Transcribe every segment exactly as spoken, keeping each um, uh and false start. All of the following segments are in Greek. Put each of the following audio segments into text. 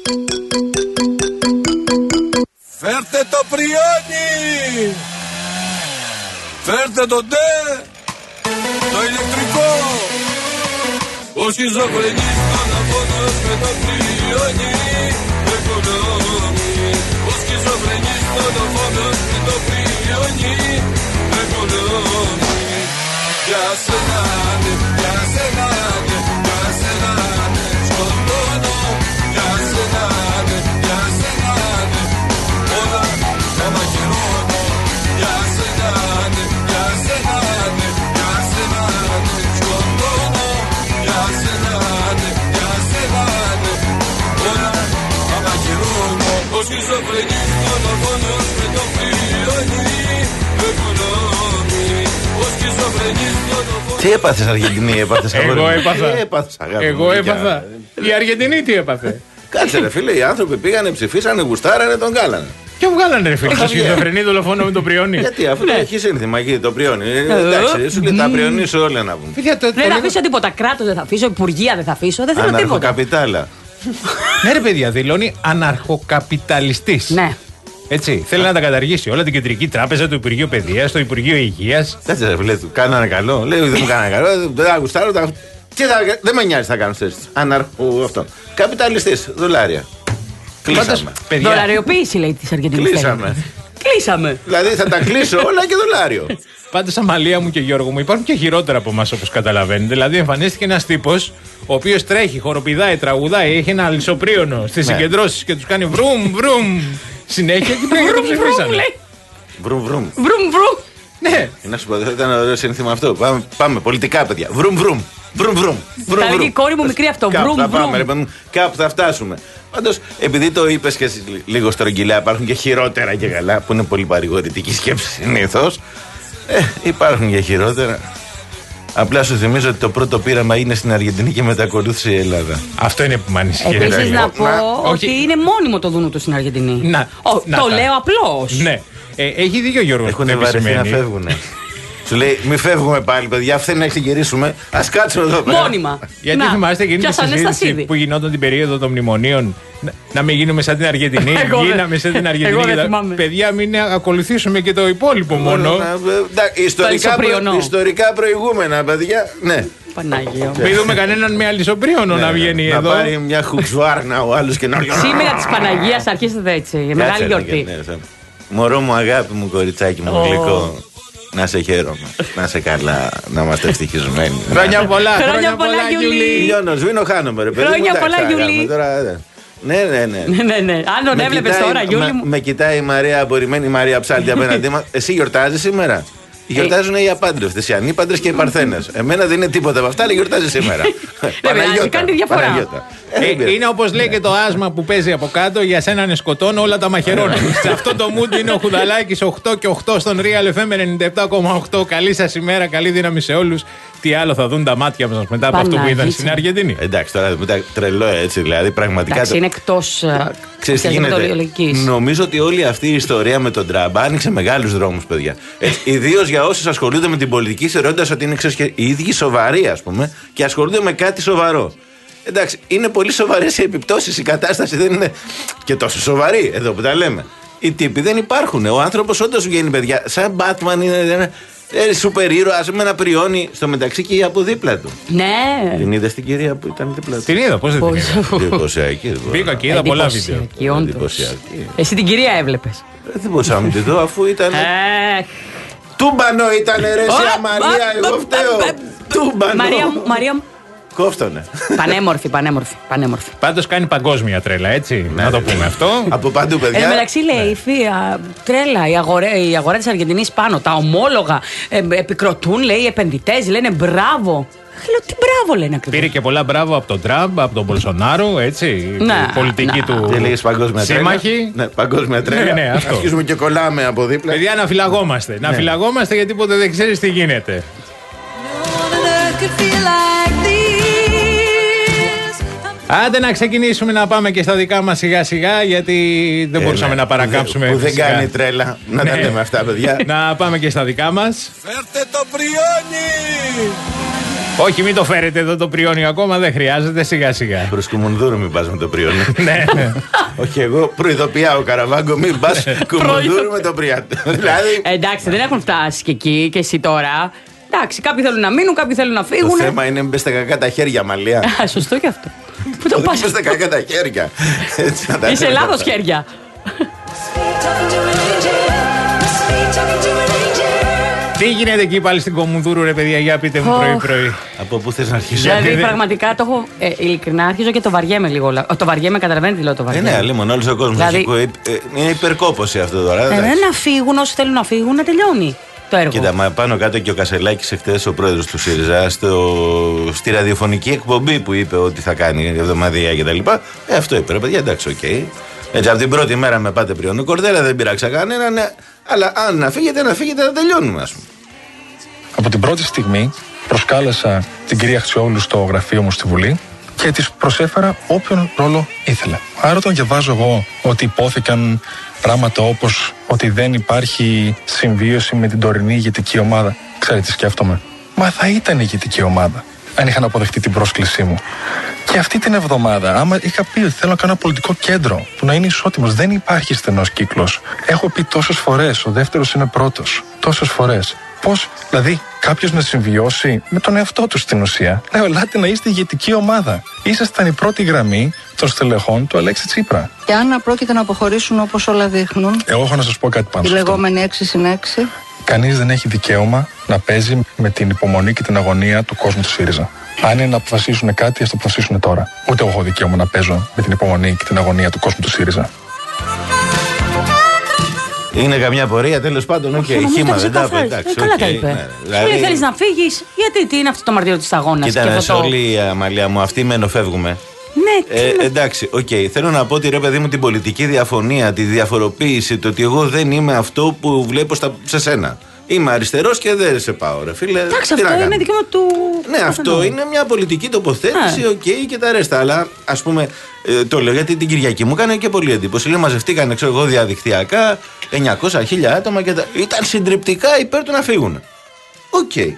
Φέρτε το πριόνι! Φέρτε το ντε! Το ηλεκτρικό! Ο σχιζοφρενής αναπόνος με το πριόνι εκονόμη. Ο σχιζοφρενής αναπόνος με το πριόνι εκονόμη. Για σένα, ναι, για σένα, ναι, για σένα, ναι, σκοτώνω. Για σένα, ναι, για σένα, ναι, όλα τα μαχαιρώνω. Για σένα, ναι, για σένα, ναι, για σένα, ναι, σκοτώνω. Για σένα, ναι, για σένα, ναι, όλα τα μαχαιρώνω. Ο σχιζοφρενής μονοφόνος με το πριόνι εκονόμη. Ο σχιζοφρενής μονοφόνος. Τι έπαθες Αργεντινή, έπαθες αγόρι? Εγώ έπαθα. Τι έπαθες αγάπη? Εγώ έπαθα. Η Αργεντινή τι έπαθε? Κάτσε ρε φίλε, οι άνθρωποι πήγανε, ψηφίσανε, γουστάρανε, τον κάλανε. Και βγάλανε ρε φίλε το σχιζοφρενή δολοφόνο με το πριόνι. Γιατί αφού δεν έχει σύνθημα εκεί το πριόνι. Εντάξει, σου λέει τα πριονίσω όλα να πούμε. Δεν θα αφήσω τίποτα. Κράτος δεν θα αφήσω, υπουργεία δεν θα αφήσω. Δεν θέλω τίποτα. Αναρχοκαπιτάλα. Ναι ρε παιδιά, δηλώνει αναρχοκαπιταλιστής. Ναι. Έτσι, θέλει να τα καταργήσει όλα, την Κεντρική Τράπεζα, το Υπουργείο Παιδείας, το Υπουργείο Υγείας. Κάτσε ρε φίλε, του κάνανε καλό. Λέει δεν μου κάνανε καλό, δεν θα γουστάρω. Δεν με νοιάζει θα κάνω έτσι. Αναρχο αυτό. Καπιταλιστής, δολάρια. Κλείσαμε. Δολαριοποίηση λέει της Αργεντινής. Κλείσαμε. Κλείσαμε. Δηλαδή θα τα κλείσω όλα και δολάριο. Πάντως, Αμαλία μου και Γιώργο μου, υπάρχουν και χειρότερα από εμάς όπως καταλαβαίνετε. Δηλαδή, εμφανίστηκε ένας τύπος ο οποίος τρέχει, χοροπηδάει, τραγουδάει, έχει ένα λισοπρίωνο στις συγκεντρώσεις και τους κάνει βρουμ, βρουμ. Συνέχεια και πήγε το ψηφίσανε. Βρουμ, βρουμ. Βρουμ, βρουμ. Ναι. Να σου πω, δεν ήταν ωραίο σύνθημα αυτό. Πάμε, πάμε πολιτικά, παιδιά. Βρουμ, βρουμ. Βρουμ, βρουμ. Θα λέγει η κόρη μου μικρή αυτό. Βρουμ, βρουμ. Κάπου θα φτάσουμε. Πάντως, επειδή το είπες και εσύ λίγο στρογγυλά, υπάρχουν και χειρότερα και καλά, που είναι πολύ παρηγορητική σκέψη συνήθως. Ε, υπάρχουν και χειρότερα. Απλά σου θυμίζω ότι το πρώτο πείραμα είναι στην Αργεντινή και μετά ακολούθησε η Ελλάδα. Αυτό είναι που με ανησυχεί. Επίσης να πω να... ότι όχι. είναι μόνιμο το δούνου του στην Αργεντινή. Να, Ο, να το τα. λέω απλώς. Ναι. Ε, έχει δίκιο ο Γιώργος. Έχουν βαρεθεί να φεύγουνε. Σου λέει, μη φεύγουμε πάλι, παιδιά. Αυτή να ξεκινήσουμε. Ας κάτσουμε εδώ πέρα. Μόνιμα. Γιατί να, θυμάστε εκείνη τη συζήτηση που γινόταν την περίοδο των μνημονίων, να, να μην γίνουμε σαν την Αργεντινή. Γίναμε σαν την Αργεντινή. Εγώ και δεν τα, παιδιά, μην ακολουθήσουμε και το υπόλοιπο μόνο. Να, να, ιστορικά, προ, ιστορικά προηγούμενα, παιδιά. Ναι. Πανάγιο. Μην δούμε κανέναν με αλυσοπρίωνο Ναι, να βγαίνει να εδώ. Να πάρει μια χουξουάρνα ο άλλος και να. Σήμερα της Παναγίας αρχίσετε έτσι. Μεγάλη γιορτή. Μωρό μου, αγάπη μου, κοριτσάκι μου, γλυκό. Να σε χαίρομαι. Να σε καλά. Να είμαστε ευτυχισμένοι. Χρόνια πολλά, χρόνια πολλά, Γιουλή. Λιώνω, σβήνω, χάνομαι. Ρε, παιδί, Χρόνια πολλά, εντάξει, Γιουλή. Τώρα, ναι, ναι, ναι. Ναι, ναι. Αν τον έβλεπες τώρα, Γιούλη μου. Με κοιτάει η Μαρία απορριμμένη, η Μαρία Ψάλτη απέναντί μας. Εσύ γιορτάζεις σήμερα? Γιορτάζουν οι απάντρευτες, οι ανήπαντρες και οι παρθένες. Εμένα δεν είναι τίποτα από αυτά, αλλά γιορτάζει σήμερα. Παναγιώτα. Κάνει διαφορά. Ε, είναι όπως λέει και το άσμα που παίζει από κάτω, για σένα είναι σκοτώνω, όλα τα μαχαιρώνω. Σε αυτό το mood είναι ο Χουδαλάκης, οκτώ και οκτώ στον Real εφ εμ ενενήντα επτά κόμμα οκτώ. Καλή σας ημέρα, καλή δύναμη σε όλους. Τι άλλο θα δουν τα μάτια μας μετά από αυτό που είδαν στην Αργεντινή. Εντάξει, τώρα μετά τρελό έτσι, δηλαδή πραγματικά. Εντάξει, είναι εκτός. Ξέρεις τι γίνεται? Νομίζω ότι όλη αυτή η ιστορία με τον Τραμπ άνοιξε μεγάλους δρόμους, παιδιά. Ιδίως για όσους ασχολούνται με την πολιτική, θεωρώντας ότι είναι ξέρεις, οι ίδιοι σοβαροί, ας πούμε, και ασχολούνται με κάτι σοβαρό. Εντάξει, είναι πολύ σοβαρές οι επιπτώσεις. Η κατάσταση δεν είναι και τόσο σοβαρή εδώ που τα λέμε. Οι τύποι δεν υπάρχουν. Ο άνθρωπος όντως βγαίνει, παιδιά. Σαν Batman είναι ένα σούπερ ήρωας με ένα πριόνι. Στο μεταξύ και από δίπλα του. Ναι. Την είδε την κυρία που ήταν δίπλα του? Την είδα, πώς δεν την είδα? Εντυπωσιακή. Μπήκα και είδα πολλά βίντεο. Εντυπωσιακή. Εσύ την κυρία έβλεπες? Δεν μπορούσα να τη δω αφού ήταν. Τούμπανο ήταν ρε σε Αμαλία, εγώ φταίω. Τούμπανο. Μαρία μου. Κόφτωνε. Πανέμορφη, πανέμορφη, πανέμορφη. Πάντως κάνει παγκόσμια τρέλα, έτσι. Ναι, να το ναι. πούμε αυτό. Από παντού, παιδιά. Εν τω μεταξύ λέει η Φία, τρέλα, η αγορά, η αγορά της Αργεντινής πάνω. Τα ομόλογα ε, επικροτούν, λέει, οι επενδυτές, λένε μπράβο. Λέω τι μπράβο λένε ακριβώς. Πήρε και πολλά μπράβο από τον Τραμπ, από τον Μπολσονάρο, έτσι. Να, η πολιτική να. του. Τι λέγεις παγκόσμια τρέλα? Σύμμαχοι. Ναι, παγκόσμια τρέλα. Ναι, ναι, αυτό. Αρχίζουμε και κολλάμε από δίπλα. Παιδιά, να φυλαγόμαστε. Να Ναι. φυλαγόμαστε γιατί ποτέ δεν ξέρεις τι γίνεται. Άντε να ξεκινήσουμε να πάμε και στα δικά μας σιγά σιγά, γιατί δεν Ε, μπορούσαμε ναι, να παρακάψουμε. Που δεν φυσικά. κάνει τρέλα. Να τα Ναι. λέμε αυτά, παιδιά. Να πάμε και στα δικά μας. Φέρτε το πριόνι! Όχι, μην το φέρετε εδώ το πριόνιο ακόμα, δεν χρειάζεται, σιγά σιγά. Προς Κουμουνδούρου μην πας με το πριόνιο. Ναι. Όχι, εγώ προειδοποιάω, Καραβάγκο, μην πας Κουμουνδούρου με το πριόνιο. Δηλαδή. Εντάξει, δεν έχουν φτάσει και εκεί και εσύ τώρα. Εντάξει, κάποιοι θέλουν να μείνουν, κάποιοι θέλουν να φύγουν. Το θέμα είναι μπε στα κακά τα χέρια, Μαλία. Σωστό και αυτό. Πού το πας? Μπε στα κακά τα χέρια. Είσαι λάθος χέρια. Τι γίνεται εκεί πάλι στην Κομουνδούρου, ρε παιδιά, για πείτε μου πρωί-πρωί. Από πού θες να αρχίσω? Δηλαδή, πραγματικά το έχω. Ε, ειλικρινά, αρχίζω και το βαριέμαι λίγο. Το βαριέμαι, καταλαβαίνετε τι λέω το βαριέμαι. Ε, ναι, λοιπόν, όλο ο κόσμο. Δηλαδή, είναι υπερκόπωση αυτό τώρα. Ε, να φύγουν όσοι θέλουν να φύγουν, να τελειώνει το έργο. Κοίτα, μα πάνω κάτω και ο Κασελάκης εχθές, ο πρόεδρος του ΣΥΡΙΖΑ, στο, στη ραδιοφωνική εκπομπή που είπε ότι θα κάνει εβδομαδιαία κτλ. Ε, αυτό είπε, ρε παιδιά, εντάξει, οκ. Okay. Έτσι, από την πρώτη μέρα με πάτε πριόνιο κορδέλα, δεν πειράξα κανέναν. Ναι, αλλά αν να φύγετε, να φύγετε, να τελειώνουμε, ας πούμε. Από την πρώτη στιγμή προσκάλεσα την κυρία Χτσιόγλου στο γραφείο μου στη Βουλή και της προσέφερα όποιον ρόλο ήθελε. Άρα όταν διαβάζω εγώ ότι υπόθηκαν πράγματα όπως ότι δεν υπάρχει συμβίωση με την τωρινή ηγετική ομάδα, ξέρετε τι σκέφτομαι? Μα θα ήταν ηγετική ομάδα αν είχαν αποδεχτεί την πρόσκλησή μου. Και αυτή την εβδομάδα, άμα είχα πει ότι θέλω να κάνω ένα πολιτικό κέντρο που να είναι ισότιμος, δεν υπάρχει στενός κύκλος. Έχω πει τόσες φορές, ο δεύτερος είναι πρώτος. Τόσες φορές. Πώς, δηλαδή, κάποιος να συμβιώσει με τον εαυτό του στην ουσία? Λέω, ελάτε να είστε ηγετική ομάδα. Ήσασταν η πρώτη γραμμή των στελεχών του Αλέξη Τσίπρα. Και αν πρόκειται να αποχωρήσουν όπως όλα δείχνουν. Εγώ έχω να σας πω κάτι πάνω. Η λεγόμενη έξι συν έξι. Κανείς δεν έχει δικαίωμα να παίζει με την υπομονή και την αγωνία του κόσμου του ΣΥΡΙΖΑ. Αν είναι να αποφασίσουν κάτι, ας το αποφασίσουν τώρα. Ούτε εγώ έχω δικαίωμα να παίζω με την υπομονή και την αγωνία του κόσμου του ΣΥΡΙΖΑ. Είναι καμιά πορεία, τέλος πάντων, οκ, okay, χύμα δεν τα είπε. Εντάξει, καλά okay, τα είπε. Ναι, δηλαδή... Σου θέλεις να φύγεις, γιατί τι είναι αυτό το μαρτύριο της αγώνας? Κοίτα, σε όλη, Αμαλία μου, αυτή μένω φεύγουμε. Ναι, ε, εντάξει, οκ. Okay. Θέλω να πω ότι, ρε παιδί μου, την πολιτική διαφωνία, τη διαφοροποίηση, το ότι εγώ δεν είμαι αυτό που βλέπω στα, σε σένα. Είμαι αριστερός και δεν σε πάω, ρε φίλε. Εντάξει, αυτό είναι δικαίωμα του. Ναι, αυτό είναι μια πολιτική τοποθέτηση, οκ, okay, και τα ρέστα. Αλλά ας πούμε, ε, το λέω γιατί την Κυριακή μου έκανε και πολύ εντύπωση. Λέω, μαζευτήκανε, ξέρω εγώ, διαδικτυακά εννιακόσια χίλια άτομα και τα... ήταν συντριπτικά υπέρ του να φύγουν. Οκ. Okay.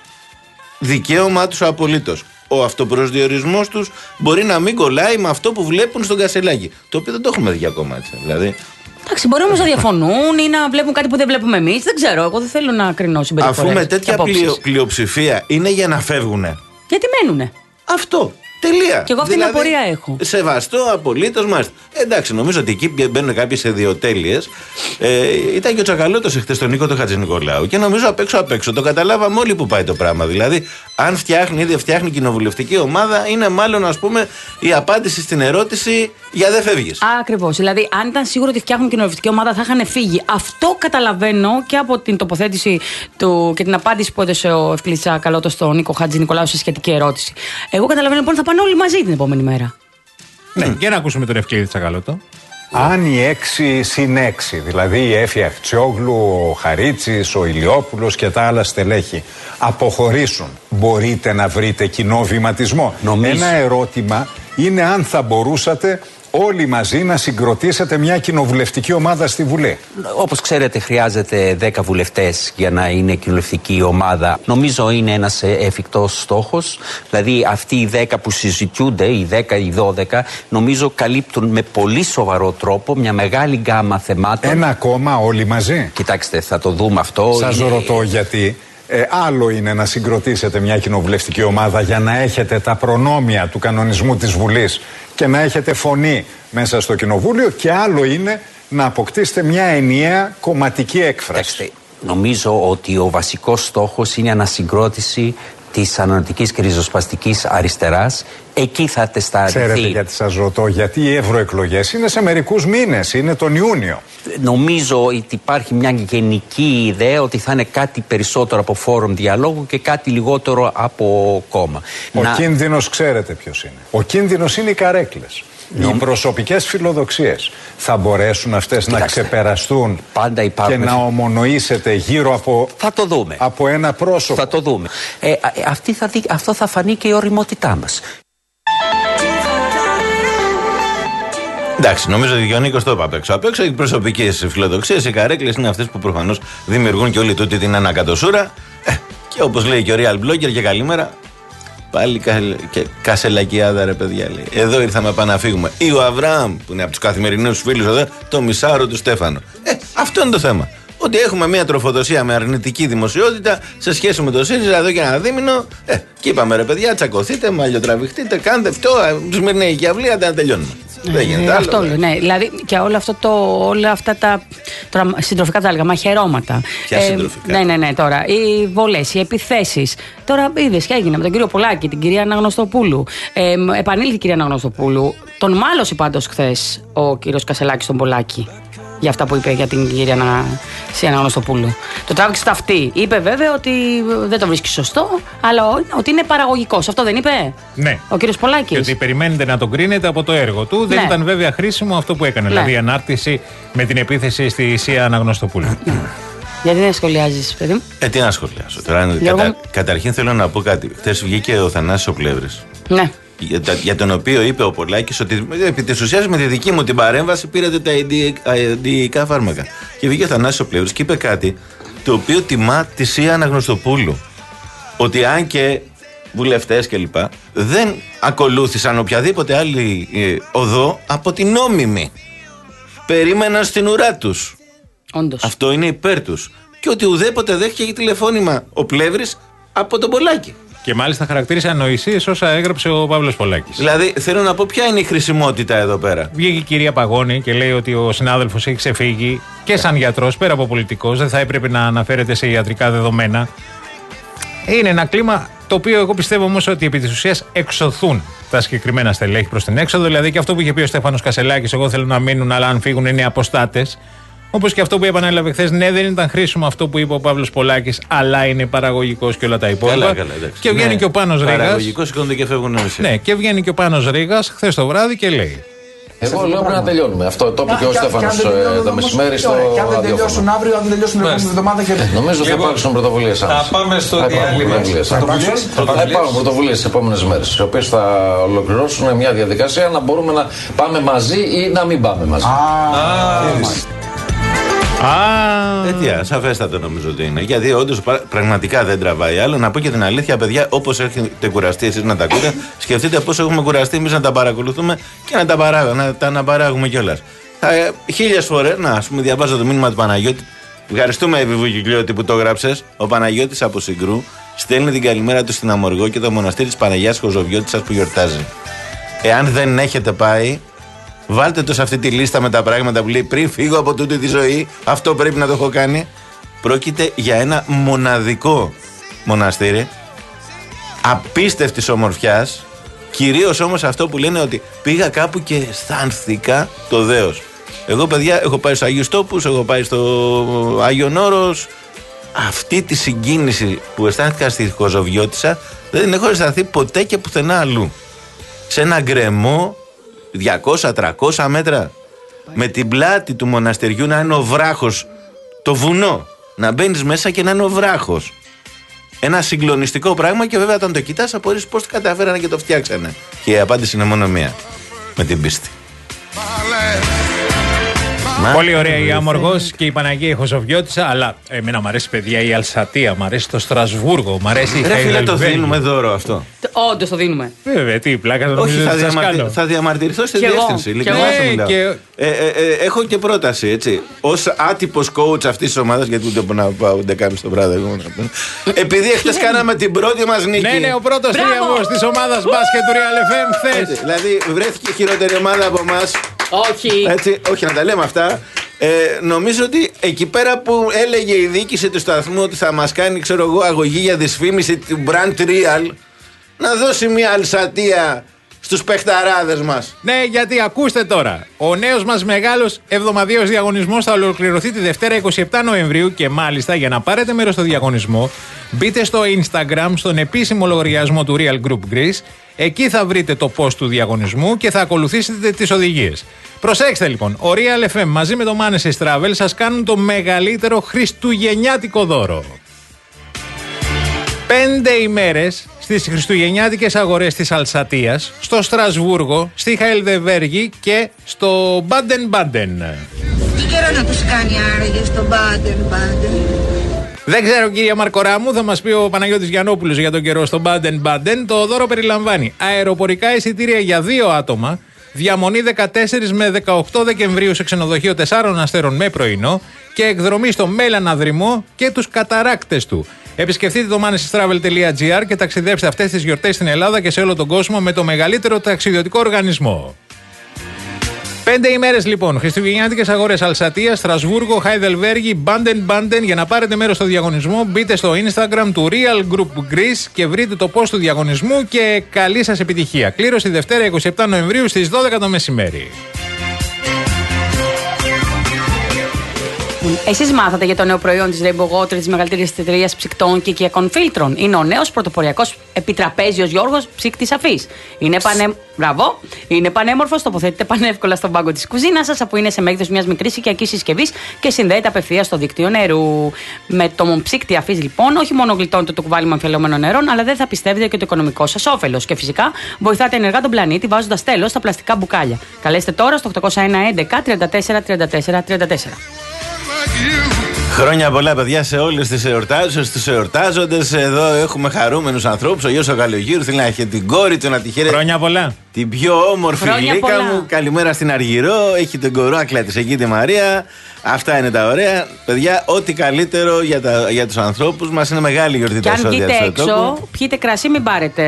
Δικαίωμά τους απολύτως. Ο αυτοπροσδιορισμός τους μπορεί να μην κολλάει με αυτό που βλέπουν στον Κασελάκη. Το οποίο δεν το έχουμε δει ακόμα έτσι. Δηλαδή. Εντάξει, μπορεί όμως να διαφωνούν ή να βλέπουν κάτι που δεν βλέπουμε εμείς. Δεν ξέρω, εγώ δεν θέλω να κρινώ συμπεριφορές. Αφού με τέτοια πλειο, πλειοψηφία είναι για να φεύγουνε. Γιατί μένουνε. Αυτό. Τελεία. Και εγώ αυτή δηλαδή, την απορία έχω. Σεβαστό, απολύτως, μάλιστα. Εντάξει, νομίζω ότι εκεί μπαίνουν κάποιες ιδιοτέλειες. Ε, ήταν και ο Τσακαλώτος εχθές τον Νίκο τον Χατζηνικολάου. Και νομίζω απ' έξω απ' έξω το καταλάβαμε όλοι που πάει το πράγμα. Δηλαδή, αν φτιάχνει ή δεν φτιάχνει κοινοβουλευτική ομάδα, είναι μάλλον, ας πούμε, η απάντηση στην ερώτηση για δεν φεύγεις. Ακριβώς. Δηλαδή, αν ήταν σίγουρο ότι φτιάχνουν κοινοβουλευτική ομάδα, θα είχαν φύγει. Αυτό καταλαβαίνω και από την τοποθέτηση του και την απάντηση που έδωσε ο Ευκλής Τσακαλώτος στον Νίκο Χατζηνικολάου σε σχετική ερώτηση. Εγώ καταλαβαίνω λοιπόν θα πάνε όλοι μαζί την επόμενη μέρα. Ναι, mm. για να ακούσουμε τον Ευκλήδη Τσακαλώτο. Αν οι έξι συν έξι, δηλαδή η Έφη Χτσιόγλου, ο Χαρίτσης, ο Ηλιόπουλος και τα άλλα στελέχη, αποχωρήσουν, μπορείτε να βρείτε κοινό βηματισμό? Νομίζω. Ένα ερώτημα είναι αν θα μπορούσατε όλοι μαζί να συγκροτήσετε μια κοινοβουλευτική ομάδα στη Βουλή. Όπως ξέρετε, χρειάζεται δέκα βουλευτές για να είναι κοινοβουλευτική ομάδα. Νομίζω είναι ένας εφικτός στόχος. Δηλαδή, αυτοί οι δέκα που συζητιούνται, οι δέκα ή δώδεκα, νομίζω καλύπτουν με πολύ σοβαρό τρόπο μια μεγάλη γκάμα θεμάτων. Ένα κόμμα όλοι μαζί. Κοιτάξτε, θα το δούμε αυτό. Σας είναι... ρωτώ γιατί. Ε, άλλο είναι να συγκροτήσετε μια κοινοβουλευτική ομάδα για να έχετε τα προνόμια του κανονισμού της Βουλής και να έχετε φωνή μέσα στο κοινοβούλιο, και άλλο είναι να αποκτήσετε μια ενιαία κομματική έκφραση. Κοιτάξτε, νομίζω ότι ο βασικός στόχος είναι η ανασυγκρότηση της ανανοτικής και ριζοσπαστικής αριστεράς. Εκεί θα τεσταριστεί. Ξέρετε γιατί σας ρωτώ? Γιατί οι ευρωεκλογές είναι σε μερικούς μήνες, είναι τον Ιούνιο. Νομίζω ότι υπάρχει μια γενική ιδέα ότι θα είναι κάτι περισσότερο από φόρουμ διαλόγου και κάτι λιγότερο από κόμμα. Ο να... κίνδυνος ξέρετε ποιος είναι? Ο κίνδυνος είναι οι καρέκλες. Νομ... Οι προσωπικές φιλοδοξίες. Θα μπορέσουν αυτές Κοιτάξτε, να ξεπεραστούν πάντα υπάρχουν... και να ομονοήσετε γύρω από, θα το δούμε. από ένα πρόσωπο? Θα το δούμε. Ε, αυτή θα δει... Αυτό θα φανεί και η ωριμότητά μας. Εντάξει, νομίζω ότι ο Νίκος το είπε απ' έξω. Απ' έξω οι προσωπικές φιλοδοξίες, οι καρέκλες είναι αυτές που προφανώς δημιουργούν και όλη τούτη την ανακατοσούρα. Ε, και όπως λέει και ο Real Blogger, και καλημέρα, Πάλι κα, και, κασελακιάδα ρε παιδιά λέει. Εδώ ήρθαμε να πάμε να φύγουμε. Ή ο Αβραάμ που είναι από τους καθημερινούς φίλους εδώ, το μισάωρο του Στέφανο. Ε, αυτό είναι το θέμα. Ότι έχουμε μια τροφοδοσία με αρνητική δημοσιότητα σε σχέση με το ΣΥΡΙΖΑ εδώ και ένα δίμηνο. Ε, και είπαμε ρε παιδιά, τσακωθείτε, μαλλιοτραβηχτείτε, κάντε αυτό. Σμυρνέη και αυλή, να τελειώνουμε. Ε, Δεν γίνεται άλλο. Αυτό λέω, ναι. Δηλαδή και όλο αυτό το, όλα αυτά τα τώρα, συντροφικά τα έλεγα, μαχαιρώματα. Ποια ε, συντροφικά. Ναι, ναι, ναι, τώρα. Οι βολές, οι επιθέσεις. Τώρα είδες και έγινε με τον κύριο Πολάκη, την κυρία Αναγνωστοπούλου. Ε, επανήλθε η κυρία Αναγνωστοπούλου. Τον μάλωσε πάντως χθες ο κύριος Κασελάκης τον Πολάκη. Για αυτά που είπε για την κυρία Αναγνωστοπούλου. Το τράβηξε στα αυτή. Είπε βέβαια ότι δεν το βρίσκει σωστό, αλλά ότι είναι παραγωγικός. Αυτό δεν είπε ναι. ο κύριος Πολάκης. Και ότι περιμένετε να τον κρίνετε από το έργο του. Ναι. Δεν ήταν βέβαια χρήσιμο αυτό που έκανε. Ναι. Δηλαδή η ανάρτηση με την επίθεση στη Σία Αναγνωστοπούλου. Γιατί δεν σχολιάζεις, παιδί μου? Ε, τι να σχολιάσω τώρα. Κατα... Καταρχήν θέλω να πω κάτι. Χθες βγήκε ο Θανάσης ο Πλεύρης. Ναι. Για, για τον οποίο είπε ο Πολάκης ότι επί της ουσίας με τη δική μου την παρέμβαση πήρατε τα αηντιικά φάρμακα. Και βγήκε ο Θανάσης ο Πλεύρης και είπε κάτι το οποίο τιμά τη Σία Αναγνωστοπούλου. Ότι αν και βουλευτές κλπ. Δεν ακολούθησαν οποιαδήποτε άλλη ε, οδό από την νόμιμη. Περίμεναν στην ουρά τους. Όντως. Αυτό είναι υπέρ τους. Και ότι ουδέποτε δέχτηκε τηλεφώνημα ο Πλεύρης από τον Πολάκη. Και μάλιστα χαρακτήρισε ανοησίες όσα έγραψε ο Παύλος Πολάκης. Δηλαδή, θέλω να πω ποια είναι η χρησιμότητα εδώ πέρα. Βγήκε η κυρία Παγώνη και λέει ότι ο συνάδελφος έχει ξεφύγει και σαν γιατρός, πέρα από πολιτικός, δεν θα έπρεπε να αναφέρεται σε ιατρικά δεδομένα. Είναι ένα κλίμα το οποίο εγώ πιστεύω όμως ότι επί της ουσίας εξωθούν τα συγκεκριμένα στελέχη προς την έξοδο. Δηλαδή και αυτό που είχε πει ο Στέφανος Κασελάκης, εγώ θέλω να μείνουν, αλλά αν φύγουν είναι αποστάτες. Όπως και αυτό που επανέλαβε χθες, ναι, δεν ήταν χρήσιμο αυτό που είπε ο Παύλος Πολάκης, αλλά είναι παραγωγικός και όλα τα υπόλοιπα. Καλά, καλά, και βγαίνει ναι, και ο Πάνος Ρήγας. Παραγωγικός, σηκώνονται και φεύγουν όλοι. Ναι, και βγαίνει και ο Πάνος Ρήγας χθες το βράδυ και λέει. Εγώ λέω πρέπει να τελειώνουμε. Αυτό το είπε και ο Στέφανος το μεσημέρι στο ραδιόφωνο. Και αν δεν τελειώσουν αύριο, αν δεν τελειώσουν την επόμενη εβδομάδα και. Νομίζω θα υπάρξουν πρωτοβουλίες. Θα πάμε στο διάλειμμα. Θα υπάρχουν πρωτοβουλίες τις επόμενες μέρες, οι οποίες θα ολοκληρώσουν μια διαδικασία να μπορούμε να πάμε μαζί ή να μην πάμε μαζί. Τέτοια, σαφέστατο νομίζω ότι είναι. Γιατί όντως πραγματικά δεν τραβάει άλλο. Να πω και την αλήθεια, παιδιά, όπως έχετε κουραστεί εσείς να τα ακούτε, σκεφτείτε πώς έχουμε κουραστεί εμείς να τα παρακολουθούμε και να τα, παράγω, να τα αναπαράγουμε κιόλας. Ε, Χίλιες φορές, να ας πούμε, διαβάζω το μήνυμα του Παναγιώτη. Ευχαριστούμε, Βιβουκυκλιώτη, που το γράψες. Ο Παναγιώτης από Συγκρού στέλνει την καλημέρα του στην Αμοργό και το μοναστήρι της Παναγιάς Κοζοβιώτισσας που γιορτάζει. Εάν δεν έχετε πάει, βάλτε το σε αυτή τη λίστα με τα πράγματα που λέει πριν φύγω από τούτη τη ζωή. Αυτό πρέπει να το έχω κάνει. Πρόκειται για ένα μοναδικό μοναστήρι απίστευτης ομορφιάς. Κυρίως όμως αυτό που λένε ότι πήγα κάπου και αισθάνθηκα το δέος. Εγώ, παιδιά, έχω πάει στους Αγίους Τόπους, έχω πάει στο Άγιον Όρος. Αυτή τη συγκίνηση που αισθάνθηκα στη Κοζοβιώτισσα δεν την έχω αισθανθεί ποτέ και πουθενά αλλού. Σε ένα γκρεμό διακόσια τριακόσια μέτρα, με την πλάτη του μοναστεριού να είναι ο βράχος, το βουνό, να μπαίνεις μέσα και να είναι ο βράχος. Ένα συγκλονιστικό πράγμα και βέβαια όταν το κοιτάς απορείς πώς το καταφέρανε και το φτιάξανε. Και η απάντηση είναι μόνο μία, με την πίστη. Πολύ ωραία η Αμοργός και η Παναγία η Κοζοβιώτισσα, αλλά εμένα μου αρέσει, παιδιά, η Αλσατία, μου αρέσει το Στρασβούργο, μου αρέσει η Χαϊδελβέργη. Ρε φίλε, το δίνουμε δώρο αυτό. Όντως το δίνουμε. Βέβαια, τι πλάκα το νομίζω. Όχι, θα, διαμαρτι... θα διαμαρτυρηθώ στη διεύθυνση. Ναι, και... ε, ε, ε, έχω και πρόταση, έτσι. Ως άτυπος coach αυτής της ομάδας, γιατί ούτε να πάω ούτε κάμεις το βράδυ. Επειδή χτες κάναμε την πρώτη μας νίκη. Ναι, ναι, ο πρώτος τρίαμβος της ομάδας μπάσκετ του Real εφ εμ χθες. Δηλαδή βρέθηκε χειρότερη ομάδα από εμάς. Όχι. Έτσι, όχι να τα λέμε αυτά. Ε, νομίζω ότι εκεί πέρα που έλεγε η διοίκηση του σταθμού ότι θα μας κάνει, ξέρω εγώ, αγωγή για δυσφήμιση του Brand Real, να δώσει μια αλσατία στους παιχταράδες μας. Ναι, γιατί ακούστε τώρα. Ο νέος μας μεγάλος εβδομαδιαίος διαγωνισμός θα ολοκληρωθεί τη Δευτέρα εικοστή εβδόμη Νοεμβρίου και μάλιστα για να πάρετε μέρος στο διαγωνισμό μπείτε στο Instagram, στον επίσημο λογαριασμό του Real Group Greece. Εκεί θα βρείτε το post του διαγωνισμού και θα ακολουθήσετε τις οδηγίες. Προσέξτε λοιπόν, ο Real εφ εμ μαζί με το Manesis Travel σας κάνουν το μεγαλύτερο χριστουγεννιάτικο δώρο. Πέντε ημέρες στις χριστουγεννιάτικες αγορές της Αλσατίας, στο Στρασβούργο, στη Χαϊδελβέργη και στο Μπάντεν Μπάντεν. Τι καιρό να τους κάνει άραγε στο Μπάντεν Μπάντεν? Δεν ξέρω, κύριε Μαρκοράμου, θα μας πει ο Παναγιώτης Γιαννόπουλος για τον καιρό στο Μπάντεν Μπάντεν. Το δώρο περιλαμβάνει αεροπορικά εισιτήρια για δύο άτομα, διαμονή δεκατέσσερις με δεκαοκτώ Δεκεμβρίου σε ξενοδοχείο τεσσάρων αστέρων με πρωινό και εκδρομή στο Μέλανα Δρυμό και τους καταράκτες του. Επισκεφτείτε το manesystravel τελεία gr και ταξιδέψτε αυτές τις γιορτές στην Ελλάδα και σε όλο τον κόσμο με το μεγαλύτερο ταξιδιωτικό οργανισμό. Πέντε ημέρες λοιπόν, χριστουγεννιάτικες αγορές Αλσατία, Στρασβούργο, Χάιδελβέργη, Μπάντεν Μπάντεν. Για να πάρετε μέρος στο διαγωνισμό, μπείτε στο Instagram του Real Group Greece και βρείτε το post του διαγωνισμού και καλή σας επιτυχία. Κλήρωση Δευτέρα εικοστή εβδόμη Νοεμβρίου στις δώδεκα το μεσημέρι. Εσείς μάθατε για το νέο προϊόν της Rainbow Water, της μεγαλύτερης εταιρείας ψυκτών και οικιακών φίλτρων. Είναι ο νέος πρωτοποριακός επιτραπέζιος Γιώργος ψύκτης αφής. Είναι, πανέ... Μπράβο. Είναι πανέμορφος, τοποθετείται πανεύκολα στον πάγκο της κουζίνας σας, αφού είναι σε μέγεθος μιας μικρής οικιακής συσκευής και συνδέεται απευθείας στο δίκτυο νερού. Με το ψύκτη αφής, λοιπόν, όχι μόνο γλιτώνετε το κουβάλι με αμφιαλωμένων νερών, αλλά δεν θα πιστεύετε και το οικονομικό σας όφελος. Και φυσικά βοηθάτε ενεργά τον πλανήτη βάζοντας τέλος στα πλαστικά μπουκάλια. Καλέστε τώρα στο οκτώ ένα ένα τριάντα τέσσερα τριάντα τέσσερα τριάντα τέσσερα. Χρόνια πολλά, παιδιά, σε όλες τις εορτάζοντες, τους εορτάζοντες. Εδώ έχουμε χαρούμενους ανθρώπους. Ο γιος ο Καλογύρου θέλει να έχει την κόρη του, να τη χαίρεται. Χρόνια πολλά. Την πιο όμορφη γλύκα μου. Καλημέρα στην Αργυρό. Έχει τον κορόακλα της εκεί τη Μαρία. Αυτά είναι τα ωραία. Παιδιά, ό,τι καλύτερο για, τα, για τους ανθρώπους μας. Είναι μεγάλη γιορτή τα εισόδια. Και αν βγείτε έξω, πιείτε κρασί, μην πάρετε.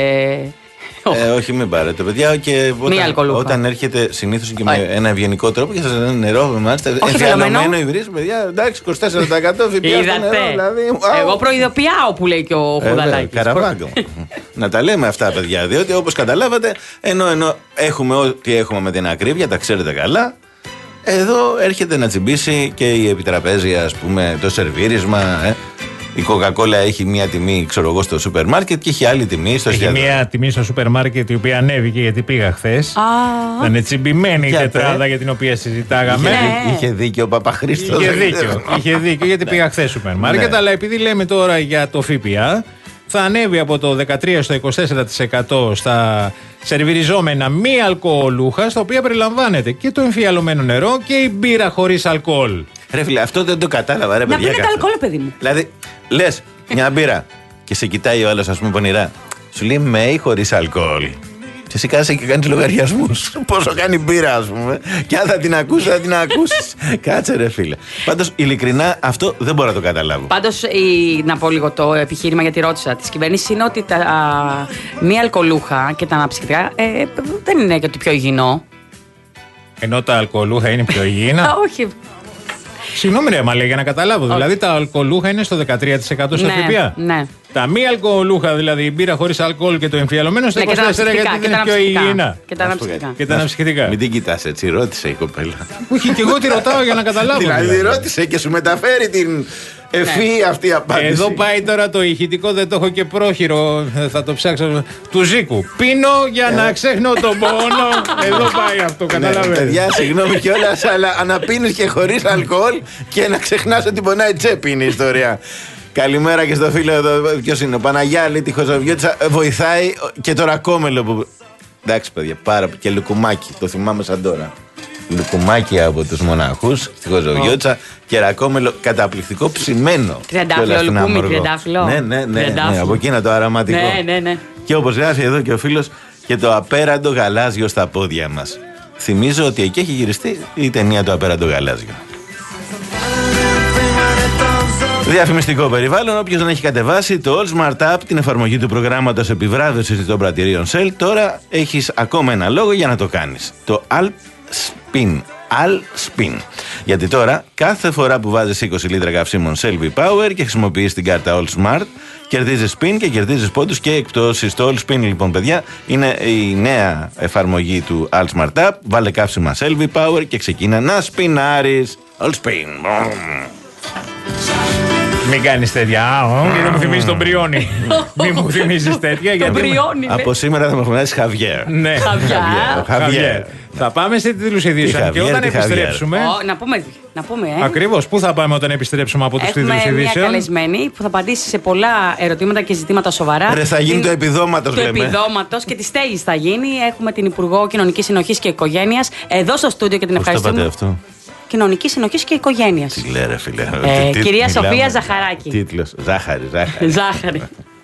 Ε, όχι, μην πάρετε, παιδιά. Και όταν, όταν έρχεται συνήθως και με ένα ευγενικό τρόπο και σας λένε νερό, μάλιστα. Εμφιαλωμένο υβρίζ, παιδιά. Εντάξει, είκοσι τέσσερα τοις εκατό ΦΠΑ στο νερό. Δηλαδή, εγώ προειδοποιάω που λέει και ο Χουδαλάκης. Καραβάγκο. Να τα λέμε αυτά, παιδιά. Διότι όπως καταλάβατε, ενώ, ενώ έχουμε ό,τι έχουμε με την ακρίβεια, τα ξέρετε καλά. Εδώ έρχεται να τσιμπήσει και η επιτραπέζια, ας πούμε, το σερβίρισμα. Ε. Η Coca-Cola έχει μία τιμή, ξέρω εγώ, στο σούπερ μάρκετ και έχει άλλη τιμή στο εστιατόριο. Έχει μία τιμή στο σούπερ μάρκετ η οποία ανέβηκε γιατί πήγα χθες. Ah. Ήταν τσιμπημένη η τετράδα για την οποία συζητάγαμε. Είχε, ναι. είχε δίκιο ο Παπαχρήστος. Είχε δίκιο, είχε δίκιο γιατί πήγα χθες σούπερ μάρκετ. Ναι. Αλλά επειδή λέμε τώρα για το ΦΠΑ, θα ανέβει από το δεκατρία στο είκοσι τέσσερα τοις εκατό στα σερβιριζόμενα μη αλκοολούχα, στα οποία περιλαμβάνεται και το εμφιαλωμένο νερό και η μπύρα χωρίς αλκοόλ. Ρε φίλε, αυτό δεν το κατάλαβα, ρε παιδιά. Να πίνετε αλκοόλ, παιδί μου. Δηλαδή, λες μια μπύρα και σε κοιτάει ο άλλος, ας πούμε, πονηρά. Σου λέει με ή χωρίς αλκοόλ. Και εσύ κάθεσαι και κάνεις λογαριασμούς. Πόσο κάνει μπύρα, ας πούμε. Και αν θα την ακούσεις, θα την ακούσεις. Κάτσε, ρε φίλε. Πάντως, ειλικρινά, αυτό δεν μπορώ να το καταλάβω. Πάντως, η... να πω λίγο το επιχείρημα γιατί ρώτησα της κυβέρνησης είναι ότι τα α, μη αλκοολούχα και τα αναψυκτικά ε, δεν είναι και ότι πιο υγιεινό. Ενώ τα αλκοολούχα είναι πιο υγιεινά. Όχι. Συγγνώμη, ρε, μα λέει για να καταλάβω. Okay. Δηλαδή τα αλκοολούχα είναι στο δεκατρία τοις εκατό στο ναι, ΦΠΑ. Ναι. Τα μη αλκοολούχα, δηλαδή η μπύρα χωρίς αλκοόλ και το εμφιαλωμένο στο ναι, είκοσι τέσσερα τοις εκατό γιατί είναι πιο υγιεινά. Και τα αναψυκτικά. Και τα αναψυκτικά. Μην την κοιτάς έτσι, ρώτησε η κοπέλα. Όχι, και εγώ τη ρωτάω για να καταλάβω. Δηλαδή ρώτησε και σου μεταφέρει την ευφυή αυτή απάντηση. Εδώ πάει τώρα το ηχητικό, δεν το έχω και πρόχειρο. Θα το ψάξω. Του Ζήκου. Πίνω για να ξέχνω τον πόνο. Εδώ πάει αυτό, καταλαβαίνετε. Παιδιά, συγγνώμη κιόλας, αλλά αναπίνεις και χωρίς αλκοόλ και να ξεχνάς ότι πονάει τσέπη είναι η ιστορία. Καλημέρα και στο φίλο εδώ. Ποιος είναι, ο Παναγιάλη, τη Χωζοβιώτησα. Βοηθάει και το ρακόμελο που. Εντάξει, παιδιά, πάρα και λουκουμάκι. Το θυμάμαι σαν τώρα. Λουκουμάκι από τους μοναχούς στη Χωζοβιώτησα oh. και ρακόμελο καταπληκτικό ψημένο. Τριαντάφυλλο λουκούμι, τριαντάφυλλο. Ναι, ναι, ναι, ναι, από εκείνα το αρωματικό. Ναι, ναι, ναι. Και όπως γράφει εδώ και ο φίλος, και το απέραντο γαλάζιο στα πόδια μας. Θυμίζω ότι εκεί έχει γυριστεί η ταινία Το Απέραντο Γαλάζιο. Διαφημιστικό περιβάλλον. Όποιος δεν έχει κατεβάσει το All Smart App, την εφαρμογή του προγράμματος επιβράβευσης των πρατηρίων Shell, τώρα έχεις ακόμα ένα λόγο για να το κάνεις. Το All Spin. All Spin. Γιατί τώρα, κάθε φορά που βάζεις είκοσι λίτρα καυσίμων Shell V-Power και χρησιμοποιείς την κάρτα All Smart, κερδίζεις spin και κερδίζεις πόντους και εκπτώσεις. Το All Spin, λοιπόν, παιδιά, είναι η νέα εφαρμογή του All Smart App. Βάλε καύσιμα Shell V-Power και ξεκίνα να σπινάρεις. All Spin. Μην κάνεις τέτοια. Μην μου θυμίζεις τον Μπριόνι. Μην μου θυμίζεις τέτοια. Από σήμερα θα με φωνάζεις Χαβιέρ. Ναι, Χαβιέρ. Θα πάμε σε τίτλους ειδήσεων και όταν επιστρέψουμε. Να πούμε. Να πούμε ε. Ακριβώς. Πού θα πάμε όταν επιστρέψουμε από τους τίτλους ειδήσεων? Έχουμε μια καλεσμένη που θα απαντήσει σε πολλά ερωτήματα και ζητήματα σοβαρά. Ρε, θα γίνει το επιδόματος, λέμε. Το επιδόματος και τη στέγης θα γίνει. Έχουμε την Υπουργό Κοινωνικής Συνοχής και Οικογένειας εδώ στο στούντιο και την ευχαριστούμε. Πώς το πάτε αυτό? κοινωνικής συνοχής και οικογένειας. Τι λέει, ρε φίλε. Ε, τι, κυρία Σοφία μιλάμε, Ζαχαράκη. Τίτλος. Ζάχαρη, ζάχαρη. Ζάχαρη.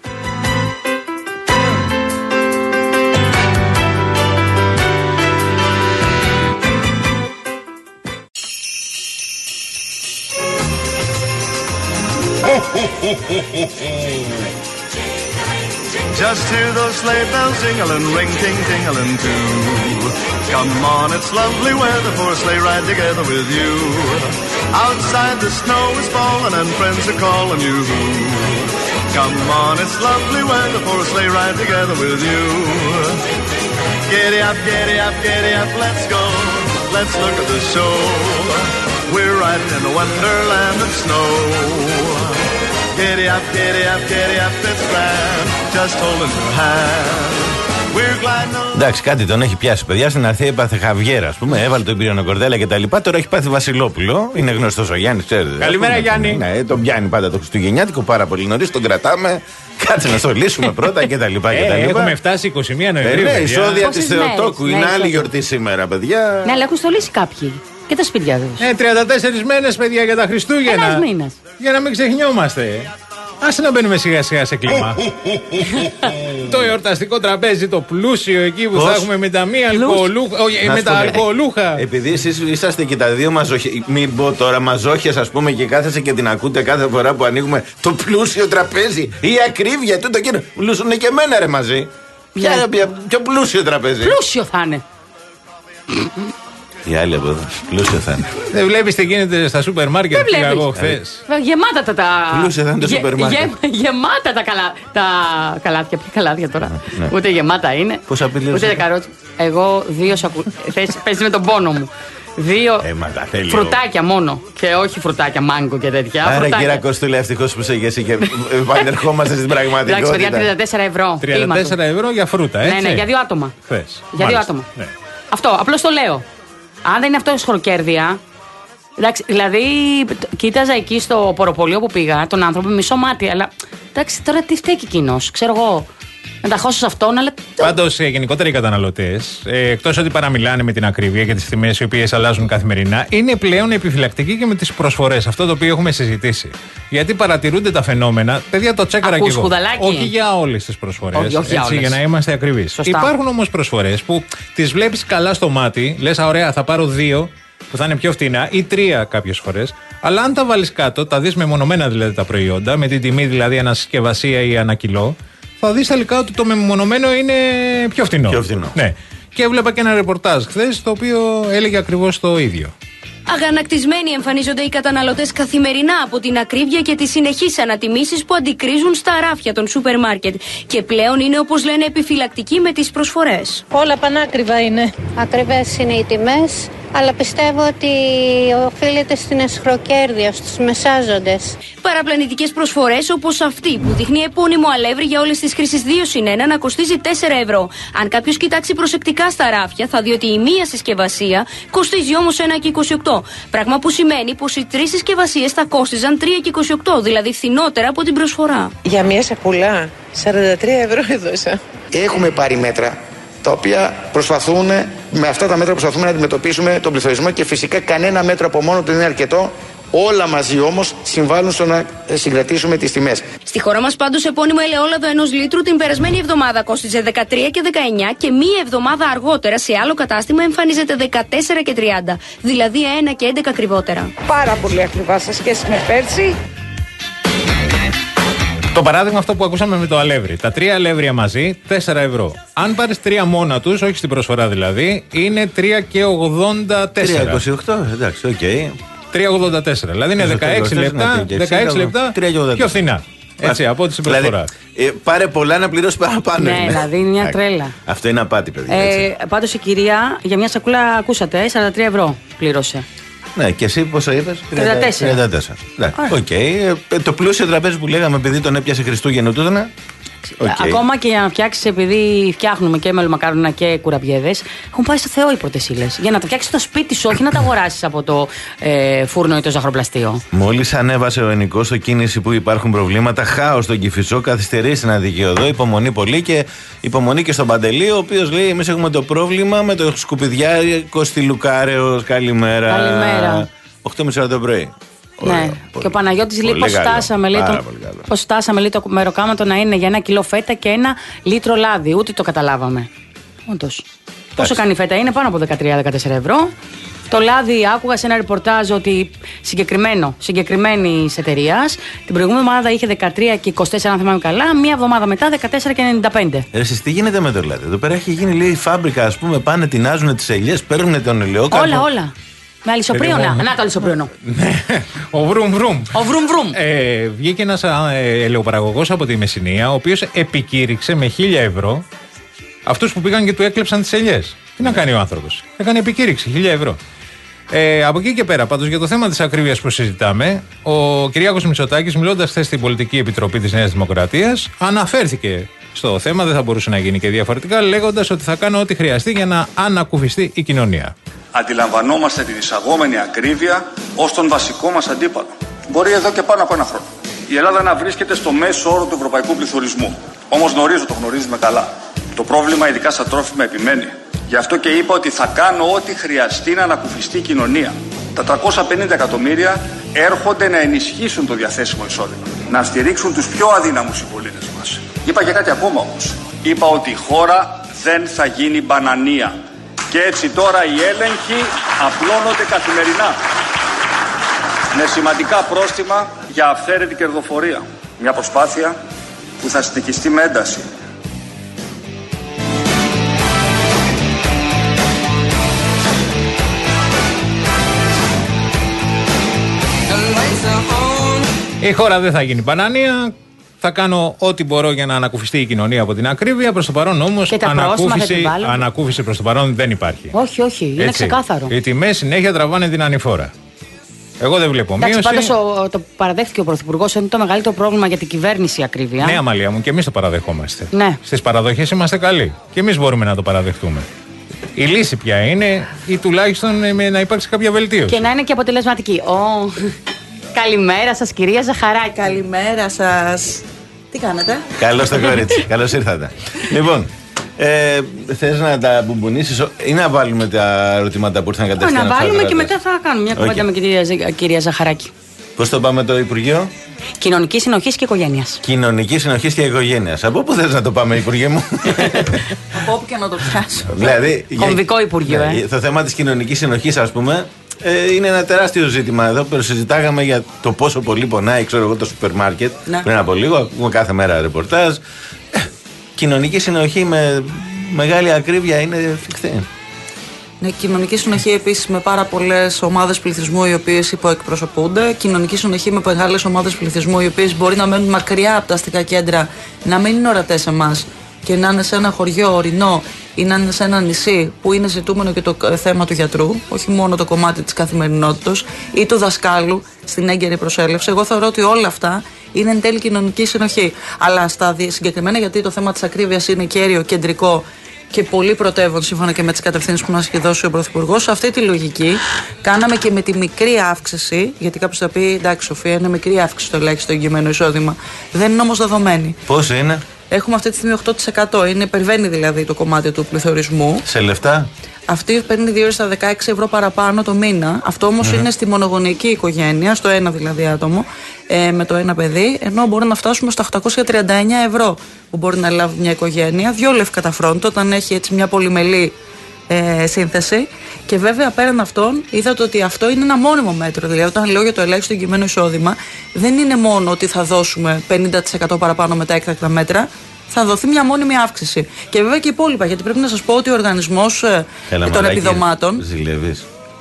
Just hear those sleigh bells jingling, ring, ting, tingling too. Come on, it's lovely weather for a sleigh ride together with you. Outside the snow is falling and friends are calling you. Come on, it's lovely weather for a sleigh ride together with you. Giddy up, giddy up, giddy up, let's go. Let's look at the show. We're riding in a wonderland of snow. Giddy up, giddy up, giddy up, it's grand. Just holding your hand. We're gliding along. Εντάξει, κάτι τον έχει πιάσει, παιδιά. Στην Αρθία έπαθε Χαβιέρα, α πούμε. Έβαλε τον Πύριανο Κορδέλα και τα λοιπά. Τώρα έχει πάθει Βασιλόπουλο. Είναι γνωστό ο Γιάννη, ξέρετε. Καλημέρα, Γιάννη. Ναι, τον πιάνει πάντα το Χριστουγεννιάτικο πάρα πολύ νωρί. Τον κρατάμε. Κάτσε να το λύσουμε πρώτα και τα λοιπά. Και τα λοιπά. Έχουμε φτάσει είκοσι μία Νοεμβρίου. Ναι, εισόδια τη Θεοτόκου. Είναι άλλη γιορτή σήμερα, παιδιά. Ναι, αλλά έχουν στολίσει κάποιοι. Και τα σπίτια του. Ε, τριάντα τέσσερις μέρες, παιδιά, για τα Χριστούγεννα. Ένας μήνας. Για να μην ξεχνιόμαστε. Άσε να μπαίνουμε σιγά σιγά σε κλίμα. Το εορταστικό τραπέζι, το πλούσιο εκεί που Πώς? θα έχουμε με τα μη αλκοολούχα. Όχι, με τα αλκοολούχα. Επειδή εσείς είσαστε και τα δύο μαζοχέ. Μην πω τώρα μαζόχες, ας πούμε, και κάθεσε και την ακούτε κάθε φορά που ανοίγουμε το πλούσιο τραπέζι. Η ακρίβεια του το κύριο. Πλούσιο και εμένα, ρε, μαζί. Ποια είναι πιο πλούσιο τραπέζι. Πλούσιο θα είναι. Η άλλη από εδώ. Πλούσιο θα είναι. Δεν βλέπεις τι γίνεται στα σούπερ μάρκετ που πήγα εγώ χθες. Γεμάτα τα. τα... Πλούσιο θα είναι το Γε, σούπερ μάρκετ. Γε, γεμάτα τα, καλα... τα καλάθια. Ποια καλάθια τώρα. Ναι. Ούτε γεμάτα είναι. Πώς απειλείς. Ούτε καρότσι. Εγώ δύο σακου. Παίζει με τον πόνο μου. Δύο ε, φρουτάκια μόνο. Και όχι φρουτάκια, μάγκο και τέτοια. Άρα, κύριε Κωστούλα, ευτυχώς που σε γεσί και επανερχόμαστε στην πραγματικότητα. Εντάξει, παιδιά, τριάντα τέσσερα ευρώ. τριάντα τέσσερα ευρώ για φρούτα, έτσι. Ναι, ναι, για δύο άτομα. Χθες. Για δύο άτομα. Ναι. Αυτό, απλώς το λέω. Αν δεν είναι αυτό χροκέρδια. Εντάξει, δηλαδή, κοίταζα εκεί στο ποροπολείο που πήγα τον άνθρωπο με μισό μάτι. Αλλά εντάξει, τώρα τι φταίει εκείνος, ξέρω εγώ. Να τα χώσω σε αυτόν, αλλά. Πάντως, γενικότερα οι καταναλωτές, ε, εκτός ότι παραμιλάνε με την ακρίβεια και τις τιμές οι οποίες αλλάζουν καθημερινά, είναι πλέον επιφυλακτικοί και με τις προσφορές. Αυτό το οποίο έχουμε συζητήσει. Γιατί παρατηρούνται τα φαινόμενα. Παιδιά, το τσέκαρα και εγώ. Σκουδαλάκι. Όχι για όλες τις προσφορές. Όχι, όχι έτσι, για να είμαστε ακριβείς. Υπάρχουν όμως προσφορές που τις βλέπεις καλά στο μάτι, λες, ωραία, θα πάρω δύο που θα είναι πιο φτηνά ή τρία κάποιες φορές. Αλλά αν τα βάλεις κάτω, τα δεις μεμονωμένα δηλαδή τα προϊόντα, με την τιμή δηλαδή ανασυσκευασία ή ένα κιλό. Θα δεις τελικά ότι το μεμονωμένο είναι πιο φτηνό. Πιο φτηνό. Ναι. Και έβλεπα και ένα ρεπορτάζ χθες το οποίο έλεγε ακριβώς το ίδιο. Αγανακτισμένοι εμφανίζονται οι καταναλωτές καθημερινά από την ακρίβεια και τις συνεχείς ανατιμήσεις που αντικρίζουν στα ράφια των σούπερ μάρκετ. Και πλέον είναι, όπως λένε, επιφυλακτικοί με τις προσφορές. Όλα πανάκριβα είναι. Ακριβές είναι οι τιμές, αλλά πιστεύω ότι οφείλεται στην εσχροκέρδεια, στους μεσάζοντες. Παραπλανητικές προσφορές όπως αυτή που δείχνει επώνυμο αλεύρι για όλες τις χρήσεις δύο συν ένα να κοστίζει τέσσερα ευρώ. Αν κάποιος κοιτάξει προσεκτικά στα ράφια θα δει ότι η μία συσκευασία κοστίζει όμως ένα και είκοσι οκτώ. Πράγμα που σημαίνει πως οι τρεις συσκευασίες θα κόστιζαν τρία και είκοσι οκτώ, δηλαδή φθηνότερα από την προσφορά. Για μία σακούλα σαράντα τρία ευρώ έδωσα. Έχουμε πάρει μέτρα τα οποία προσπαθούν, με αυτά τα μέτρα προσπαθούμε να αντιμετωπίσουμε τον πληθωρισμό και φυσικά κανένα μέτρο από μόνο του δεν είναι αρκετό. Όλα μαζί όμως συμβάλλουν στο να συγκρατήσουμε τις τιμές. Στη χώρα μας πάντως επώνυμο ελαιόλαδο ενός λίτρου την περασμένη εβδομάδα κόστιζε δεκατρία και δεκαεννιά και μία εβδομάδα αργότερα σε άλλο κατάστημα εμφανίζεται δεκατέσσερα και τριάντα, δηλαδή ένα και έντεκα ακριβότερα. Πάρα πολύ ακριβά σε σχέση με πέρσι. Το παράδειγμα αυτό που ακούσαμε με το αλεύρι. Τα τρία αλεύρια μαζί, τέσσερα ευρώ. Αν πάρεις τρία μόνα τους, όχι στην προσφορά δηλαδή, είναι τρία και ογδόντα τέσσερα. τρία είκοσι οκτώ, εντάξει, οκ. Okay. τρία ογδόντα τέσσερα. Δηλαδή είναι δεκαέξι λεπτά, δεκαέξι λεπτά πιο φθηνά. Έτσι, από ό,τι στην προσφορά. Δηλαδή, ε, πάρε πολλά να πληρώσει παραπάνω. Ναι, δηλαδή είναι μια τρέλα. Αυτό είναι απάτη, παιδιά. Ε, Πάντως η κυρία για μια σακούλα, ακούσατε, σαράντα τρία ευρώ πλήρωσε. Ναι, και εσύ πόσο είπες? τριάντα τέσσερα. τριάντα τέσσερα. Ναι, οκ. Okay. Το πλούσιο τραπέζι που λέγαμε, επειδή τον έπιασε Χριστούγεννο, τούτο Okay. Ακόμα και για να φτιάξει, επειδή φτιάχνουμε και μελομακάρονα και κουραμπιέδες, έχουν πάει στο Θεό οι πρώτες ύλες. Για να τα φτιάξει στο σπίτι σου, όχι να τα αγοράσεις από το ε, φούρνο ή το ζαχαροπλαστείο. Μόλις ανέβασε ο Ενικός στο κίνηση που υπάρχουν προβλήματα, χάος στον Κηφισό, καθυστερεί στην Αδικαιοδό, υπομονή πολύ και υπομονή και στον Παντελή, ο οποίος λέει: εμείς έχουμε το πρόβλημα με το σκουπιδιάρικο στη Λουκάρεως. Καλημέρα. Καλημέρα. οκτώ και μισή το πρωί. Ωραία, ναι, πολύ, και ο Παναγιώτης λέει πως φτάσαμε, λέει, το, πως φτάσαμε λέει, το μεροκάματο να είναι για ένα κιλό φέτα και ένα λίτρο λάδι. Ούτε το καταλάβαμε. Όντως. Πόσο κάνει η φέτα, είναι πάνω από δεκατρία με δεκατέσσερα ευρώ. Το λάδι, άκουγα σε ένα ρεπορτάζ ότι συγκεκριμένο, συγκεκριμένη εταιρεία την προηγούμενη εβδομάδα είχε δεκατρία και είκοσι τέσσερα, αν θυμάμαι καλά, μία εβδομάδα μετά δεκατέσσερα και ενενήντα πέντε. Ρε, εσείς τι γίνεται με το λάδι? Εδώ πέρα έχει γίνει λέει φάμπρικα, ας πούμε, πάνε, τεινάζουν τις ελιές, παίρνουν τον ελαιόκαρπο. Όλα, όλα. Με αλυσοπρίωνα. Να το αλυσοπρίωνο. Ο Βρουμ Βρουμ. Ο Βρουμ Βρουμ. Ε, βγήκε ένας ε, ελαιοπαραγωγός από τη Μεσσηνία, ο οποίος επικήρυξε με χίλια ευρώ αυτούς που πήγαν και του έκλεψαν τις ελιές. Τι να κάνει ο άνθρωπος? Έκανε επικήρυξη, χίλια ευρώ. Ε, από εκεί και πέρα, πάντως, για το θέμα της ακρίβειας που συζητάμε, ο Κυριάκος Μητσοτάκης, μιλώντας χθες στην Πολιτική Επιτροπή της Νέας Δημοκρατίας, αναφέρθηκε στο θέμα, δεν θα μπορούσε να γίνει και διαφορετικά, λέγοντας ότι θα κάνω ό,τι χρειαστεί για να ανακουφιστεί η κοινωνία. Αντιλαμβανόμαστε την εισαγόμενη ακρίβεια ως τον βασικό μας αντίπαλο. Μπορεί εδώ και πάνω από ένα χρόνο η Ελλάδα να βρίσκεται στο μέσο όρο του ευρωπαϊκού πληθωρισμού. Όμως γνωρίζω, το γνωρίζουμε καλά. Το πρόβλημα, ειδικά στα τρόφιμα, επιμένει. Γι' αυτό και είπα ότι θα κάνω ό,τι χρειαστεί να ανακουφιστεί η κοινωνία. Τα τριακόσια πενήντα εκατομμύρια έρχονται να ενισχύσουν το διαθέσιμο εισόδημα, να στηρίξουν τους πιο αδύναμους συμπολίτες μας. Είπα και κάτι ακόμα όμως. Είπα ότι η χώρα δεν θα γίνει μπανανία. Και έτσι τώρα οι έλεγχοι απλώνονται καθημερινά. Με σημαντικά πρόστιμα για αυθαίρετη κερδοφορία. Μια προσπάθεια που θα συνεχιστεί με ένταση. Η χώρα δεν θα γίνει μπανάνια. Θα κάνω ό,τι μπορώ για να ανακουφιστεί η κοινωνία από την ακρίβεια. Προς το παρόν όμως ανακούφιση, ανακούφιση προς το παρόν δεν υπάρχει. Όχι, όχι, είναι έτσι, ξεκάθαρο. Οι τιμές συνέχεια τραβάνε την ανηφόρα. Εγώ δεν βλέπω μείωση. Πάντως το παραδέχτηκε ο Πρωθυπουργός ότι είναι το μεγαλύτερο πρόβλημα για την κυβέρνηση η ακρίβεια. Ναι, Αμαλία μου, και εμείς το παραδεχόμαστε. Ναι. Στις παραδοχές είμαστε καλοί. Και εμείς μπορούμε να το παραδεχτούμε. Η λύση ποια είναι, ή τουλάχιστον να υπάρξει κάποια βελτίωση. Και να είναι και αποτελεσματική. Oh. Καλημέρα σας, κυρία Ζαχαράκη. Καλημέρα σας. Τι κάνετε? Καλώς το κορίτσι. Καλώς ήρθατε. Λοιπόν, ε, θες να τα μπουμπουνίσεις ή να βάλουμε τα ερωτήματα που ήρθαν κατευθείαν? Να βάλουμε και μετά θα κάνουμε μια κουβέντα okay. με την κυρία, κυρία Ζαχαράκη. Πώς το πάμε το Υπουργείο? Κοινωνικής Συνοχής και Οικογένειας. Κοινωνικής Συνοχής και Οικογένειας. Από πού θες να το πάμε, Υπουργέ μου? Από όπου και να το πιάσω. Δηλαδή, κομβικό Υπουργείο, ε. Το θέμα της κοινωνικής συνοχής, ας πούμε, ε, είναι ένα τεράστιο ζήτημα. Εδώ που συζητάγαμε για το πόσο πολύ πονάει, ξέρω εγώ, το σούπερ μάρκετ ναι. πριν από λίγο. Ακούμε κάθε μέρα ρεπορτάζ. Ε, κοινωνική συνοχή με μεγάλη ακρίβεια είναι εφικτή. Ναι, κοινωνική συνοχή επίσης με πάρα πολλές ομάδες πληθυσμού οι οποίες υποεκπροσωπούνται. Κοινωνική συνοχή με μεγάλες ομάδες πληθυσμού οι οποίες μπορεί να μένουν μακριά από τα αστικά κέντρα, να μην είναι ορατές σε εμάς και να είναι σε ένα χωριό ορεινό ή να είναι σε ένα νησί που είναι ζητούμενο και το θέμα του γιατρού, όχι μόνο το κομμάτι της καθημερινότητας ή του δασκάλου στην έγκαιρη προσέλευση. Εγώ θεωρώ ότι όλα αυτά είναι εν τέλει κοινωνική συνοχή. Αλλά στα συγκεκριμένα, γιατί το θέμα της ακρίβειας είναι κέριο, κεντρικό και πολύ πρωτεύον σύμφωνα και με τις κατευθύνσεις που μας έχει δώσει ο Πρωθυπουργός, σε αυτή τη λογική κάναμε και με τη μικρή αύξηση, γιατί κάποιος θα πει εντάξει, Σοφία, είναι μικρή αύξηση το ελάχιστο εγγυημένο εισόδημα. Δεν είναι όμως δεδομένη. Πόσο είναι? Έχουμε αυτή τη στιγμή οκτώ τοις εκατό. Είναι, υπερβαίνει δηλαδή το κομμάτι του πληθωρισμού. Σε λεφτά? Αυτή παίρνει δύο στα δεκαέξι ευρώ παραπάνω το μήνα. Αυτό όμως mm-hmm. είναι στη μονογονεϊκή οικογένεια, στο ένα δηλαδή άτομο, ε, με το ένα παιδί. Ενώ μπορεί να φτάσουμε στα οκτακόσια τριάντα εννέα ευρώ που μπορεί να λάβει μια οικογένεια. Δύο λευκά τα φρόντα, όταν έχει έτσι μια πολυμελή ε, σύνθεση. Και βέβαια πέραν αυτών, είδατε ότι αυτό είναι ένα μόνιμο μέτρο. Δηλαδή, όταν λέω για το ελάχιστο εγγυημένο εισόδημα, δεν είναι μόνο ότι θα δώσουμε πενήντα τοις εκατό παραπάνω με τα έκτακτα μέτρα. Θα δοθεί μια μόνιμη αύξηση. Και βέβαια και υπόλοιπα. Γιατί πρέπει να σας πω ότι ο οργανισμός των επιδομάτων. Ζηλεύεις.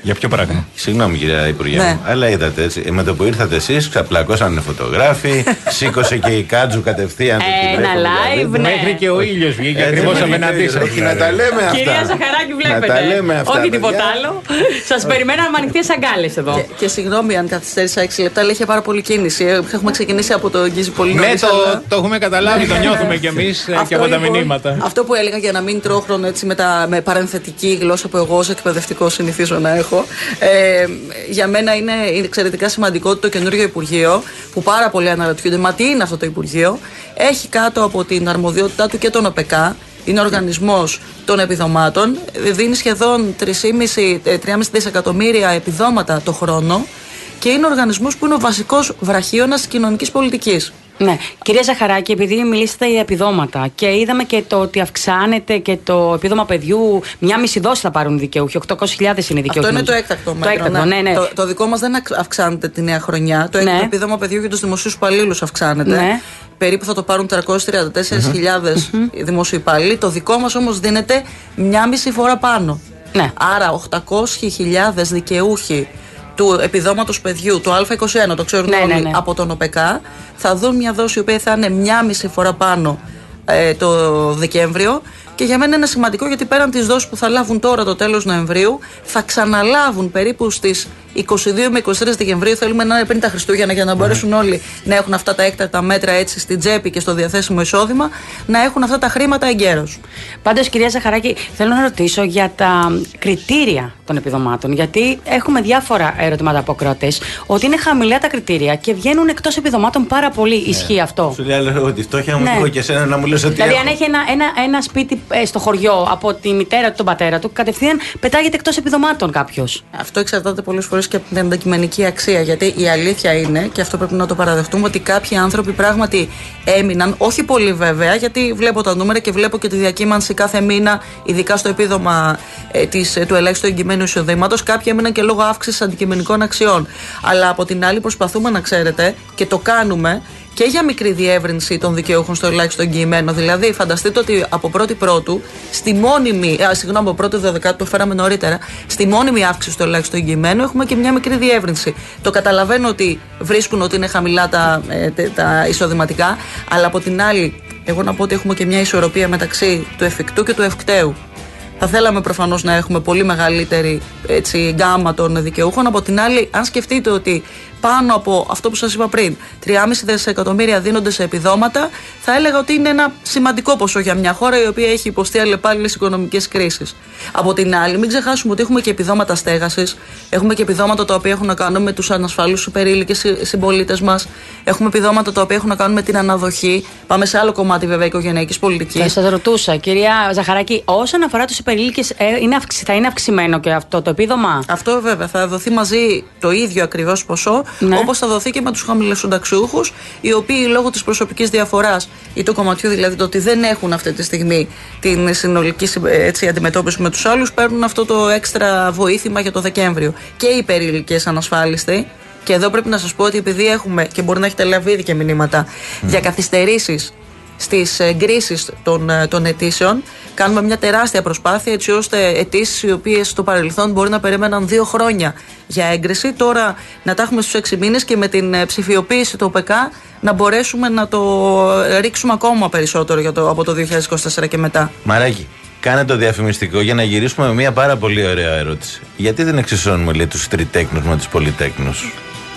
Για ποιο πράγμα? Συγγνώμη, κυρία Υπουργέ, ναι. αλλά είδατε έτσι. Με το που ήρθατε εσείς, ξαπλακώσανε φωτογράφοι, σήκωσε και η Κάτζου κατευθείαν. Ένα live, ναι. Μέχρι και ο ήλιος βγήκε ακριβώς απέναντί σας. Όχι, να τα λέμε αυτά. Κυρία Ζαχαράκη, βλέπετε. Όχι τίποτα άλλο. Σας περιμέναμε με ανοιχτές αγκάλες εδώ. Και συγγνώμη αν καθυστέρησα έξι λεπτά, αλλά είχε πάρα πολύ κίνηση. Έχουμε ξεκινήσει από το Γκίζι πολύ νωρίς. Ναι, το έχουμε καταλάβει, το νιώθουμε κι εμείς και από τα μηνύματα. Αυτό που έλεγα για να μην τρώω χρόνο έτσι με παρενθετική γλώσσα που εγώ ως εκπαιδευτικό συνηθίζω να έχω. Ε, για μένα είναι, είναι εξαιρετικά σημαντικό ότι το καινούργιο Υπουργείο, που πάρα πολλοί αναρωτιούνται, μα τι είναι αυτό το Υπουργείο, έχει κάτω από την αρμοδιότητά του και τον ΟΠΕΚΑ. Είναι ο οργανισμός των επιδομάτων, δίνει σχεδόν τρία κόμμα πέντε δισεκατομμύρια επιδόματα το χρόνο και είναι ο οργανισμός που είναι ο βασικός βραχίωνας της κοινωνικής πολιτικής. Ναι. Κυρία Ζαχαράκη, επειδή μιλήσατε για επιδόματα και είδαμε και το ότι αυξάνεται και το επίδομα παιδιού, μια μισή δόση θα πάρουν οι δικαιούχοι, οκτακόσιες χιλιάδες είναι οι δικαιούχοι. Αυτό είναι το έκτακτο μέτρο. Το, έκτακτο, ναι. Ναι, ναι. Το, το δικό μας δεν αυξάνεται τη νέα χρονιά. Το έκτακτο ναι. επίδομα παιδιού για τους δημοσίους υπαλλήλους αυξάνεται. Ναι. Περίπου θα το πάρουν τριακόσιες τριάντα τέσσερις χιλιάδες mm-hmm. δημόσιοι υπάλληλοι. Το δικό μας όμως δίνεται μια μισή φορά πάνω. Ναι. Άρα οκτακόσιες χιλιάδες δικαιούχοι του επιδόματος παιδιού, το Α είκοσι ένα, το ξέρουν ναι, όλοι, ναι, ναι. από τον ΟΠΕΚΑ, θα δουν μια δόση η οποία θα είναι μια μισή φορά πάνω ε, το Δεκέμβριο. Και για μένα είναι σημαντικό γιατί πέραν τις δόσεις που θα λάβουν τώρα το τέλος Νοεμβρίου, θα ξαναλάβουν περίπου στις είκοσι δύο με είκοσι τρεις Δεκεμβρίου. Θέλουμε να είναι πριν τα Χριστούγεννα για να μπορέσουν mm. όλοι να έχουν αυτά τα έκτακτα μέτρα έτσι στην τσέπη και στο διαθέσιμο εισόδημα, να έχουν αυτά τα χρήματα εγκαίρως. Πάντως, κυρία Ζαχαράκη, θέλω να ρωτήσω για τα κριτήρια των επιδομάτων. Γιατί έχουμε διάφορα ερωτήματα από ακροατές ότι είναι χαμηλά τα κριτήρια και βγαίνουν εκτός επιδομάτων πάρα πολύ. Yeah. Ισχύει αυτό? Σου λέει ότι φτώχεια μου έχω και εσένα να μου λες ότι. Δηλαδή, έχω. αν έχει ένα, ένα, ένα σπίτι στο χωριό από τη μητέρα του, τον πατέρα του, κατευθείαν πετάγεται εκτός επιδομάτων κάποιος. Αυτό εξαρτάται πολλές φορές και από την αντικειμενική αξία. Γιατί η αλήθεια είναι, και αυτό πρέπει να το παραδεχτούμε, ότι κάποιοι άνθρωποι πράγματι έμειναν, όχι πολύ βέβαια, γιατί βλέπω τα νούμερα και βλέπω και τη διακύμανση κάθε μήνα, ειδικά στο επίδομα ε, της, του ελάχιστου εγγυημένου εισοδήματος. Κάποιοι έμειναν και λόγω αύξησης αντικειμενικών αξιών. Αλλά από την άλλη, προσπαθούμε να ξέρετε και το κάνουμε και για μικρή διεύρυνση των δικαιούχων στο ελάχιστο εγγυημένο. Δηλαδή, φανταστείτε ότι από πρώτη Πρώτου, στη μόνιμη, α, συγγνώμη, από πρώτη Δωδεκάτου, το φέραμε νωρίτερα, στη μόνιμη αύξηση του ελάχιστο εγγυημένο έχουμε και μια μικρή διεύρυνση. Το καταλαβαίνω ότι βρίσκουν ότι είναι χαμηλά τα, ε, τα εισοδηματικά, αλλά από την άλλη, εγώ να πω ότι έχουμε και μια ισορροπία μεταξύ του εφικτού και του ευκταίου. Θα θέλαμε προφανώς να έχουμε πολύ μεγαλύτερη έτσι, γκάμα των δικαιούχων. Από την άλλη, αν σκεφτείτε ότι πάνω από αυτό που σας είπα πριν, τρία κόμμα πέντε δισεκατομμύρια δίνονται σε επιδόματα, θα έλεγα ότι είναι ένα σημαντικό ποσό για μια χώρα η οποία έχει υποστεί αλλεπάλληλες οικονομικές κρίσεις. Από την άλλη, μην ξεχάσουμε ότι έχουμε και επιδόματα στέγασης, έχουμε και επιδόματα τα οποία έχουν να κάνουν με τους ανασφαλούς υπερήλικες συμπολίτες μας, έχουμε επιδόματα τα οποία έχουν να κάνουν με την αναδοχή. Πάμε σε άλλο κομμάτι βέβαια οικογενειακής πολιτικής. Θα σας ρωτούσα, κυρία Ζαχαράκη, όσον αφορά τους υπερήλικες, είναι αυξη, θα είναι αυξημένο και αυτό το επίδομα? Αυτό βέβαια θα δοθεί μαζί το ίδιο ακριβώς ποσό. Ναι. Όπως θα δοθεί και με τους χαμηλοσυνταξιούχους, οι οποίοι λόγω της προσωπικής διαφοράς ή του κομματιού, δηλαδή το ότι δεν έχουν αυτή τη στιγμή την συνολική έτσι, αντιμετώπιση με τους άλλους, παίρνουν αυτό το έξτρα βοήθημα για το Δεκέμβριο. Και οι υπερήλικες ανασφάλιστοι. Και εδώ πρέπει να σας πω ότι επειδή έχουμε, και μπορεί να έχετε λάβει ήδη και μηνύματα, mm. για καθυστερήσεις στις εγκρίσεις των, των αιτήσεων, κάνουμε μια τεράστια προσπάθεια έτσι ώστε αιτήσεις οι οποίες στο παρελθόν μπορεί να περίμεναν δύο χρόνια για έγκριση, τώρα να τα έχουμε στους έξι μήνες και με την ψηφιοποίηση του ΟΠΕΚΑ να μπορέσουμε να το ρίξουμε ακόμα περισσότερο για το, από το δύο χιλιάδες είκοσι τέσσερα και μετά. Μαράκι, κάνε το διαφημιστικό για να γυρίσουμε με μια πάρα πολύ ωραία ερώτηση. Γιατί δεν εξισώνουμε λέει τους τριτέκνους με τους πολυτέκνους?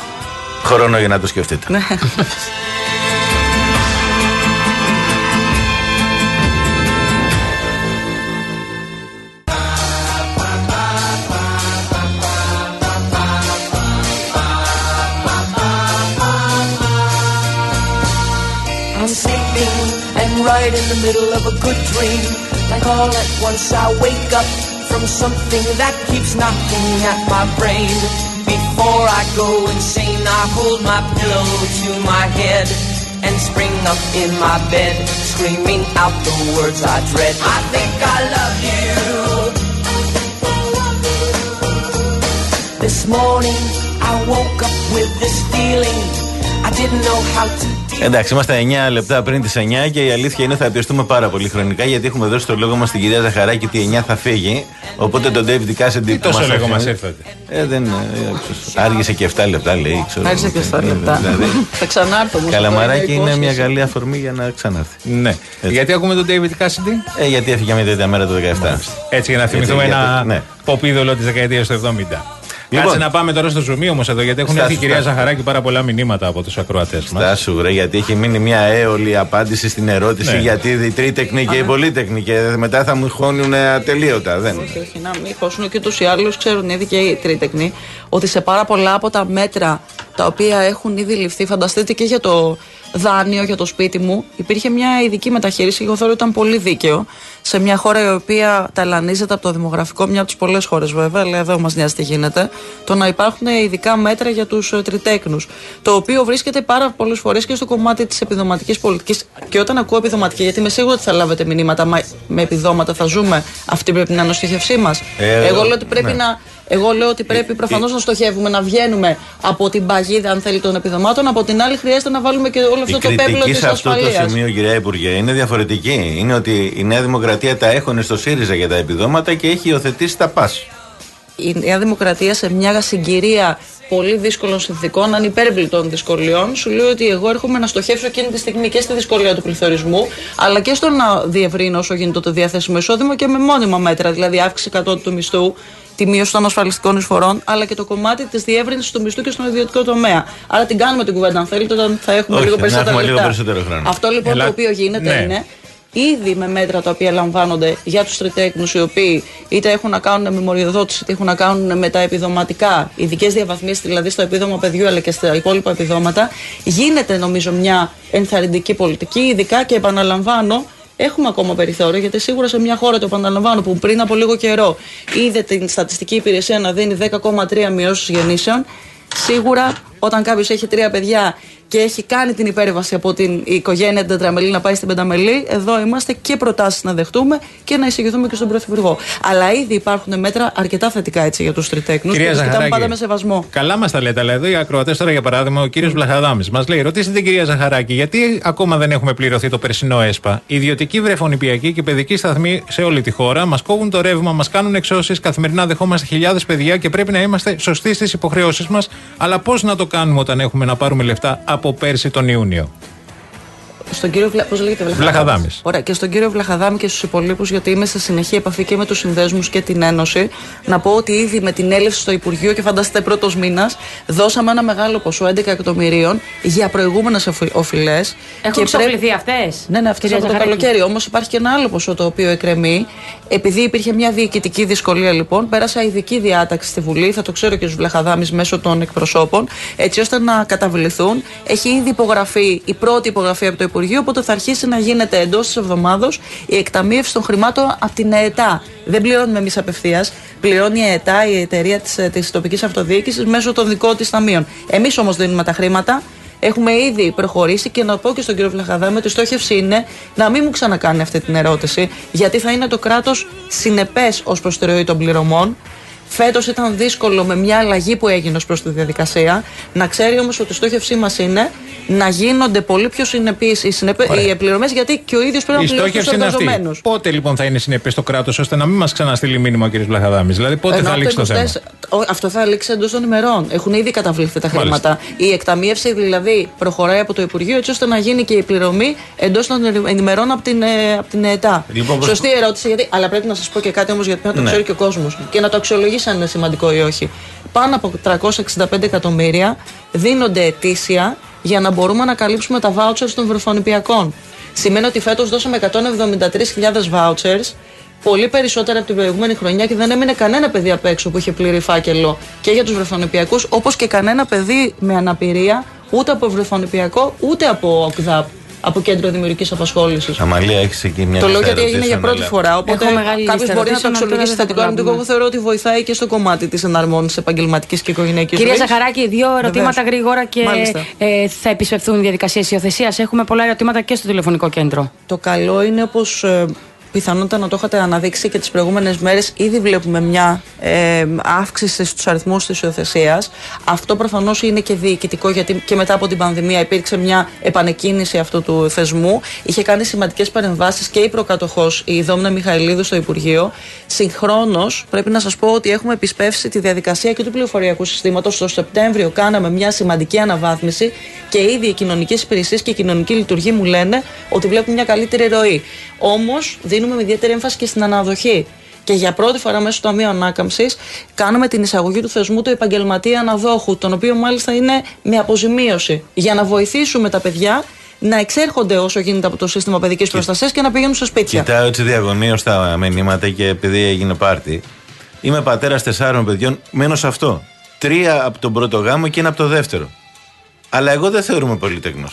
Χρόνο για να το σκεφτείτε. Right in the middle of a good dream, like all at once I wake up from something that keeps knocking at my brain. Before I go insane, I hold my pillow to my head and spring up in my bed, screaming out the words I dread. I think I love you. This morning I woke up with this feeling I didn't know how to deal. Εντάξει, είμαστε εννιά λεπτά πριν τις εννιά και η αλήθεια είναι θα πιεστούμε πάρα πολύ χρονικά γιατί έχουμε δώσει το λόγο μας στην κυρία Ζαχαράκη ότι εννιά θα φύγει. Οπότε τον David Cassidy. Τι τόσο λόγο μας ήρθατε. Ε, δεν. Ε, άργησε και επτά λεπτά, λέει. Ξέρω, άργησε και επτά λεπτά. Δηλαδή, θα ξανάρθω όμως. Καλαμαράκι είναι μια καλή αφορμή για να ξανάρθει. Ναι. Έτσι. Γιατί ακούμε τον David Cassidy. Ε, γιατί έφυγε μια τέτοια μέρα το δεκαεπτά. Έτσι, για να θυμηθούμε ένα ναι. pop είδωλο της δεκαετίας του εβδομήντα. Λοιπόν, κάτσε να πάμε τώρα στο ζουμί όμως εδώ, γιατί έχουν έρθει η κυρία Ζαχαράκη πάρα πολλά μηνύματα από τους ακροατές μας. Στάσου, ρε, γιατί έχει μείνει μια έολη απάντηση στην ερώτηση ναι. γιατί η τρίτεκνη και η πολύτεκνη και μετά θα μου χώνουν ατελείωτα. Δεν. Όχι, όχι, να μην χώσουν και ούτως ή άλλως ξέρουν ήδη και οι τρίτεκνοι ότι σε πάρα πολλά από τα μέτρα τα οποία έχουν ήδη ληφθεί, φανταστείτε και για το δάνειο για το σπίτι μου, υπήρχε μια ειδική μεταχείριση και εγώ θεωρώ ότι ήταν πολύ δίκαιο. Σε μια χώρα η οποία ταλανίζεται από το δημογραφικό, μια από τις πολλές χώρες βέβαια, αλλά εδώ μας νοιάζει τι γίνεται, το να υπάρχουν ειδικά μέτρα για τους τριτέκνους. Το οποίο βρίσκεται πάρα πολλές φορές και στο κομμάτι της επιδοματικής πολιτικής. Και όταν ακούω επιδοματική, γιατί είμαι σίγουρη ότι θα λάβετε μηνύματα, μα με επιδόματα θα ζούμε, αυτή πρέπει να είναι η στοχευσή μας. Ε, εγώ λέω ότι πρέπει ναι. να. Εγώ λέω ότι πρέπει προφανώς να στοχεύουμε, να βγαίνουμε από την παγίδα, αν θέλει, των επιδομάτων. Από την άλλη, χρειάζεται να βάλουμε και όλο αυτό η το πέπλο της ασφαλείας. Σε αυτό το σημείο, κυρία Υπουργέ, είναι διαφορετική. Είναι ότι η Νέα Δημοκρατία τα έχωνε στο ΣΥΡΙΖΑ για τα επιδόματα και έχει υιοθετήσει τα ΠΑΣ. Η Νέα Δημοκρατία σε μια συγκυρία πολύ δύσκολων συνθηκών, ανυπέρβλητων δυσκολιών, σου λέει ότι εγώ έρχομαι να στοχεύσω εκείνη τη στιγμή και στη δυσκολία του πληθωρισμού, αλλά και στο να διευρύνω όσο γίνεται το διαθέσιμο εισόδημα και με μόνιμα μέτρα, δηλαδή αύξηση κατώτατου μισθού, τη μείωση των ασφαλιστικών εισφορών, αλλά και το κομμάτι της διεύρυνσης του μισθού και στον ιδιωτικό τομέα. Άρα την κάνουμε την κουβέντα, αν θέλετε, όταν θα έχουμε όχι, λίγο περισσότερα λεπτά. Λίγο περισσότερο χρόνο. Αυτό λοιπόν Ελά... το οποίο γίνεται ναι. είναι ήδη με μέτρα τα οποία λαμβάνονται για τους τριτέκνους, οι οποίοι είτε έχουν να κάνουν με μοριοδότηση, είτε έχουν να κάνουν με τα επιδοματικά, ειδικές διαβαθμίσεις δηλαδή στο επίδομα παιδιού αλλά και στα υπόλοιπα επιδόματα, γίνεται νομίζω μια ενθαρρυντική πολιτική, ειδικά και επαναλαμβάνω. Έχουμε ακόμα περιθώριο, γιατί σίγουρα σε μια χώρα, το επαναλαμβάνω, που πριν από λίγο καιρό είδε την στατιστική υπηρεσία να δίνει δέκα κόμμα τρία μειώσεις γεννήσεων, σίγουρα όταν κάποιος έχει τρία παιδιά και έχει κάνει την υπέρβαση από την οικογένεια την τετραμελή να πάει στην πενταμελή, εδώ είμαστε και προτάσεις να δεχτούμε και να εισηγηθούμε και στον Πρωθυπουργό. Αλλά ήδη υπάρχουν μέτρα αρκετά θετικά έτσι για τους τριτέκνους και τους κοιτάμε πάντα με σεβασμό. Καλά μας τα λέτε, αλλά εδώ οι ακροατές τώρα, για παράδειγμα, ο κύριος Βλαχαδάμης μας λέει: ρωτήστε την κυρία Ζαχαράκη, γιατί ακόμα δεν έχουμε πληρωθεί το περσινό ΕΣΠΑ. Ιδιωτική, βρεφονιπιακή και παιδική σταθμή σε όλη τη χώρα μας κόβουν το ρεύμα, μας κάνουν εξώσεις, καθημερινά δεχόμαστε χιλιάδες παιδιά και πρέπει να είμαστε σωστοί στις υποχρεώσεις μας. Αλλά πώς να το κάνουμε όταν έχουμε να πάρουμε λεφτά από πέρσι τον Ιούνιο? Στον κύριο Βλα... Πώς λέγεται, Βλαχαδάμης. Ωραία, και στον κύριο Βλαχαδάμη και στους υπολείπους, γιατί είμαι σε συνεχή επαφή και με τους συνδέσμους και την Ένωση, να πω ότι ήδη με την έλευση στο Υπουργείο, και φανταστείτε πρώτος μήνας, δώσαμε ένα μεγάλο ποσό έντεκα εκατομμυρίων για προηγούμενες οφειλές. Έχουν εξοφληθεί πρέπει... αυτές. Ναι, ναι, αυτές από το καλοκαίρι. Όμως υπάρχει και ένα άλλο ποσό το οποίο εκκρεμεί. Επειδή υπήρχε μια διοικητική δυσκολία, λοιπόν, πέρασα ειδική διάταξη στη Βουλή, θα το ξέρω και στους Βλαχαδάμης μέσω των εκπροσώπων, έτσι ώστε να καταβληθούν. Έχει ήδη υπογραφεί η πρώτη υπογραφή από το Υπουργείο, οπότε θα αρχίσει να γίνεται εντός της εβδομάδος η εκταμείευση των χρημάτων από την ΕΕΤΑ. Δεν πληρώνουμε εμείς απευθείας, πληρώνει η ΕΕΤΑ, η εταιρεία της, της τοπικής αυτοδιοίκησης, μέσω των δικών της ταμείων. Εμείς όμως δίνουμε τα χρήματα. Έχουμε ήδη προχωρήσει και να πω και στον κύριο Βλαχαδάμη ότι η στόχευση είναι να μην μου ξανακάνει αυτή την ερώτηση, γιατί θα είναι το κράτος συνεπές ως προς τη ροή των πληρωμών. Φέτος ήταν δύσκολο με μια αλλαγή που έγινε ως προς τη διαδικασία. Να ξέρει όμως ότι η στόχευσή μας είναι να γίνονται πολύ πιο συνεπείς οι, συνεπ... οι πληρωμές, γιατί και ο ίδιος πρέπει να πληρώσει τους εργαζομένους. Πότε λοιπόν θα είναι συνεπές το κράτος, ώστε να μην μας ξαναστείλει μήνυμα ο κ. Βλαχαδάμης? Δηλαδή πότε Ενώ θα λήξει το θέμα? Αυτό θα λήξει εντός των ημερών. Έχουν ήδη καταβληθεί τα χρήματα. Μάλιστα. Η εκταμείευση δηλαδή προχωράει από το Υπουργείο, έτσι ώστε να γίνει και η πληρωμή εντός των ημερών από την, από την ΕΕΤΑ. Λοιπόν, Σωστή ερώτηση, γιατί... αλλά πρέπει να σας πω και κάτι όμως, γιατί πρέπει να το ξέρει ναι. και ο κόσμος και να το αξιολογήσει αν είναι σημαντικό ή όχι. Πάνω από τριακόσια εξήντα πέντε εκατομμύρια δίνονται ετήσια για να μπορούμε να καλύψουμε τα vouchers των βρεφονιπιακών. Σημαίνει ότι φέτος δώσαμε εκατόν εβδομήντα τρεις χιλιάδες vouchers, πολύ περισσότερα από την προηγούμενη χρονιά, και δεν έμεινε κανένα παιδί απ' έξω που είχε πλήρη φάκελο και για τους βρεφονιπιακούς, όπως και κανένα παιδί με αναπηρία, ούτε από βρεφονιπιακό ούτε από ΟΚΔΑΠ, από Κέντρο Δημιουργικής Απασχόλησης. Αμαλία, έχεις εκεί μια. Το λέω γιατί έγινε για πρώτη φορά. Οπότε κάποιος μπορεί να το αξιολογήσει θετικό. Αρνητικό, εγώ θεωρώ ότι βοηθάει και στο κομμάτι της εναρμόνισης επαγγελματικής και οικογενειακής ζωής. Κυρία Ζαχαράκη, δύο ερωτήματα γρήγορα και ε, θα επισπευθούν διαδικασίες υιοθεσίας. Έχουμε πολλά ερωτήματα και στο τηλεφωνικό κέντρο. Το καλό είναι, όπως ε, πιθανότητα να το είχατε αναδείξει και τις προηγούμενες μέρες, ήδη βλέπουμε μια ε, αύξηση στους αριθμούς της υιοθεσίας. Αυτό προφανώς είναι και διοικητικό, γιατί και μετά από την πανδημία υπήρξε μια επανεκκίνηση αυτού του θεσμού. Είχε κάνει σημαντικές παρεμβάσεις και η προκατοχός, η Δόμνα Μιχαηλίδου, στο Υπουργείο. Συγχρόνως, πρέπει να σας πω ότι έχουμε επισπεύσει τη διαδικασία και του πληροφοριακού συστήματος. Το Σεπτέμβριο κάναμε μια σημαντική αναβάθμιση και ήδη οι κοινωνικές υπηρεσίες και η κοινωνική λειτουργία μου λένε ότι βλέπουν μια καλύτερη ροή. Όμως, δίνουμε με ιδιαίτερη έμφαση και στην αναδοχή. Και για πρώτη φορά μέσω του Ταμείου Ανάκαμψης κάναμε την εισαγωγή του θεσμού του επαγγελματία αναδόχου, τον οποίο μάλιστα είναι με αποζημίωση, για να βοηθήσουμε τα παιδιά να εξέρχονται όσο γίνεται από το σύστημα παιδικής προστασίας και να πηγαίνουν στα σπίτια. Κοιτάω έτσι διαγωνίως τα μηνύματα και επειδή έγινε πάρτι. Είμαι πατέρας τεσσάρων παιδιών, μένω σε αυτό. Τρία από τον πρώτο γάμο και ένα από το δεύτερο. Αλλά εγώ δεν θεωρούμε πολυτεκνός.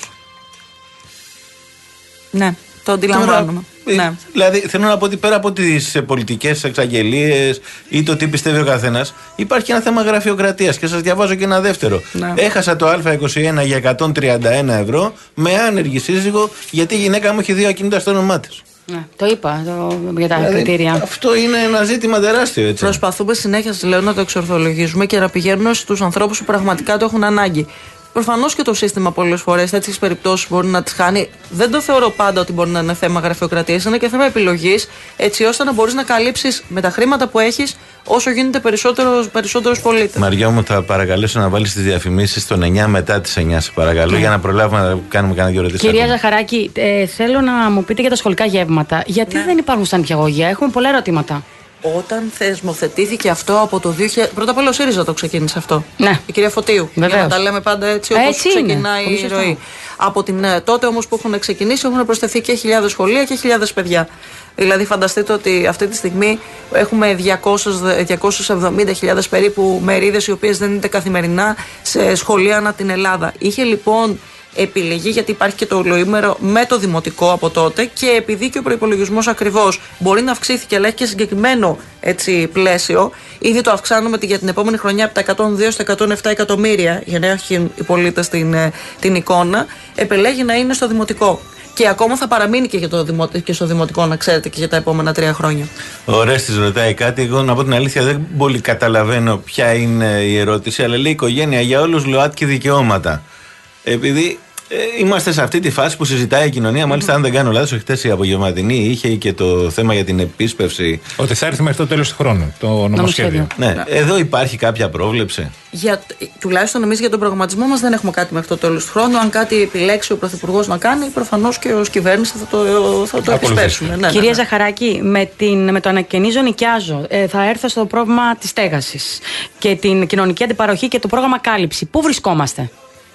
Ναι, το αντιλαμβάνομαι. Ναι. Δηλαδή, θέλω να πω ότι πέρα από τις πολιτικές εξαγγελίες ή το τι πιστεύει ο καθένας, υπάρχει ένα θέμα γραφειοκρατίας. Και σας διαβάζω και ένα δεύτερο. Ναι. Έχασα το Α είκοσι ένα για εκατόν τριάντα ένα ευρώ με άνεργη σύζυγο, γιατί η γυναίκα μου έχει δύο ακίνητα στο όνομά της. Ναι, το είπα το, για τα δηλαδή, κριτήρια. Αυτό είναι ένα ζήτημα τεράστιο, έτσι. Προσπαθούμε συνέχεια, λέω, να το εξορθολογίζουμε και να πηγαίνουμε στους ανθρώπους που πραγματικά το έχουν ανάγκη. Προφανώς και το σύστημα πολλές φορές τέτοιες περιπτώσεις μπορεί να τις χάνει. Δεν το θεωρώ πάντα ότι μπορεί να είναι θέμα γραφειοκρατίας, είναι και θέμα επιλογής, έτσι ώστε να μπορείς να καλύψεις με τα χρήματα που έχεις όσο γίνεται περισσότερος, περισσότερος πολίτες. Μαριά μου, θα παρακαλέσω να βάλεις τις διαφημίσεις των εννιά μετά τις εννιά, σε παρακαλώ, mm. για να προλάβουμε να κάνουμε κανένα δύο ερωτήσεις. Κυρία Ζαχαράκη, ε, θέλω να μου πείτε για τα σχολικά γεύματα. Γιατί ναι. δεν υπάρχουν στα νηπιαγωγεία, έχουμε πολλά ερωτήματα. Όταν θεσμοθετήθηκε αυτό από το δύο χιλιάδες. Πρώτα απ' όλα ο ΣΥΡΙΖΑ το ξεκίνησε αυτό. Ναι. Η κυρία Φωτίου. Βεβαίως. Για να τα λέμε πάντα έτσι όπως ξεκινάει η ροή. Από την τότε όμως που έχουν ξεκινήσει έχουν προσθεθεί και χιλιάδες σχολεία και χιλιάδες παιδιά. Δηλαδή, φανταστείτε ότι αυτή τη στιγμή έχουμε διακόσιες εβδομήντα χιλιάδες περίπου μερίδες οι οποίες δίνονται καθημερινά σε σχολεία ανά την Ελλάδα. Είχε λοιπόν επιλεγεί, γιατί υπάρχει και το ολοήμερο με το δημοτικό από τότε, και επειδή και ο προϋπολογισμός ακριβώς μπορεί να αυξήθηκε, αλλά έχει και συγκεκριμένο έτσι, πλαίσιο. Ήδη το αυξάνουμε για την επόμενη χρονιά από τα εκατόν δύο στα εκατόν επτά εκατομμύρια, για να έχουν οι πολίτες την, την εικόνα. Επελέγει να είναι στο δημοτικό. Και ακόμα θα παραμείνει και, για το δημο... και στο δημοτικό, να ξέρετε, και για τα επόμενα τρία χρόνια. Ο Ρέστης ρωτάει κάτι. Εγώ, να πω την αλήθεια, δεν πολύ καταλαβαίνω ποια είναι η ερώτηση, αλλά λέει οικογένεια για όλους, ΛΟΑΤΚΙ δικαιώματα. Επειδή ε, είμαστε σε αυτή τη φάση που συζητάει η κοινωνία, μάλιστα, mm-hmm. αν δεν κάνω λάθος, χτες η απογευματινή είχε και το θέμα για την επίσπευση. Ότι θα έρθει μέχρι το τέλος του χρόνου το νομοσχέδιο. Ναι. ναι. Εδώ υπάρχει κάποια πρόβλεψη. Για, τουλάχιστον εμείς για τον προγραμματισμό μας δεν έχουμε κάτι μέχρι το τέλος του χρόνου. Αν κάτι επιλέξει ο Πρωθυπουργός να κάνει, προφανώς και ως κυβέρνηση θα το, θα το επισπεύσουμε. Ναι, Κυρία ναι, ναι. Ζαχαράκη, με, την, με το ανακαινίζω νοικιάζω, ε, θα έρθω στο πρόβλημα της στέγασης και την κοινωνική αντιπαροχή και το πρόγραμμα κάλυψη. Πού βρισκόμαστε?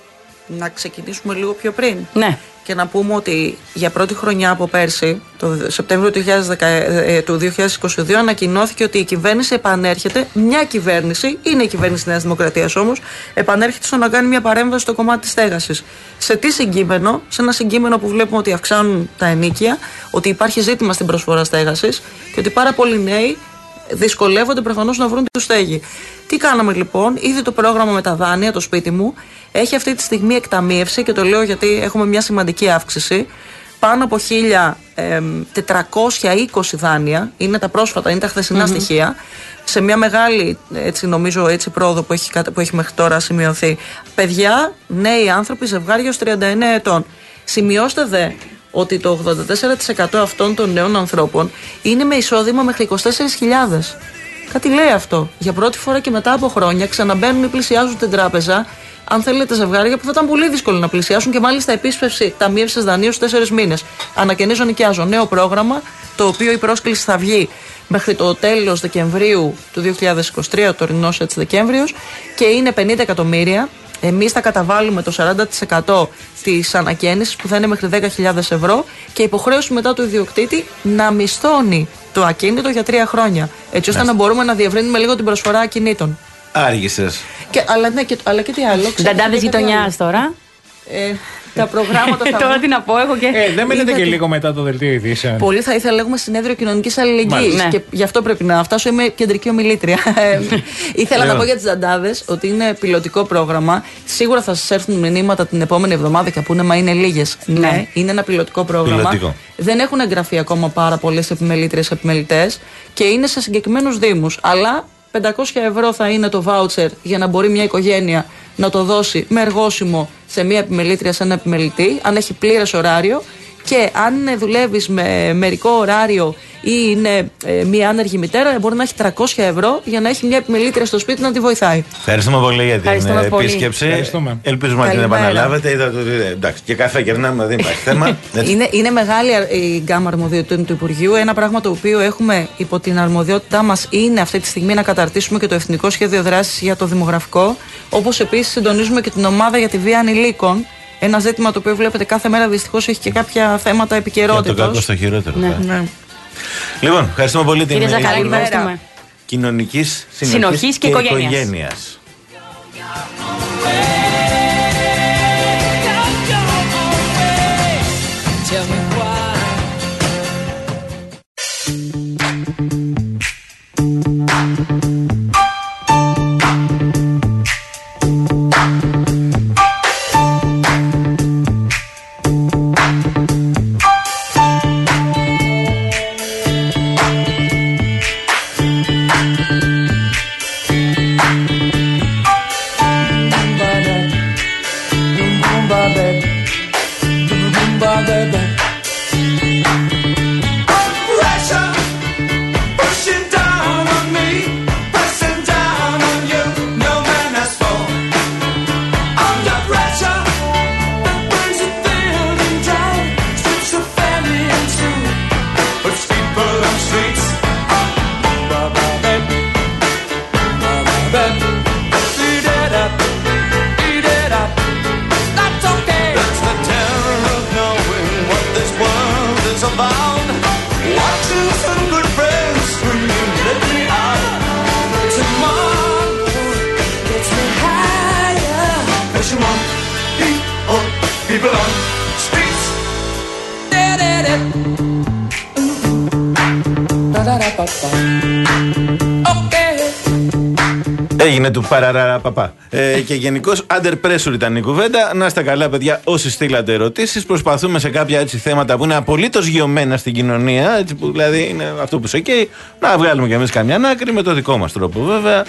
Να ξεκινήσουμε λίγο πιο πριν. Ναι. Και να πούμε ότι για πρώτη χρονιά από πέρσι, το Σεπτέμβριο του δύο χιλιάδες είκοσι δύο, ανακοινώθηκε ότι η κυβέρνηση επανέρχεται. Μια κυβέρνηση, είναι η κυβέρνηση της Νέας Δημοκρατίας όμως, επανέρχεται στο να κάνει μια παρέμβαση στο κομμάτι της στέγασης. Σε τι συγκείμενο? Σε ένα συγκείμενο που βλέπουμε ότι αυξάνουν τα ενοίκια, ότι υπάρχει ζήτημα στην προσφορά στέγασης και ότι πάρα πολλοί νέοι δυσκολεύονται προφανώς να βρουν τη στέγη. Τι κάναμε λοιπόν? Ήδη το πρόγραμμα με τα δάνεια, το σπίτι μου, έχει αυτή τη στιγμή εκταμείευση, και το λέω γιατί έχουμε μια σημαντική αύξηση. Πάνω από χίλια τετρακόσια είκοσι δάνεια, είναι τα πρόσφατα, είναι τα χθεσινά mm-hmm. στοιχεία, σε μια μεγάλη, έτσι, νομίζω, έτσι, πρόοδο που έχει, που έχει μέχρι τώρα σημειωθεί. Παιδιά, νέοι άνθρωποι, ζευγάρια ως τριάντα εννέα ετών. Σημειώστε δε ότι το ογδόντα τέσσερα τοις εκατό αυτών των νέων ανθρώπων είναι με εισόδημα μέχρι είκοσι τέσσερις χιλιάδες. Κάτι λέει αυτό. Για πρώτη φορά και μετά από χρόνια ξαναμπαίνουν ή πλησιάζουν την τράπεζα, αν θέλετε, ζευγάρια που θα ήταν πολύ δύσκολο να πλησιάσουν, και μάλιστα επίσπευση ταμείευσης δανείου στους τέσσερις μήνες. Ανακαινίζω νοικιάζω. Νέο πρόγραμμα, το οποίο η πρόσκληση θα βγει μέχρι το τέλος Δεκεμβρίου του δύο χιλιάδες είκοσι τρία, ο τωρινός έτσι Δεκέμβριος, και είναι πενήντα εκατομμύρια. Εμείς θα καταβάλουμε το σαράντα τοις εκατό της ανακαίνησης, που θα είναι μέχρι δέκα χιλιάδες ευρώ, και υποχρέωση μετά του ιδιοκτήτη να μισθώνει το ακίνητο για τρία χρόνια. Έτσι ώστε να μπορούμε να διευρύνουμε λίγο την προσφορά ακινήτων. Άργησες. Και, αλλά, ναι, και, αλλά και τι άλλο. Νταντάδες γειτονιάς τώρα. Ε, τα προγράμματα θα. Τώρα τι να πω, έχω και. Ε, δεν μένετε και λίγο μετά το δελτίο ειδήσεων. Πολύ θα ήθελα, έχουμε συνέδριο κοινωνικής αλληλεγγύης. Ναι. Και γι' αυτό πρέπει να φτάσω. Είμαι κεντρική ομιλήτρια. Ήθελα να πω για τις Ζαντάδες ότι είναι πιλωτικό πρόγραμμα. Σίγουρα θα σας έρθουν μηνύματα την επόμενη εβδομάδα και πούνε μα είναι λίγες. Ναι, ναι, είναι ένα πιλωτικό πρόγραμμα. Πιλωτικό. Δεν έχουν εγγραφεί ακόμα πάρα πολλές επιμελήτριες, επιμελητές και είναι σε συγκεκριμένους δήμους. Αλλά πεντακόσια ευρώ θα είναι το βάουτσερ για να μπορεί μια οικογένεια να το δώσει με εργόσιμο σε μια επιμελήτρια, σε ένα επιμελητή, αν έχει πλήρες ωράριο. Και αν δουλεύεις με μερικό ωράριο ή είναι ε, μια άνεργη μητέρα, μπορεί να έχει τριακόσια ευρώ για να έχει μια επιμελήτρια στο σπίτι να τη βοηθάει. Ευχαριστούμε πολύ για την επίσκεψη. Ευχαριστούμε. Ελπίζουμε να την επαναλάβετε. Είδατε ότι εντάξει, και καφέ κερνάμε, δεν υπάρχει θέμα. είναι, είναι μεγάλη η γκάμα αρμοδιοτήτων του Υπουργείου. Ένα πράγμα το οποίο έχουμε υπό την αρμοδιότητά μας είναι αυτή τη στιγμή να καταρτήσουμε και το Εθνικό Σχέδιο Δράσης για το Δημογραφικό. Όπως επίσης συντονίζουμε και την ομάδα για τη βία ανηλίκων. Ένα ζήτημα το οποίο βλέπετε κάθε μέρα δυστυχώς έχει και κάποια θέματα επικαιρότητας. Για το κακό στο χειρότερο. Ναι, ναι. Λοιπόν, ευχαριστούμε πολύ την Υπουργό Κοινωνικής Συνοχής και, και Οικογένειας. Έγινε του παραραρα ε, και γενικώς under pressure ήταν η κουβέντα. Να είστε καλά, παιδιά, όσοι στείλατε ερωτήσεις. Προσπαθούμε σε κάποια έτσι θέματα που είναι απολύτως γιωμένα στην κοινωνία, έτσι, που δηλαδή είναι αυτό που σε καίει, να βγάλουμε κι εμείς καμιά άκρη με το δικό μας τρόπο, βέβαια.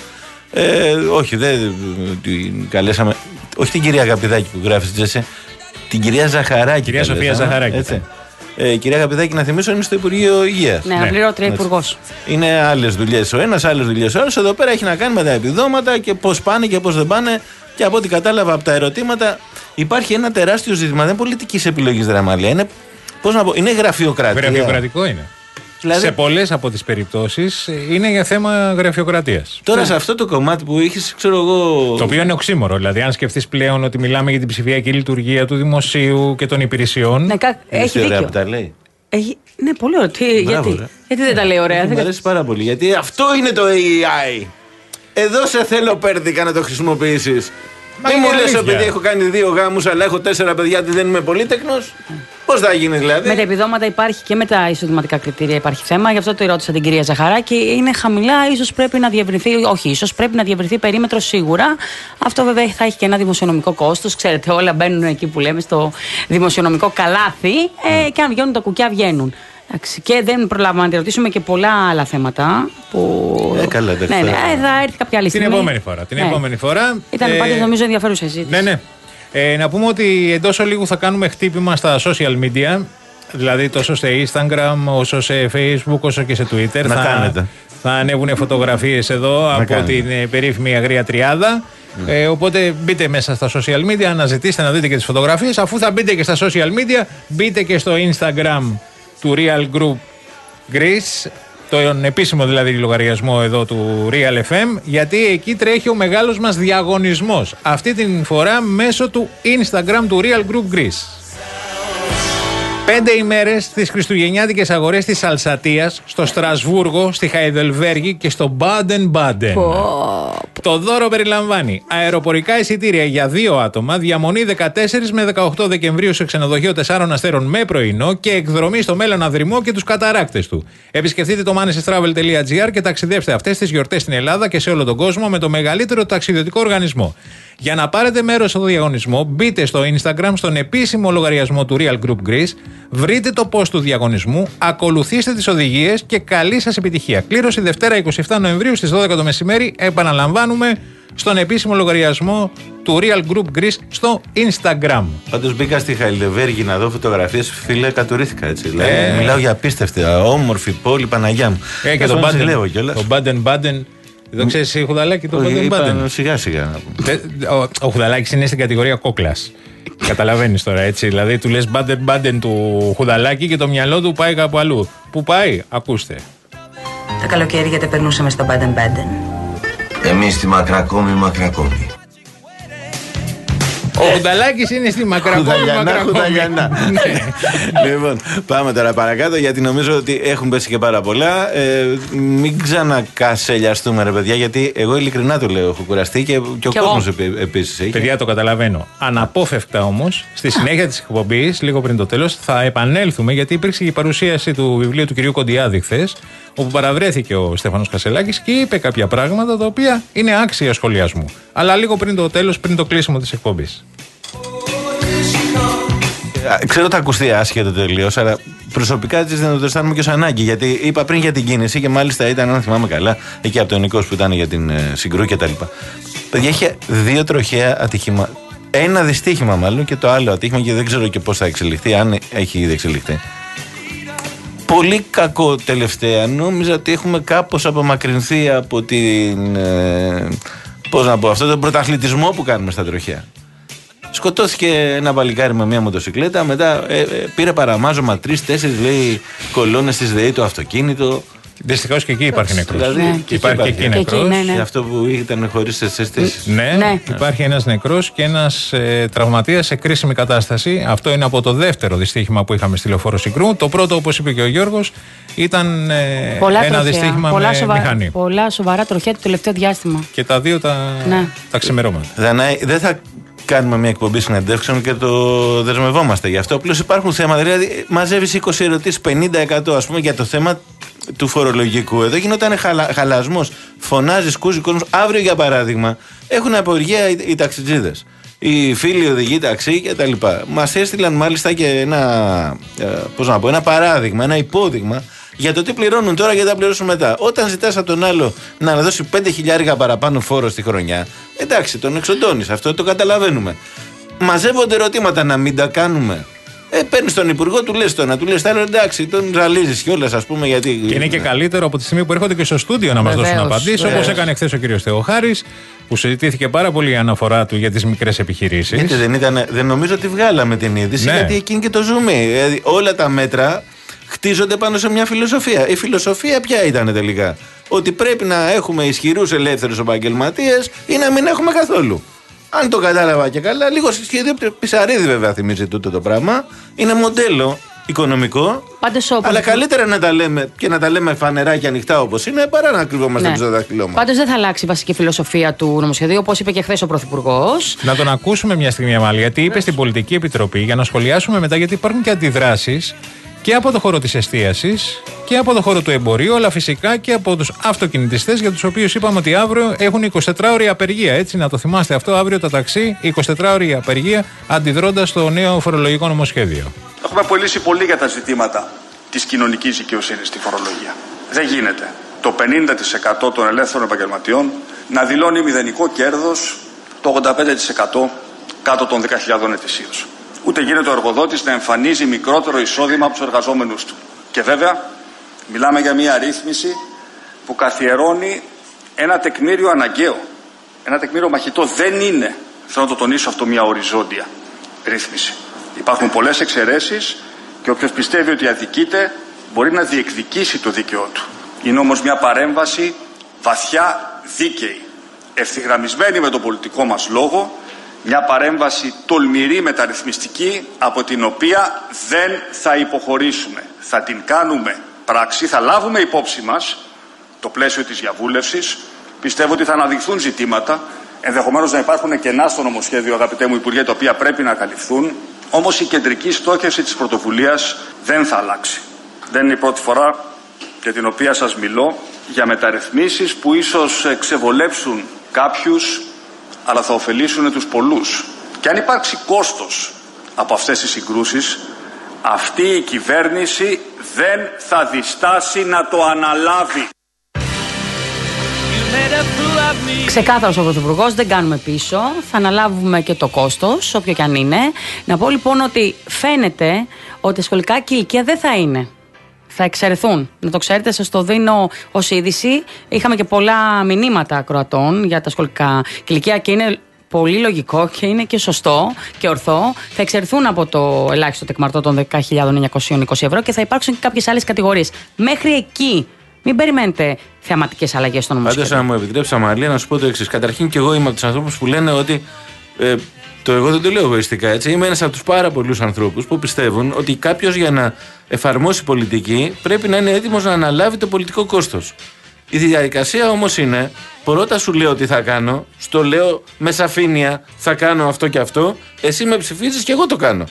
Ε, όχι, δεν την καλέσαμε. Όχι την κυρία Αγαπηδάκη που γράφει, Τζέσσε. Την κυρία Ζαχαράκη. Κυρία Σοφία Ζαχαράκη. Έτσι. Ε, κυρία Αγαπηδάκη, να θυμίσω, είναι στο Υπουργείο Υγείας. Ναι, αναπληρώτρια υπουργός. Είναι άλλες δουλειές ο ένας, άλλες δουλειές ο άλλος. Εδώ πέρα έχει να κάνει με τα επιδόματα και πώς πάνε και πώς δεν πάνε. Και από ό,τι κατάλαβα από τα ερωτήματα, υπάρχει ένα τεράστιο ζήτημα. Δεν είναι πολιτικής επιλογής, Δραμαλία. Είναι, πώς να πω, είναι γραφειοκρατία. Γραφειοκρατικό είναι. Δηλαδή, σε πολλές από τις περιπτώσεις είναι για θέμα γραφειοκρατίας. Τώρα ναι. Σε αυτό το κομμάτι που είχες, ξέρω εγώ. Το οποίο είναι οξύμορο. Δηλαδή, αν σκεφτείς πλέον ότι μιλάμε για την ψηφιακή λειτουργία του δημοσίου και των υπηρεσιών. Ναι, κα... έχει δίκιο. Ωραία που τα λέει. Έχει... Ναι, πολύ ωραία. Τι... Μπράβο, γιατί? γιατί δεν τα λέει ωραία. Μου αρέσει πάρα πολύ. Γιατί αυτό είναι το έι άι. Εδώ σε θέλω, Πέρδικα, να το χρησιμοποιήσεις. Μην μου λες επειδή έχω κάνει δύο γάμους, αλλά έχω τέσσερα παιδιά, ότι δεν είμαι πολύτεκνος. Πώς θα γίνει δηλαδή? Με τα επιδόματα υπάρχει και με τα εισοδηματικά κριτήρια υπάρχει θέμα. Γι' αυτό το ρώτησα την κυρία Ζαχαράκη. Είναι χαμηλά, ίσως πρέπει να διευρυνθεί. Όχι, ίσως πρέπει να διευρυνθεί περίμετρο σίγουρα. Αυτό βέβαια θα έχει και ένα δημοσιονομικό κόστος. Ξέρετε, όλα μπαίνουν εκεί που λέμε στο δημοσιονομικό καλάθι. Ε, και αν βγαίνουν τα κουκιά, βγαίνουν. Και δεν προλάβαμε να τη ρωτήσουμε και πολλά άλλα θέματα. Που... Ε, καλά, δεν ναι, ναι, θα έρθει κάποια άλλη στιγμή. Την επόμενη φορά. Την ναι. επόμενη φορά Ήταν ε... πάντως νομίζω ενδιαφέρουσα συζήτηση. Ναι, ναι. Ε, να πούμε ότι εντός ολίγου θα κάνουμε χτύπημα στα social media. Δηλαδή τόσο σε Instagram, όσο σε Facebook, όσο και σε Twitter. Να θα, κάνετε. Θα ανέβουν φωτογραφίες εδώ να από κάνετε. την περίφημη αγρία τριάδα. Mm. Ε, οπότε μπείτε μέσα στα social media, αναζητήστε να δείτε και τις φωτογραφίες. Αφού θα μπείτε και στα social media, μπείτε και στο Instagram του Real Group Greece, τον επίσημο δηλαδή λογαριασμό εδώ του Real εφ εμ, γιατί εκεί τρέχει ο μεγάλος μας διαγωνισμός. Αυτή την φορά μέσω του Instagram του Real Group Greece. Πέντε ημέρες στις χριστουγεννιάτικες αγορές της Αλσατίας, στο Στρασβούργο, στη Χαϊδελβέργη και στο Μπάντεν Μπάντεν. Το δώρο περιλαμβάνει αεροπορικά εισιτήρια για δύο άτομα, διαμονή δεκατέσσερις με δεκαοκτώ Δεκεμβρίου σε ξενοδοχείο τεσσάρων αστέρων με πρωινό και εκδρομή στο Μέλλον Αδρυμό και τους καταράκτες του. Επισκεφτείτε το manesestravel τελεία τζι άρ και ταξιδεύστε αυτές τις γιορτές στην Ελλάδα και σε όλο τον κόσμο με το μεγαλύτερο ταξιδιωτικό οργανισμό. Για να πάρετε μέρος στο διαγωνισμό, μπείτε στο Instagram, στον επίσημο λογαριασμό του Real Group Greece, βρείτε το post του διαγωνισμού, ακολουθήστε τις οδηγίες και καλή σας επιτυχία. Κλήρωση Δευτέρα εικοστή εβδόμη Νοεμβρίου στις δώδεκα το μεσημέρι. Επαναλαμβάνουμε, στον επίσημο λογαριασμό του Real Group Greece στο Instagram. Πάντως μπήκα στη Χαϊδελβέργη να δω φωτογραφίες, φίλε, κατουρήθηκα έτσι. Δηλαδή, ε, μιλάω για απίστευτη, όμορφη πόλη, Παναγιά μου. Ε, και τον Μπάντεν Μπάντεν. Δεν ξέρεις εσύ, Χουδαλάκη, το Μπάντεν Μπάντεν. Σιγά σιγά. Ο, ο Χουδαλάκης είναι στην κατηγορία κόκλας. Καταλαβαίνεις τώρα, έτσι. Δηλαδή του λες Μπάντεν Μπάντεν του Χουδαλάκη και το μυαλό του πάει κάπου αλλού. Πού πάει, ακούστε. Τα καλοκαίρια τα περνούσαμε στο Μπάντεν Μπάντεν. Εμείς στη Μακρακόμη, Μακρακόμη. Ο Χουδαλάκης είναι στη Μακρακόμη, Μακρακόμη. Λοιπόν, πάμε τώρα παρακάτω, γιατί νομίζω ότι έχουν πέσει και πάρα πολλά. Ε, μην ξανακασελιαστούμε, ρε παιδιά, γιατί εγώ ειλικρινά το λέω, έχω κουραστεί και, και ο κόσμος επίσης έχει. Παιδιά, το καταλαβαίνω. Αναπόφευκτα όμως, στη συνέχεια της εκπομπής, λίγο πριν το τέλος, θα επανέλθουμε, γιατί υπήρξε και η παρουσίαση του βιβλίου του κυρίου Κοντιάδη χθες, όπου παραβρέθηκε ο Στέφανος Κασελάκης και είπε κάποια πράγματα τα οποία είναι άξια σχολιασμού. Αλλά λίγο πριν το τέλος, πριν το κλείσιμο της εκπομπής. Ξέρω ότι θα ακουστεί άσχετο τελείως, αλλά προσωπικά έτσι δεν το αισθάνομαι και ως ανάγκη. Γιατί είπα πριν για την κίνηση και μάλιστα ήταν, αν θυμάμαι καλά, εκεί από τον Νικός που ήταν για την ε, Συγκρού και τα λοιπά. Παιδιά, είχε δύο τροχαία ατυχήματα. Ένα δυστύχημα μάλλον και το άλλο ατύχημα και δεν ξέρω και πώς θα εξελιχθεί, αν έχει ήδη εξελιχθεί. Πολύ κακό τελευταία. Νόμιζα ότι έχουμε κάπως απομακρυνθεί από την. Ε, πώς να πω, αυτό τον πρωταθλητισμό που κάνουμε στα τροχαία. Σκοτώθηκε ένα παλικάρι με μια μοτοσυκλέτα, μετά ε, ε, πήρε παραμάζωμα τρεις-τέσσερις λέει κολόνες της ΔΕΗ το αυτοκίνητο. Δυστυχώς και εκεί υπάρχει νεκρός. Δηλαδή, ναι. και υπάρχει και εκεί νεκρός. Ναι, ναι. Αυτό που ήταν χωρίς τις αισθήσεις. Ναι, ναι, υπάρχει ένας νεκρός και ένας ε, τραυματίας σε κρίσιμη κατάσταση. Αυτό είναι από το δεύτερο δυστύχημα που είχαμε στη Λεωφόρο Συγκρού. Το πρώτο, όπως είπε και ο Γιώργος, ήταν ε, ένα τροχιά. δυστύχημα πολλά με σοβα... μηχανή. Πολλά σοβαρά τροχιά το τελευταίο διάστημα. Και τα δύο τα, ναι. τα ξημερώματα. Δανάη, δεν θα κάνουμε μια εκπομπή συνεντεύξεων και το δεσμευόμαστε γι' αυτό. Απλώς υπάρχουν θέματα. Δηλαδή, μαζεύεις είκοσι ερωτήσεις, πενήντα τοις εκατό ας πούμε για το θέμα του φορολογικού. Εδώ γινόταν χαλα, χαλασμός. Φωνάζει, σκούζει κόσμος. Αύριο, για παράδειγμα, έχουν απεργία οι, οι ταξιτζίδες. Οι φίλοι οδηγοί ταξί κτλ. Μας έστειλαν μάλιστα και ένα, πώς να πω, ένα παράδειγμα, ένα υπόδειγμα για το τι πληρώνουν τώρα και θα πληρώσουν μετά. Όταν ζητάς από τον άλλο να δώσει πέντε χιλιάρικα παραπάνω φόρο στη χρονιά, εντάξει, τον εξοντώνεις. Αυτό το καταλαβαίνουμε. Μαζεύονται ερωτήματα να μην τα κάνουμε. Ε, παίρνει τον υπουργό, του λες το ένα, του λες το άλλο, εντάξει, τον ζαλίζεις κιόλας, ας πούμε, γιατί. Και είναι και καλύτερο από τη στιγμή που έρχονται και στο στούντιο να μας δώσουν απαντήσεις, όπως έκανε χθες ο κύριος Θεοχάρης, που συζητήθηκε πάρα πολύ η αναφορά του για τις μικρές επιχειρήσεις. Γιατί δεν, ήταν, δεν νομίζω ότι βγάλαμε την είδηση, ναι. Γιατί εκείνη και το ζούμε. Δηλαδή, όλα τα μέτρα χτίζονται πάνω σε μια φιλοσοφία. Η φιλοσοφία ποια ήταν τελικά? Ότι πρέπει να έχουμε ισχυρούς ελεύθερους επαγγελματίες ή να μην έχουμε καθόλου. Αν το κατάλαβα και καλά, λίγο σχεδόν Πισαρίδη βέβαια θυμίζει τούτο το πράγμα. Είναι μοντέλο οικονομικό. Πάντως, αλλά καλύτερα να τα λέμε και να τα λέμε φανερά και ανοιχτά όπως είναι, παρά να κρυβόμαστε ναι. πίσω το δάχτυλό μας. Πάντως δεν θα αλλάξει η βασική φιλοσοφία του νομοσχεδίου, όπως είπε και χθες ο Πρωθυπουργός. Να τον ακούσουμε μια στιγμή, Αμάλη, γιατί είπε στην Πολιτική Επιτροπή, για να σχολιάσουμε μετά, γιατί υπάρχουν και αντιδράσεις και από το χώρο της εστίασης και από το χώρο του εμπορίου, αλλά φυσικά και από τους αυτοκινητιστές, για τους οποίους είπαμε ότι αύριο έχουν εικοσιτετράωρη απεργία. Έτσι, να το θυμάστε αυτό, αύριο τα ταξί, εικοσιτετράωρη απεργία, αντιδρώντας στο νέο φορολογικό νομοσχέδιο. Έχουμε απολύσει πολύ για τα ζητήματα της κοινωνικής δικαιοσύνης στη φορολογία. Δεν γίνεται το πενήντα τοις εκατό των ελεύθερων επαγγελματιών να δηλώνει μηδενικό κέρδος, το ογδόντα πέντε τοις εκατό κάτω των δέκα χιλιάδων ετησίως. Ούτε γίνεται ο εργοδότης να εμφανίζει μικρότερο εισόδημα από τους εργαζόμενους του. Και βέβαια, μιλάμε για μια ρύθμιση που καθιερώνει ένα τεκμήριο αναγκαίο. Ένα τεκμήριο μαχητό. Δεν είναι, θέλω να το τονίσω αυτό, μια οριζόντια ρύθμιση. Υπάρχουν πολλές εξαιρέσεις και όποιος πιστεύει ότι αδικείται μπορεί να διεκδικήσει το δίκαιό του. Είναι όμως μια παρέμβαση βαθιά δίκαιη, ευθυγραμμισμένη με τον πολιτικό μας λόγο Μια παρέμβαση τολμηρή μεταρρυθμιστική από την οποία δεν θα υποχωρήσουμε. Θα την κάνουμε πράξη, θα λάβουμε υπόψη μας το πλαίσιο της διαβούλευσης. Πιστεύω ότι θα αναδειχθούν ζητήματα, ενδεχομένως να υπάρχουν κενά στο νομοσχέδιο, αγαπητέ μου Υπουργέ, τα οποία πρέπει να καλυφθούν. Όμως η κεντρική στόχευση της πρωτοβουλίας δεν θα αλλάξει. Δεν είναι η πρώτη φορά για την οποία σας μιλώ για μεταρρυθμίσεις που ίσως ξεβολέψουν κάποιους, αλλά θα ωφελήσουν τους πολλούς. Και αν υπάρξει κόστος από αυτές τις συγκρούσεις, αυτή η κυβέρνηση δεν θα διστάσει να το αναλάβει. Ξεκάθαρος ο Πρωθυπουργός, δεν κάνουμε πίσω. Θα αναλάβουμε και το κόστος, όποιο και αν είναι. Να πω λοιπόν ότι φαίνεται ότι τα σχολικά και ηλικία δεν θα είναι. Θα εξαιρεθούν. Να το ξέρετε, σας το δίνω ως είδηση. Είχαμε και πολλά μηνύματα ακροατών για τα σχολικά και ηλικία και είναι πολύ λογικό και είναι και σωστό και ορθό. Θα εξαιρεθούν από το ελάχιστο τεκμαρτό των δέκα χιλιάδες εννιακόσια είκοσι ευρώ και θα υπάρξουν και κάποιες άλλες κατηγορίες. Μέχρι εκεί. Μην περιμένετε θεαματικές αλλαγές στο νομοσχέδιο. Πάντως, αν μου επιτρέψει, Αμαλία, να σου πω το εξής. Καταρχήν, και εγώ είμαι από τους ανθρώπους που λένε ότι. Ε, το εγώ δεν το λέω εγωιστικά, έτσι. Είμαι ένας από τους πάρα πολλούς ανθρώπους που πιστεύουν ότι κάποιος για να εφαρμόσει πολιτική πρέπει να είναι έτοιμος να αναλάβει το πολιτικό κόστος. Η διαδικασία όμως είναι, πρώτα σου λέω τι θα κάνω, στο λέω με σαφήνεια, θα κάνω αυτό και αυτό, εσύ με ψηφίζεις και εγώ το κάνω.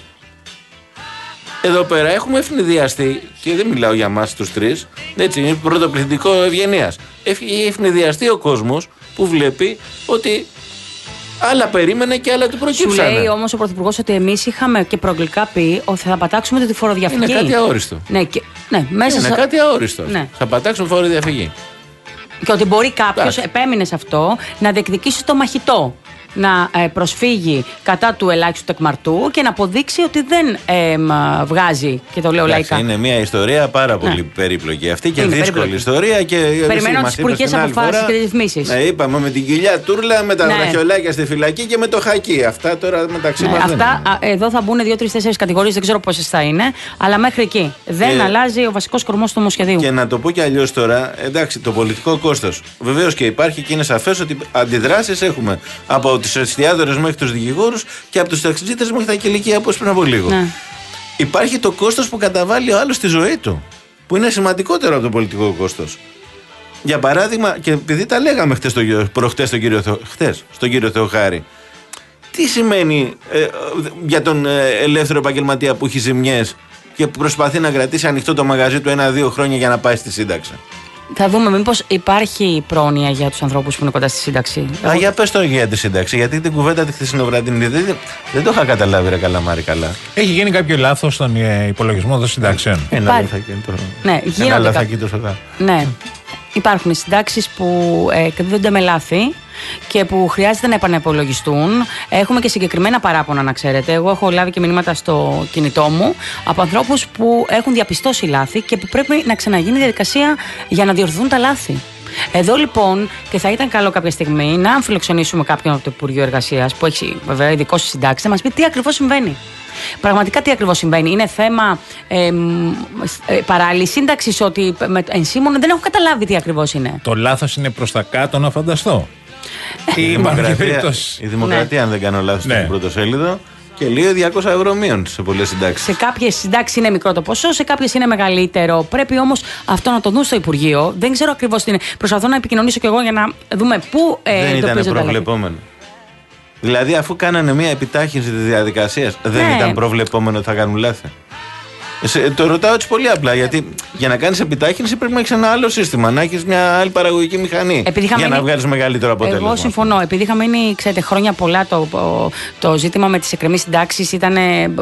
Εδώ πέρα έχουμε ευνηδιαστεί, και δεν μιλάω για εμάς τους τρεις, έτσι, είναι πρωτοπληθυντικό ευγενίας. Έχει ευνηδιαστεί ο κόσμος που βλέπει ότι άλλα περίμενε και άλλα του προκύψανε. Σου λέει όμως ο Πρωθυπουργός ότι εμείς είχαμε και προαγγλικά πει ότι θα πατάξουμε τη φοροδιαφυγή. Είναι κάτι αόριστο. Ναι, και, ναι, μέσα είναι σε... κάτι αόριστο. Ναι. Θα πατάξουν φοροδιαφυγή. Και ότι μπορεί κάποιος, επέμεινε σε αυτό, να διεκδικήσει το μαχητό. Να ε, προσφύγει κατά του ελάχιστου τεκμαρτού και να αποδείξει ότι δεν ε, μ, βγάζει, και το λέω λαϊκά. Είναι μια ιστορία πάρα πολύ ναι. περίπλοκη αυτή και είναι δύσκολη περίπλοκη. Ιστορία. Και περιμένω τις υπουργικές αποφάσεις και τις ρυθμίσεις. Ναι, είπαμε με την κοιλιά τούρλα, με τα ναι. βραχιολάκια στη φυλακή και με το χακί. Αυτά τώρα μεταξύ ναι, μας αυτά, δεν α, εδώ θα μπουν δύο, τρεις, τέσσερις κατηγορίες, δεν ξέρω πόσες θα είναι, αλλά μέχρι εκεί. Δεν και... αλλάζει ο βασικός κορμός του νομοσχεδίου. Και να το πω κι αλλιώς τώρα, εντάξει, το πολιτικό κόστος βεβαίως και υπάρχει και είναι σαφές ότι αντιδράσεις έχουμε από τους εστιατόρες μέχρι τους δικηγόρους και από τους ταξιτζίτες μέχρι τα κηλικία, όπως πριν από λίγο. Ναι. Υπάρχει το κόστος που καταβάλει ο άλλος στη ζωή του, που είναι σημαντικότερο από το πολιτικό κόστος. Για παράδειγμα, και επειδή τα λέγαμε χτες το, προχτές στον κύριο, Θεο, χτες, στον κύριο Θεοχάρη, τι σημαίνει ε, για τον ε, ελεύθερο επαγγελματία που έχει ζημιές και προσπαθεί να κρατήσει ανοιχτό το μαγαζί του ένα-δύο χρόνια για να πάει στη σύνταξη. Θα δούμε μήπως υπάρχει πρόνοια για τους ανθρώπους που είναι κοντά στη σύνταξη. Α, για πες το για τη σύνταξη, γιατί την κουβέντα τη χθεσινοβραδινή δεν, δεν το είχα καταλάβει, ρε Καλαμάρη, καλά. Έχει γίνει κάποιο λάθος στον υπολογισμό των συντάξεων. Ένα λαθάκι το... Ναι, Ένα λαθάκι το σοδά. Ναι. Υπάρχουν συντάξεις που ε, εκδίδονται με λάθη και που χρειάζεται να επανεπολογιστούν. Έχουμε και συγκεκριμένα παράπονα, να ξέρετε. Εγώ έχω λάβει και μηνύματα στο κινητό μου από ανθρώπους που έχουν διαπιστώσει λάθη και που πρέπει να ξαναγίνει διαδικασία για να διορθωθούν τα λάθη. Εδώ λοιπόν, και θα ήταν καλό κάποια στιγμή να αμφιλοξενήσουμε κάποιον από το Υπουργείο Εργασίας, που έχει βέβαια ειδικό στη συντάξη, να μας πει τι ακριβώς συμβαίνει. Πραγματικά τι ακριβώς συμβαίνει. Είναι θέμα ε, ε, παράλληλη σύνταξη, ότι με, ενσύμων δεν έχω καταλάβει τι ακριβώς είναι. Το λάθος είναι προς τα κάτω, να φανταστώ. η, δημοκρατία, η δημοκρατία, ναι. αν δεν κάνω λάθος, ναι. στην πρωτοσέλιδο. Και λίγο διακόσια ευρώ μείον σε πολλές συντάξεις. Σε κάποιες συντάξεις είναι μικρό το ποσό, σε κάποιες είναι μεγαλύτερο. Πρέπει όμως αυτό να το δουν στο Υπουργείο. Δεν ξέρω ακριβώς τι είναι. Προσπαθώ να επικοινωνήσω κι εγώ για να δούμε πού ε, δεν ήταν προβλεπόμενο. Δηλαδή, αφού κάνανε μια επιτάχυνση της διαδικασίας, δεν ναι. ήταν προβλεπόμενο ότι θα κάνουν λάθη. Σε, το ρωτάω έτσι πολύ απλά, γιατί για να κάνεις επιτάχυνση πρέπει να έχεις ένα άλλο σύστημα, να έχεις μια άλλη παραγωγική μηχανή για μείνει... να βγάλεις μεγαλύτερο αποτέλεσμα. Εγώ συμφωνώ. Επειδή είχα μείνει, ξέρετε, χρόνια πολλά το, το, το ζήτημα με τις εκκρεμείς συντάξεις ήταν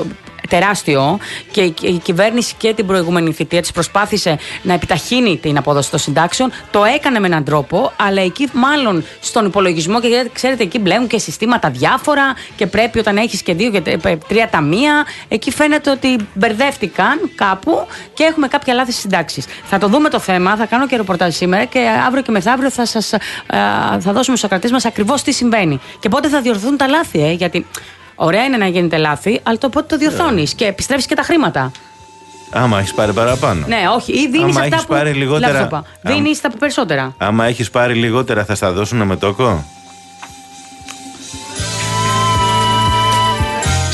τεράστιο και η κυβέρνηση και την προηγούμενη θητεία της προσπάθησε να επιταχύνει την απόδοση των συντάξεων. Το έκανε με έναν τρόπο, αλλά εκεί μάλλον στον υπολογισμό, και ξέρετε, εκεί μπλέουν και συστήματα διάφορα και πρέπει όταν έχεις και δύο και τρία ταμεία, εκεί φαίνεται ότι μπερδεύτηκαν κάπου και έχουμε κάποια λάθη στις συντάξεις. Θα το δούμε το θέμα, θα κάνω και ρεπορτάζ σήμερα και αύριο και μεθαύριο θα σας θα δώσουμε στους ακρατές μας ακριβώς τι συμβαίνει και πότε θα διορθωθούν τα λάθη, ε, γιατί ωραία είναι να γίνεται λάθη, αλλά το πότε το διορθώνεις yeah. και επιστρέφεις και τα χρήματα. Άμα έχεις πάρει παραπάνω. Ναι, όχι, ή δίνεις αυτά που πάρει λιγότερα. Άμα... Δίνεις τα περισσότερα. Άμα έχεις πάρει λιγότερα, θα στα δώσουν με τόκο.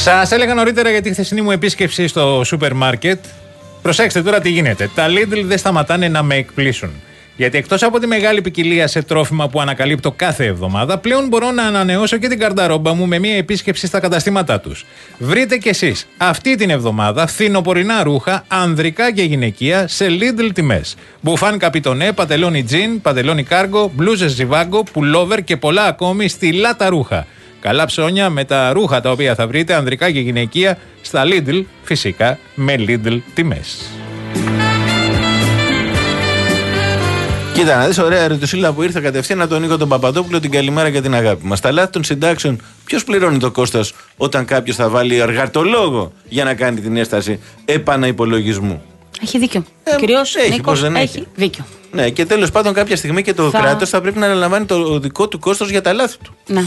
Σας έλεγα νωρίτερα για τη χθεσινή μου επίσκεψη στο σούπερ μάρκετ. Προσέξτε τώρα τι γίνεται. Τα Lidl δεν σταματάνε να με εκπλήσουν. Γιατί εκτός από τη μεγάλη ποικιλία σε τρόφιμα που ανακαλύπτω κάθε εβδομάδα, πλέον μπορώ να ανανεώσω και την καρνταρόμπα μου με μια επίσκεψη στα καταστήματά τους. Βρείτε κι εσείς αυτή την εβδομάδα φθινοπορεινά ρούχα, ανδρικά και γυναικεία, σε Lidl τιμές. Μπουφάν καπιτονέ, παντελόνι τζιν, παντελόνι κάργο, μπλούζες ζιβάγκο, πουλόβερ και πολλά ακόμη στυλάτα ρούχα. Καλά ψώνια με τα ρούχα τα οποία θα βρείτε ανδρικά και γυναικεία στα Lidl, φυσικά με Lidl τιμές. Κοίτα να δεις, ωραία ερωτησούλα που ήρθε κατευθείαν από τον Νίκο τον Παπαδόπουλο, την καλημέρα και την αγάπη μας. Τα λάθη των συντάξεων, ποιος πληρώνει το κόστος όταν κάποιος θα βάλει εργατολόγο για να κάνει την έσταση επαναυπολογισμού? Έχει δίκιο. Ε, Κυρίως έχει, Νίκος δεν έχει. έχει δίκιο. Ναι, και τέλος πάντων κάποια στιγμή και το θα... κράτος θα πρέπει να αναλαμβάνει το δικό του κόστος για τα λάθη του. Ναι.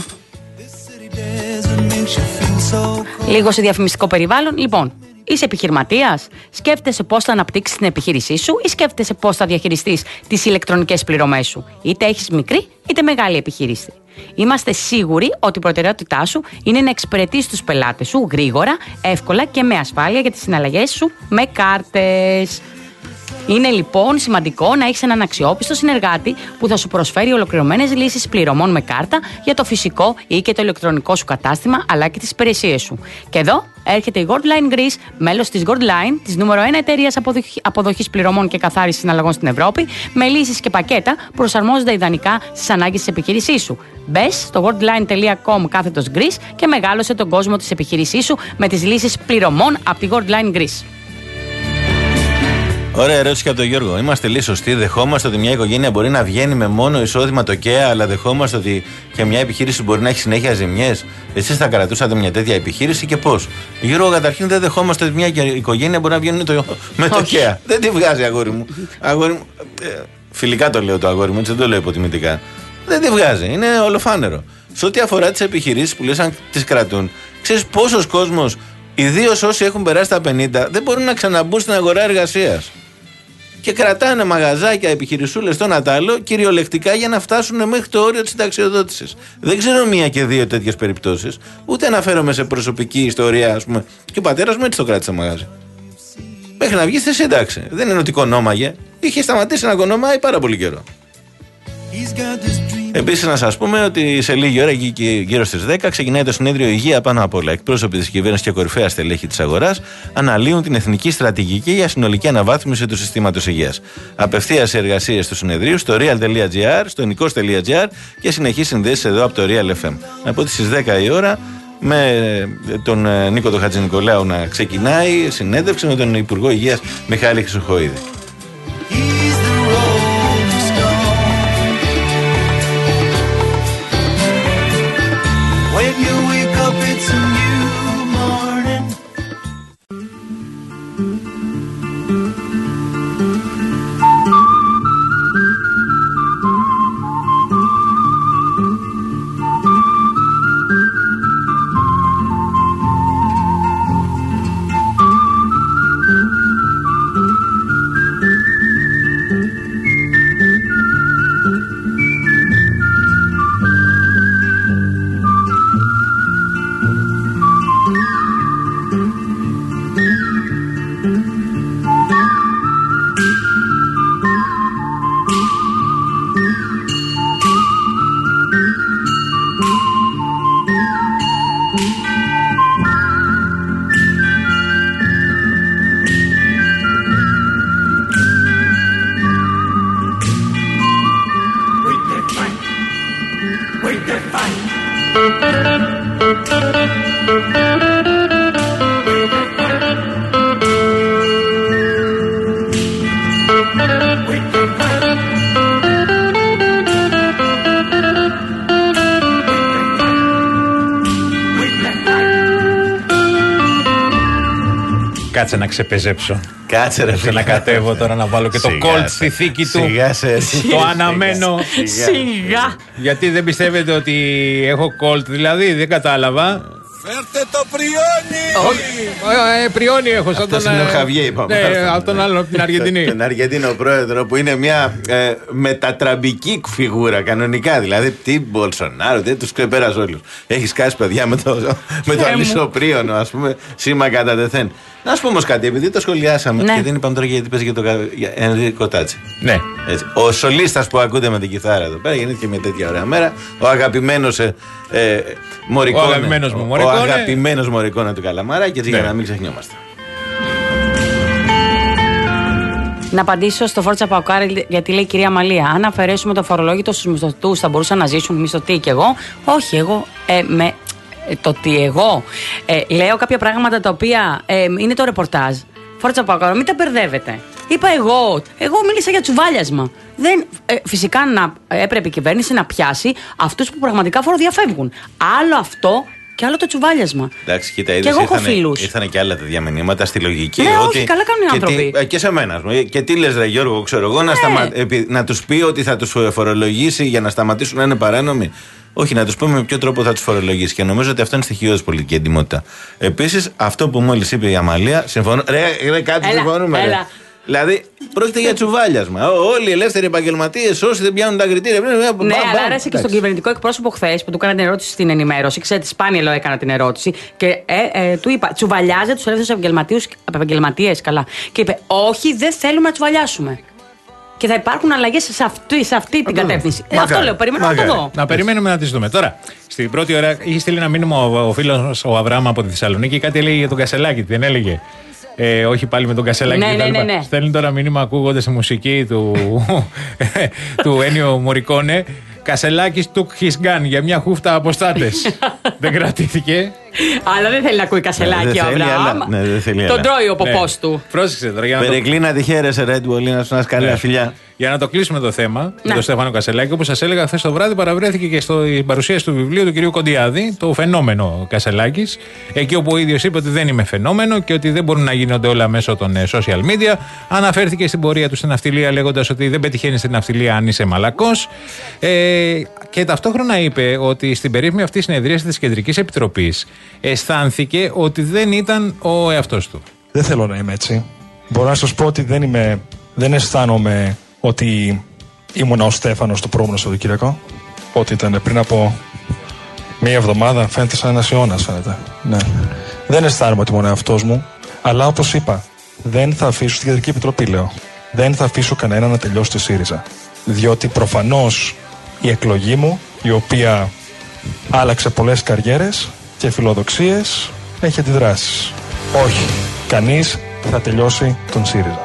Λίγο σε διαφημιστικό περιβάλλον. Λοιπόν, είσαι επιχειρηματίας, σκέφτεσαι πώς θα αναπτύξεις την επιχείρησή σου ή σκέφτεσαι πώς θα διαχειριστείς τις ηλεκτρονικές πληρωμές σου? Είτε έχεις μικρή είτε μεγάλη επιχείρηση. Είμαστε σίγουροι ότι η προτεραιότητά σου είναι να εξυπηρετείς τους πελάτες σου γρήγορα, εύκολα και με ασφάλεια για τις συναλλαγές σου με κάρτες. Είναι λοιπόν σημαντικό να έχεις έναν αξιόπιστο συνεργάτη που θα σου προσφέρει ολοκληρωμένες λύσεις πληρωμών με κάρτα για το φυσικό ή και το ηλεκτρονικό σου κατάστημα αλλά και τις υπηρεσίες σου. Και εδώ έρχεται η Goldline Greece, μέλος της Goldline, της νούμερο ένα εταιρείας αποδοχής πληρωμών και καθάρισης συναλλαγών στην Ευρώπη, με λύσεις και πακέτα που προσαρμόζονται ιδανικά στις ανάγκες της επιχείρησής σου. Μπες στο goldline τελεία com κάθετος Greece και μεγάλωσε τον κόσμο της επιχείρησής σου με τις λύσεις πληρωμών από τη Goldline Greece. Ωραία ερώτηση και από τον Γιώργο. Είμαστε λίγο σωστοί? Δεχόμαστε ότι μια οικογένεια μπορεί να βγαίνει με μόνο εισόδημα το ΚΕΑ, αλλά δεχόμαστε ότι και μια επιχείρηση μπορεί να έχει συνέχεια ζημιές? Εσείς θα κρατούσατε μια τέτοια επιχείρηση και πώς? Γιώργο, καταρχήν δεν δεχόμαστε ότι μια οικογένεια μπορεί να βγαίνει το, με το ΚΕΑ. Δεν τη βγάζει, αγόρι μου. Αγόρι μου ε, φιλικά το λέω το αγόρι μου, έτσι δεν το λέω υποτιμητικά. Δεν τη βγάζει. Είναι ολοφάνερο. Σε ό,τι αφορά τις επιχειρήσεις που λες αν τις κρατούν, ξέρεις πόσος κόσμος, ιδίως όσοι έχουν περάσει τα πενήντα, δεν μπορούν να ξαναμπούν στην αγορά εργασίας. Και κρατάνε μαγαζάκια, επιχειρησούλες στον Ατάλο κυριολεκτικά για να φτάσουν μέχρι το όριο της συνταξιοδότησης. Δεν ξέρω μία και δύο τέτοιες περιπτώσεις. Ούτε αναφέρομαι σε προσωπική ιστορία, ας πούμε. Και ο πατέρας μου έτσι το κράτησε μαγάζι. Μέχρι να βγει στη σύνταξη. Δεν είναι ότι κονόμαγε. Είχε σταματήσει να κονόμαγε πάρα πολύ καιρό. Επίσης, να σας πούμε ότι σε λίγη ώρα, γύρω στις δέκα, ξεκινάει το συνέδριο Υγεία πάνω απ' όλα. Εκπρόσωποι της κυβέρνησης και κορυφαία στελέχη της αγοράς αναλύουν την εθνική στρατηγική για συνολική αναβάθμιση του συστήματος υγείας. Απευθείας εργασίες του συνεδρίου στο real.gr, στο nikos.gr και συνεχείς συνδέσεις εδώ από το Real εφ εμ. Να πω ότι στις δέκα η ώρα με τον Νίκο τον Χατζηνικολάου να ξεκινάει συνέντευξη με τον Υπουργό Υγείας Μιχάλη Χρυσοχοΐδη. Κάτσε να ξεπεζέψω. Κάτσε ρε φίλε. Να κατέβω τώρα να βάλω και το κόλτ στη θήκη του. Σιγά σε. Το αναμένο. Σιγά. Γιατί δεν πιστεύετε ότι έχω κόλτ, δηλαδή δεν κατάλαβα. Φέρτε το Πριόνι! Ε, Πριόνι έχω σαν τον. Είναι ο Χαβιέ, είπαμε. Ναι, από τον άλλο, από την Αργεντινή. Τον Αργεντίνο πρόεδρο που είναι μια ε, μετατραμπική φιγούρα κανονικά. Δηλαδή, τι Μπολσονάρο, δεν του ξεπέρασε όλου. Έχει σκάσει παιδιά με το, με το αλυσοπρίωνο, α πούμε, σήμα κατά τεθέν. Να σου πω όμω κάτι, επειδή το σχολιάσαμε Ναι. και δεν είπαμε τώρα γιατί πες για τον Ενρίκο Τάτσι. Ναι. Έτσι. Ο σολίστας που ακούτε με την κιθάρα εδώ πέρα, γεννήθηκε μια τέτοια ωραία μέρα. Ο αγαπημένος ε, ε, Μωρικόνε. Ο αγαπημένος μου Ο Μωρικόνε. αγαπημένος Μωρικόνε του Καλαμάρα, και έτσι Ναι. για να μην ξεχνιόμαστε. Να απαντήσω στο Φόρτσα Παοκάρη, γιατί λέει η κυρία Μαλία. Αν αφαιρέσουμε το φορολόγητο στους μισθωτούς, θα μπορούσαν να ζήσουν μισθωτοί και εγώ. Όχι, εγώ ε, με. ε, Το ότι εγώ ε, λέω κάποια πράγματα τα οποία ε, είναι το ρεπορτάζ. Φόρτσα Παοκάρη, μην τα μπερδεύετε. Είπα εγώ, εγώ μίλησα για τσουβάλιασμα. Δεν, ε, φυσικά να, έπρεπε η κυβέρνηση να πιάσει αυτούς που πραγματικά φοροδιαφεύγουν. Άλλο αυτό και άλλο το τσουβάλιασμα. Εντάξει, κοίτα, Και εγώ έχω ήρθανε, φίλους. ήρθανε και άλλα τέτοια μηνύματα στη λογική. Ναι, ότι όχι, καλά κάνουν οι και άνθρωποι. Τι, και σε μένα, ας πούμε. Και τι λες, ρε Γιώργο, ξέρω εγώ, να, σταμα... επί... να τους πει ότι θα τους φορολογήσει για να σταματήσουν να είναι παράνομοι. Όχι, να τους πούμε με ποιο τρόπο θα τους φορολογήσει. Και νομίζω ότι αυτό είναι στοιχειώδης πολιτική εντιμότητα. Επίσης, αυτό που μόλις είπε η Αμαλία, συμφωνώ. Ρε, ρε κάτι Έλα, συμφωνούμε. έλα. Ρε. Δηλαδή, πρόκειται για τσουβάλιασμα. Όλοι οι ελεύθεροι επαγγελματίες, όσοι δεν πιάνουν τα κριτήρια. Ναι, αλλά άρεσε και στον κυβερνητικό εκπρόσωπο χθες που του έκανα την ερώτηση στην ενημέρωση. Ξέρετε, σπάνια λέω έκανα την ερώτηση. Και ε, ε, του είπα, τσουβαλιάζετε τους ελεύθερους επαγγελματίες. Καλά. Και είπε, όχι, δεν θέλουμε να τσουβαλιάσουμε. Και θα υπάρχουν αλλαγές σε αυτή, σε αυτή την κατεύθυνση. Ε, αυτό λέω, περιμένω να το δω. Να περιμένουμε να τις δούμε. Τώρα, στην πρώτη ώρα είχε στείλει ένα μήνυμα ο, ο φίλος ο Αβραάμ από τη Θεσσαλονίκη, κάτι έλεγε για τον Κασελάκη, δεν έλεγε. Ε, όχι πάλι με τον Κασελάκη. Ναι, ναι, ναι, ναι. Στέλνει τώρα μήνυμα ακούγοντας τη μουσική του, του Ένιο Μωρικόνε. Κασελάκης took his gun για μια χούφτα αποστάτες. Δεν κρατήθηκε. Αλλά δεν θέλει να ακούει Κασελάκη ο Αβραάμ. Ναι, δεν θέλει. Τον τρώει ο ποπός του. Πρόσεξε τώρα. Περεκλίνα τη χαίρεσαι, Red Bull, να σου να καλά φιλιά. Για να το κλείσουμε το θέμα με Ναι. τον Στέφανο Κασελάκη, όπως σας έλεγα, χθες το βράδυ παραβρέθηκε και στην παρουσίαση του βιβλίου του κυρίου Κοντιάδη, το φαινόμενο Κασελάκης. Εκεί όπου ο ίδιος είπε ότι δεν είμαι φαινόμενο και ότι δεν μπορούν να γίνονται όλα μέσω των ε, social media. Αναφέρθηκε στην πορεία του στην ναυτιλία, λέγοντας ότι δεν πετυχαίνει στην ναυτιλία αν είσαι μαλακός. Ε, και ταυτόχρονα είπε ότι στην περίφημη αυτή συνεδρίαση της Κεντρικής Επιτροπής αισθάνθηκε ότι δεν ήταν ο εαυτός του. Δεν θέλω να είμαι έτσι. Μπορώ να σας πω ότι δεν είμαι, δεν αισθάνομαι ότι ήμουν ο Στέφανος το προηγούμενο Σαββατοκύριακο. Ότι ήταν πριν από μία εβδομάδα, φαίνεται σαν ένας αιώνας, φαίνεται. Ναι. Δεν αισθάνομαι ότι ήμουν ο εαυτός μου, αλλά όπως είπα, δεν θα αφήσω στην Κεντρική Επιτροπή, λέω. Δεν θα αφήσω κανένα να τελειώσει τη ΣΥΡΙΖΑ. Διότι προφανώς η εκλογή μου, η οποία άλλαξε πολλές καριέρες και φιλοδοξίες, έχει αντιδράσεις. Όχι, κανείς δεν θα τελειώσει τον ΣΥΡΙΖΑ.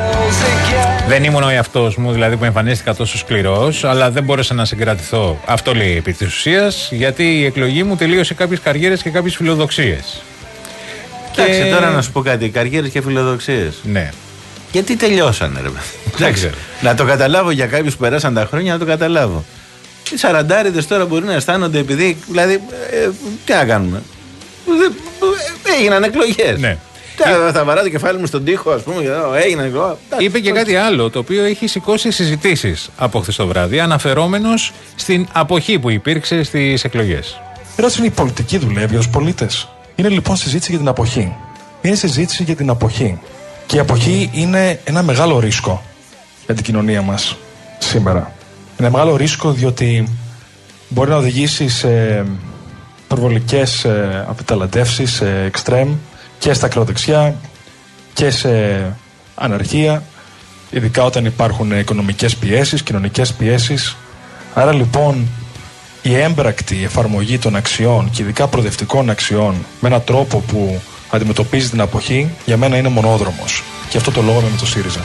Δεν ήμουν ο εαυτός μου, δηλαδή που εμφανίστηκα τόσο σκληρός, αλλά δεν μπόρεσα να συγκρατηθώ. Αυτό λέει επί της ουσίας, γιατί η εκλογή μου τελείωσε κάποιες καριέρες και κάποιες φιλοδοξίες. Εντάξει, Και- τώρα να σου πω κάτι. Καριέρες και φιλοδοξίες. Ναι. Γιατί τελειώσανε, ρε. Εντάξει, να το καταλάβω για κάποιους που περάσαν τα χρόνια, να το καταλάβω. Οι σαραντάριδες τώρα μπορεί να αισθάνονται επειδή. Δηλαδή, ε, τι να κάνουμε. Δεν- ε, έγιναν εκλογές. Ναι. Θα, θα βαρά το κεφάλι μου στον τοίχο, ας πούμε, ε, έγιναν εκλογές. Είπε και κάτι άλλο, το οποίο έχει σηκώσει συζητήσεις από χθες το βράδυ, αναφερόμενος στην αποχή που υπήρξε στις εκλογές. Η ερώτηση είναι: η πολιτική δουλεύει ως πολίτες? Είναι λοιπόν συζήτηση για την αποχή. Είναι συζήτηση για την αποχή. Και η αποχή είναι ένα μεγάλο ρίσκο για την κοινωνία μας σήμερα. Είναι μεγάλο ρίσκο διότι μπορεί να οδηγήσει σε προβολικές ε, απιταλαντεύσεις, σε εξτρέμ και στα ακροδεξιά και σε αναρχία, ειδικά όταν υπάρχουν οικονομικές πιέσεις, κοινωνικές πιέσεις. Άρα λοιπόν η έμπρακτη εφαρμογή των αξιών και ειδικά προοδευτικών αξιών με έναν τρόπο που αντιμετωπίζει την αποχή, για μένα είναι μονόδρομος. Και αυτό το λόγο είμαι με το ΣΥΡΙΖΑ.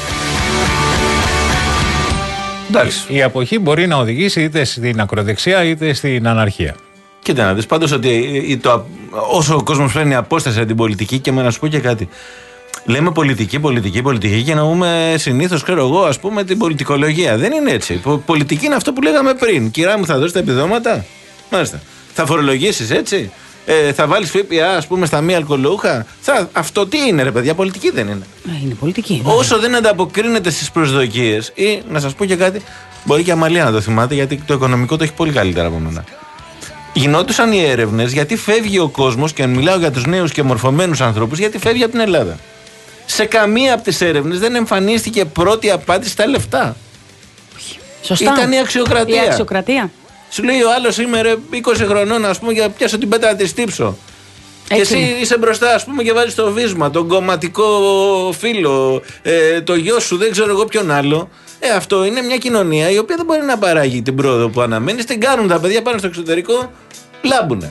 Η αποχή μπορεί να οδηγήσει είτε στην ακροδεξιά είτε στην αναρχία. Κοίτα να δεις πάντως ότι το, όσο ο κόσμος παίρνει απόσταση από την πολιτική, και με να σου πω και κάτι. Λέμε πολιτική, πολιτική, πολιτική και εννοούμε συνήθως, ξέρω εγώ, ας πούμε, την πολιτικολογία. Δεν είναι έτσι. Πολιτική είναι αυτό που λέγαμε πριν. Κυρά μου, θα δώσεις τα επιδόματα. Μάλιστα. Θα φορολογήσεις έτσι. Ε, θα βάλεις ΦΠΑ, ας πούμε, στα μη αλκοολούχα. Θα, αυτό τι είναι, ρε παιδιά, πολιτική δεν είναι. Είναι πολιτική. Όσο δεν ανταποκρίνεται στις προσδοκίες, ή να σας πω και κάτι, μπορεί και η Αμαλία να το θυμάται, γιατί το οικονομικό το έχει πολύ καλύτερα από μένα. γινόντουσαν οι έρευνες γιατί φεύγει ο κόσμος, και μιλάω για τους νέους και μορφωμένους ανθρώπους, γιατί φεύγει από την Ελλάδα. Σε καμία από τις έρευνες δεν εμφανίστηκε πρώτη απάντηση στα λεφτά. Σωστά. Ήταν η αξιοκρατία. Η αξιοκρατία. Σου λέει ο άλλος, είμαι ρε, είκοσι χρονών, ας πούμε, για να πιάσω την πέτα να τη στύψω. Και εσύ είσαι μπροστά, ας πούμε, και βάζεις το βίσμα, τον κομματικό φίλο, ε, το γιο σου, δεν ξέρω εγώ ποιον άλλο. Ε, αυτό είναι μια κοινωνία η οποία δεν μπορεί να παράγει την πρόοδο που αναμένει. Την κάνουν τα παιδιά, πάνε στο εξωτερικό, λάμπουνε.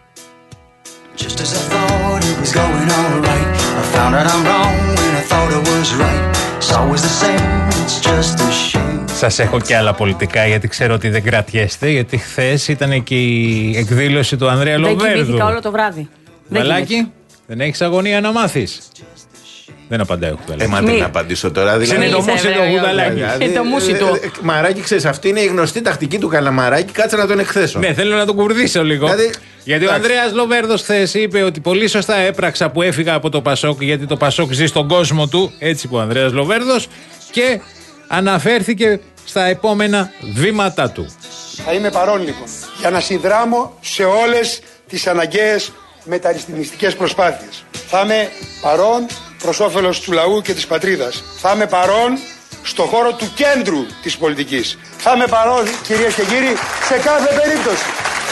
Σας έχω και άλλα πολιτικά, γιατί ξέρω ότι δεν κρατιέστε, γιατί χθες ήταν και η εκδήλωση του Ανδρέα Λοβέρδου. Δεν κοιμήθηκα όλο το βράδυ. Βαλάκη, δεν έχεις αγωνία να μάθεις? Δεν απαντάει ο Χουδαλάκης. Ε, μα τι να απαντήσω τώρα. Δηλαδή, Συνεννομούσε το Χουδαλάκη. Ε, το μουσι του. Μαράκι, ξέρεις, αυτή είναι η γνωστή τακτική του Καλαμαράκη. Κάτσε να τον εκθέσω. Ναι, θέλω να τον κουρδίσω λίγο. Δηλαδή, γιατί ο Ανδρέας Λοβέρδος χθες είπε ότι πολύ σωστά έπραξα που έφυγα από το Πασόκ, γιατί το Πασόκ ζει στον κόσμο του. Έτσι είπε ο Ανδρέας Λοβέρδος. Και αναφέρθηκε στα επόμενα βήματά του. Θα είμαι παρόν λοιπόν για να συνδράμω σε όλες τις αναγκαίες μεταρρυθμιστικές προσπάθειες. Θα είμαι παρόν προς όφελος του λαού και της πατρίδας. Θα είμαι παρόν στο χώρο του κέντρου της πολιτικής. Θα είμαι παρόν, κυρίες και κύριοι, σε κάθε περίπτωση.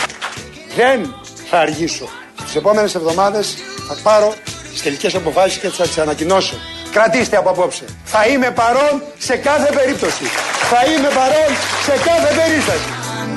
Δεν θα αργήσω. Τις επόμενες εβδομάδες θα πάρω τις τελικές αποφάσεις και θα τις ανακοινώσω. Κρατήστε από απόψε. Θα είμαι παρόν σε κάθε περίπτωση. Θα είμαι παρόν σε κάθε περίσταση.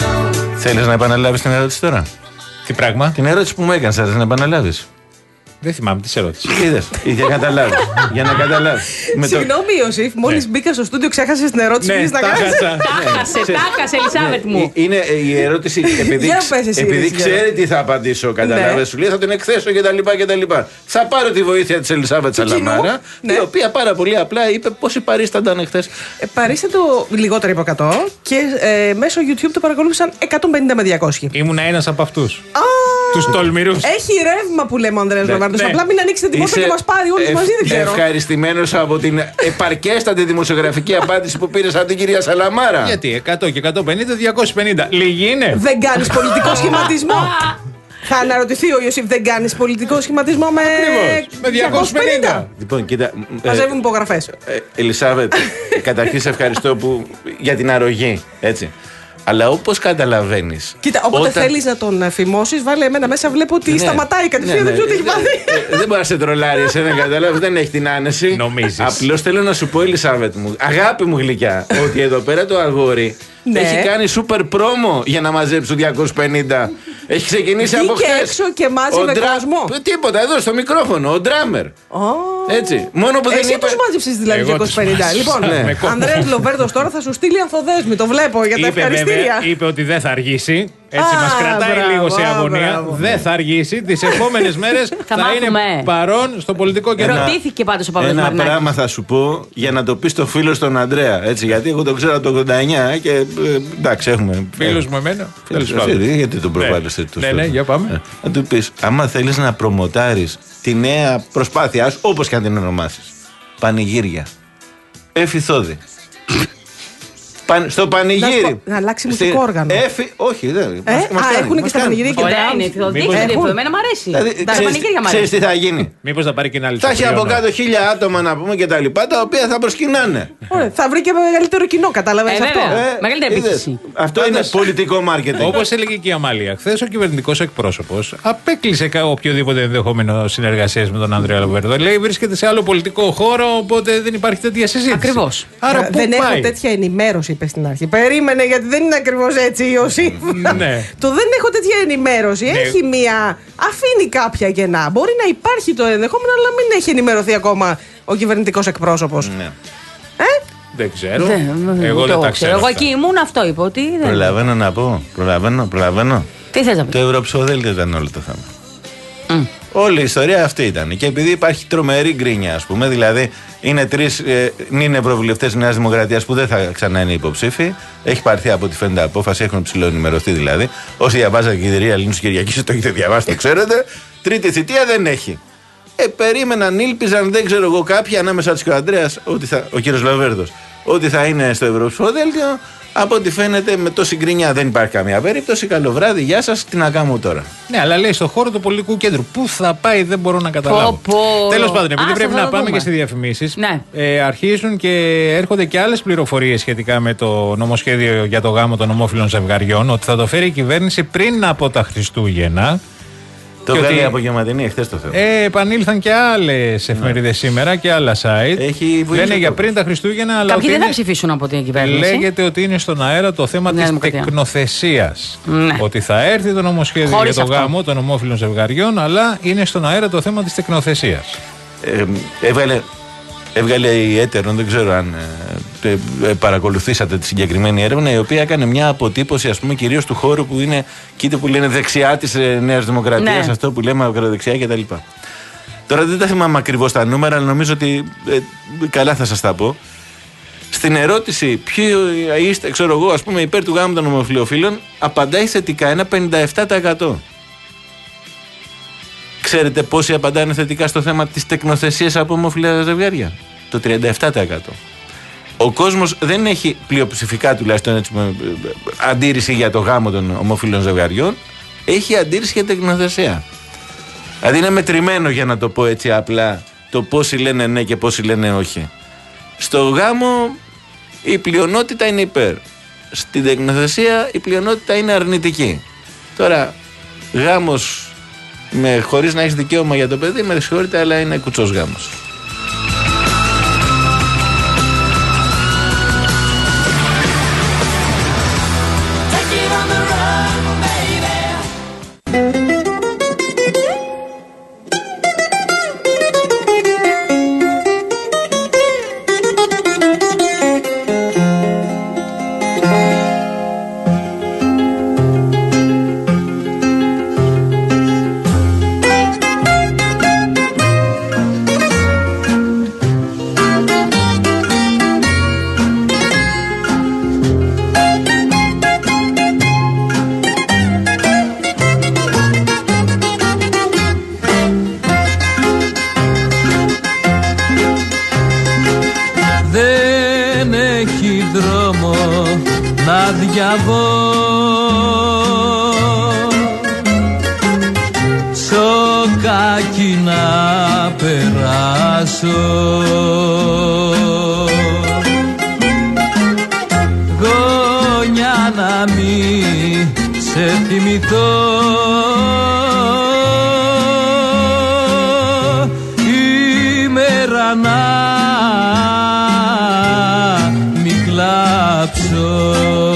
Θέλεις να επαναλάβεις την ερώτηση τώρα? Τι πράγμα? Την ερώτηση που μου έκανες, θέλεις να επαναλάβεις? Δεν θυμάμαι τι ερώτηση. Είδες, για να καταλάβεις. Για να καταλάβεις. Συγγνώμη, Ιωσήφ, μόλις μπήκα στο στούντιο ξέχασες την ερώτηση. Ναι, να κάνεις. Τάχασε, τάχασε, Ελισάβετ μου. Είναι η ερώτηση, επειδή, επειδή ξέρει τι θα απαντήσω, καταλάβες, σου λέει θα τον εκθέσω κτλ. Θα πάρω τη βοήθεια της Ελισάβετ Σαλαμάρα, η οποία πάρα πολύ απλά είπε πόσοι παρίστανταν εχθές. Παρίστατο λιγότερο από εκατό και μέσω YouTube το παρακολούθησαν εκατόν πενήντα με διακόσια. Ήμουνα ένας από αυτούς. Τους τολμηρούς. Έχει ρεύμα που λέμε ο Ανδρέας Λοβέρδος. Απλά μην ανοίξετε την πόρτα και μας πάρει όλους μαζί, δεν ξέρω. Ευχαριστημένος από την επαρκέστατη δημοσιογραφική απάντηση που πήρες από την κυρία Σαλαμάρα. Γιατί εκατό και εκατόν πενήντα, διακόσια πενήντα. Λίγοι είναι. Δεν κάνεις πολιτικό σχηματισμό. Θα αναρωτηθεί ο Ιωσήφ, δεν κάνεις πολιτικό σχηματισμό με, με διακόσια πενήντα. Λοιπόν, κοίτα. Μαζεύουν υπογραφές. Ε, Ελισάβετ, καταρχήν σε ευχαριστώ που, για την αρρωγή. Έτσι. Αλλά όπως καταλαβαίνεις. Κοίτα, όποτε όταν... θέλεις να τον φημώσεις, βάλε εμένα μέσα. Βλέπω ότι ναι, σταματάει κατευθείαν. Ναι, ναι, δεν ξέρω τι έχει ναι, πάθει. ε, δεν μπορεί να σε τρολάρει, εσένα καταλάβει. Δεν έχει την άνεση. Νομίζεις. Απλώς θέλω να σου πω, Ελισάβετ μου, αγάπη μου γλυκιά, ότι εδώ πέρα το αγόρι ναι. έχει κάνει super promo για να μαζέψει του διακόσιους πενήντα. Έχει ξεκινήσει από χθες. Βγήκε έξω και μάζευε ντρα... κόσμο. Τίποτα, εδώ στο μικρόφωνο, ο ντράμερ. Oh. Έτσι. Μόνο που Εσύ δεν είπε. Εσύ τους μάζεψες δηλαδή διακόσιους πενήντα. Λοιπόν, ναι. Ανδρέας Λοβέρδος τώρα θα σου στείλει ανθοδέσμη. Το βλέπω για τα είπε, ευχαριστήρια. Βέβαια, είπε ότι δεν θα αργήσει. Έτσι μας κρατάει μπράβο, λίγο σε αγωνία. μπράβο. Δεν θα αργήσει. Τις επόμενες μέρες θα, θα είναι παρόν στο πολιτικό κέντρο. Ρωτήθηκε πάντως ο Παύλος Ένα Μαρινάκης. πράγμα θα σου πω για να το πει στο φίλο στον Ανδρέα. Έτσι, γιατί εγώ το ξέρω από το ογδόντα εννιά και ε, εντάξει, έχουμε. Φίλος μου εμένα. Γιατί τον προβάλλεις έτσι. Ναι, ναι, για πάμε. Να του πει, άμα θέλεις να προμοτάρεις τη νέα προσπάθειά σου, όπως και αν την ονομάσεις, πανηγύρια. Εφηθόδη. Στο πανηγύρι. Να αλλάξει μουσικό όργανο. Έφη... Όχι, δεν. Ε, μας, α, έχουν και στα πανηγύρια και ωραία είναι. Δείξτε, εμένα μου αρέσει. Τα πανηγύρια μου αρέσει. Ξέρεις τι θα γίνει? Μήπως θα πάρει και ένα άλλο. Θα έχει από κάτω χίλια άτομα να πούμε και τα λοιπά, τα οποία θα προσκυνάνε. Ωραία, θα βρει και μεγαλύτερο κοινό, κατάλαβες ε, αυτό. Ε, μεγαλύτερη επίθεση. Αυτό είναι πολιτικό μάρκετινγκ. Όπως έλεγε και η Αμάλια, χθες ο κυβερνητικός εκπρόσωπος απέκλεισε οποιοδήποτε ενδεχόμενο συνεργασίας με τον Ανδρέα Λοβέρδο. Λέει βρίσκεται σε άλλο πολιτικό χώρο, οπότε δεν υπάρχει τέτοια συζήτηση. Ακριβώς. Άρα δεν έχω τέτοια ενημέρωση, είπε στην αρχή. Περίμενε, γιατί δεν είναι ακριβώς έτσι, Ιωσήφ. Ναι. Το δεν έχω τέτοια ενημέρωση. Ναι. Έχει μία. Αφήνει κάποια κενά. Μπορεί να υπάρχει το ενδεχόμενο, αλλά μην έχει ενημερωθεί ακόμα ο κυβερνητικός εκπρόσωπος. Ναι. Ε? Δεν ξέρω. Δεν, Εγώ δεν τα ξέρω. Εγώ εκεί ήμουν, αυτό είπα. Ότι δεν... Προλαβαίνω να πω. Προλαβαίνω, προλαβαίνω. Τι θες να πεις? Το ευρωψηφοδέλτιο ήταν όλο το θέμα. Mm. Όλη η ιστορία αυτή ήταν. Και επειδή υπάρχει τρομερή γκρίνια, ας πούμε, δηλαδή είναι τρεις ε, νυν ευρωβουλευτές Νέας Δημοκρατίας που δεν θα ξανά είναι υποψήφοι. Έχει πάρθει από ό,τι φαίνεται απόφαση, έχουν ψηλοενημερωθεί δηλαδή. Όσοι διαβάζατε και η εταιρεία Ελλήνου Κυριακή, το έχετε διαβάσει, το ξέρετε. Τρίτη θητεία δεν έχει. Ε, περίμεναν, ήλπιζαν, δεν ξέρω εγώ, κάποιοι ανάμεσα του και ο Ανδρέας, ότι θα, ο κύριος Λοβέρδος, ότι θα είναι στο Ευρωψηφοδέλτιο. Από ό,τι φαίνεται με τόση γκρινιά δεν υπάρχει καμία περίπτωση. Καλό βράδυ, γεια σας, τι να κάνουμε τώρα. Ναι, αλλά λέει στο χώρο του πολιτικού κέντρου. Πού θα πάει, δεν μπορώ να καταλάβω. Τέλος πάντων, επειδή Α, πρέπει να πάμε δούμε. και στις διαφημίσεις, Ναι. ε, αρχίζουν και έρχονται και άλλες πληροφορίες σχετικά με το νομοσχέδιο για το γάμο των ομόφυλων ζευγαριών. Ότι θα το φέρει η κυβέρνηση πριν από τα Χριστούγεννα. Το βγάλει ότι... από γεματινή, εχθές το θέλω. Ε, επανήλθαν και άλλες εφημερίδες ναι. σήμερα και άλλα site. Έχει λένε για πριν τα Χριστούγεννα. Αλλά κάποιοι δεν είναι... θα ψηφίσουν από την κυβέρνηση. Λέγεται ότι είναι στον αέρα το θέμα της τεκνοθεσίας. Ναι. Ότι θα έρθει το νομοσχέδιο Χωρίς για το αυτό. γάμο των ομόφυλων ζευγαριών, αλλά είναι στον αέρα το θέμα της τεκνοθεσίας. Ε, έβγαλε, έβγαλε η Έτερον, δεν ξέρω αν ε, ε, παρακολουθήσατε τη συγκεκριμένη έρευνα, η οποία έκανε μια αποτύπωση, ας πούμε, κυρίως του χώρου που είναι, κοίτα που λένε δεξιά της ε, Νέας Δημοκρατίας, ναι. αυτό που λέμε ακροδεξιά κτλ. Τώρα δεν τα θυμάμαι ακριβώς τα νούμερα, αλλά νομίζω ότι ε, καλά θα σας τα πω. Στην ερώτηση ποιοι είστε, ξέρω εγώ, ας πούμε, υπέρ του γάμου των ομοφυλοφίλων, απαντάει θετικά ένα πενήντα επτά τοις εκατό. Ξέρετε πόσοι απαντάνε θετικά στο θέμα της τεκνοθεσίας από ομόφυλα ζευγάρια? Το τριάντα επτά τοις εκατό. Ο κόσμος δεν έχει πλειοψηφικά τουλάχιστον έτσι, αντίρρηση για το γάμο των ομόφυλων ζευγαριών, έχει αντίρρηση για τεκνοθεσία. Δηλαδή είναι μετρημένο, για να το πω έτσι απλά, το πόσοι λένε ναι και πόσοι λένε όχι. Στο γάμο η πλειονότητα είναι υπέρ. Στην τεκνοθεσία η πλειονότητα είναι αρνητική. Τώρα, γάμος με, χωρίς να έχεις δικαίωμα για το παιδί, με συγχωρείτε, αλλά είναι κουτσός γάμος. Σοκάκι να περάσω, γόνια να μη σε θυμηθώ, ημέρα να μη κλάψω.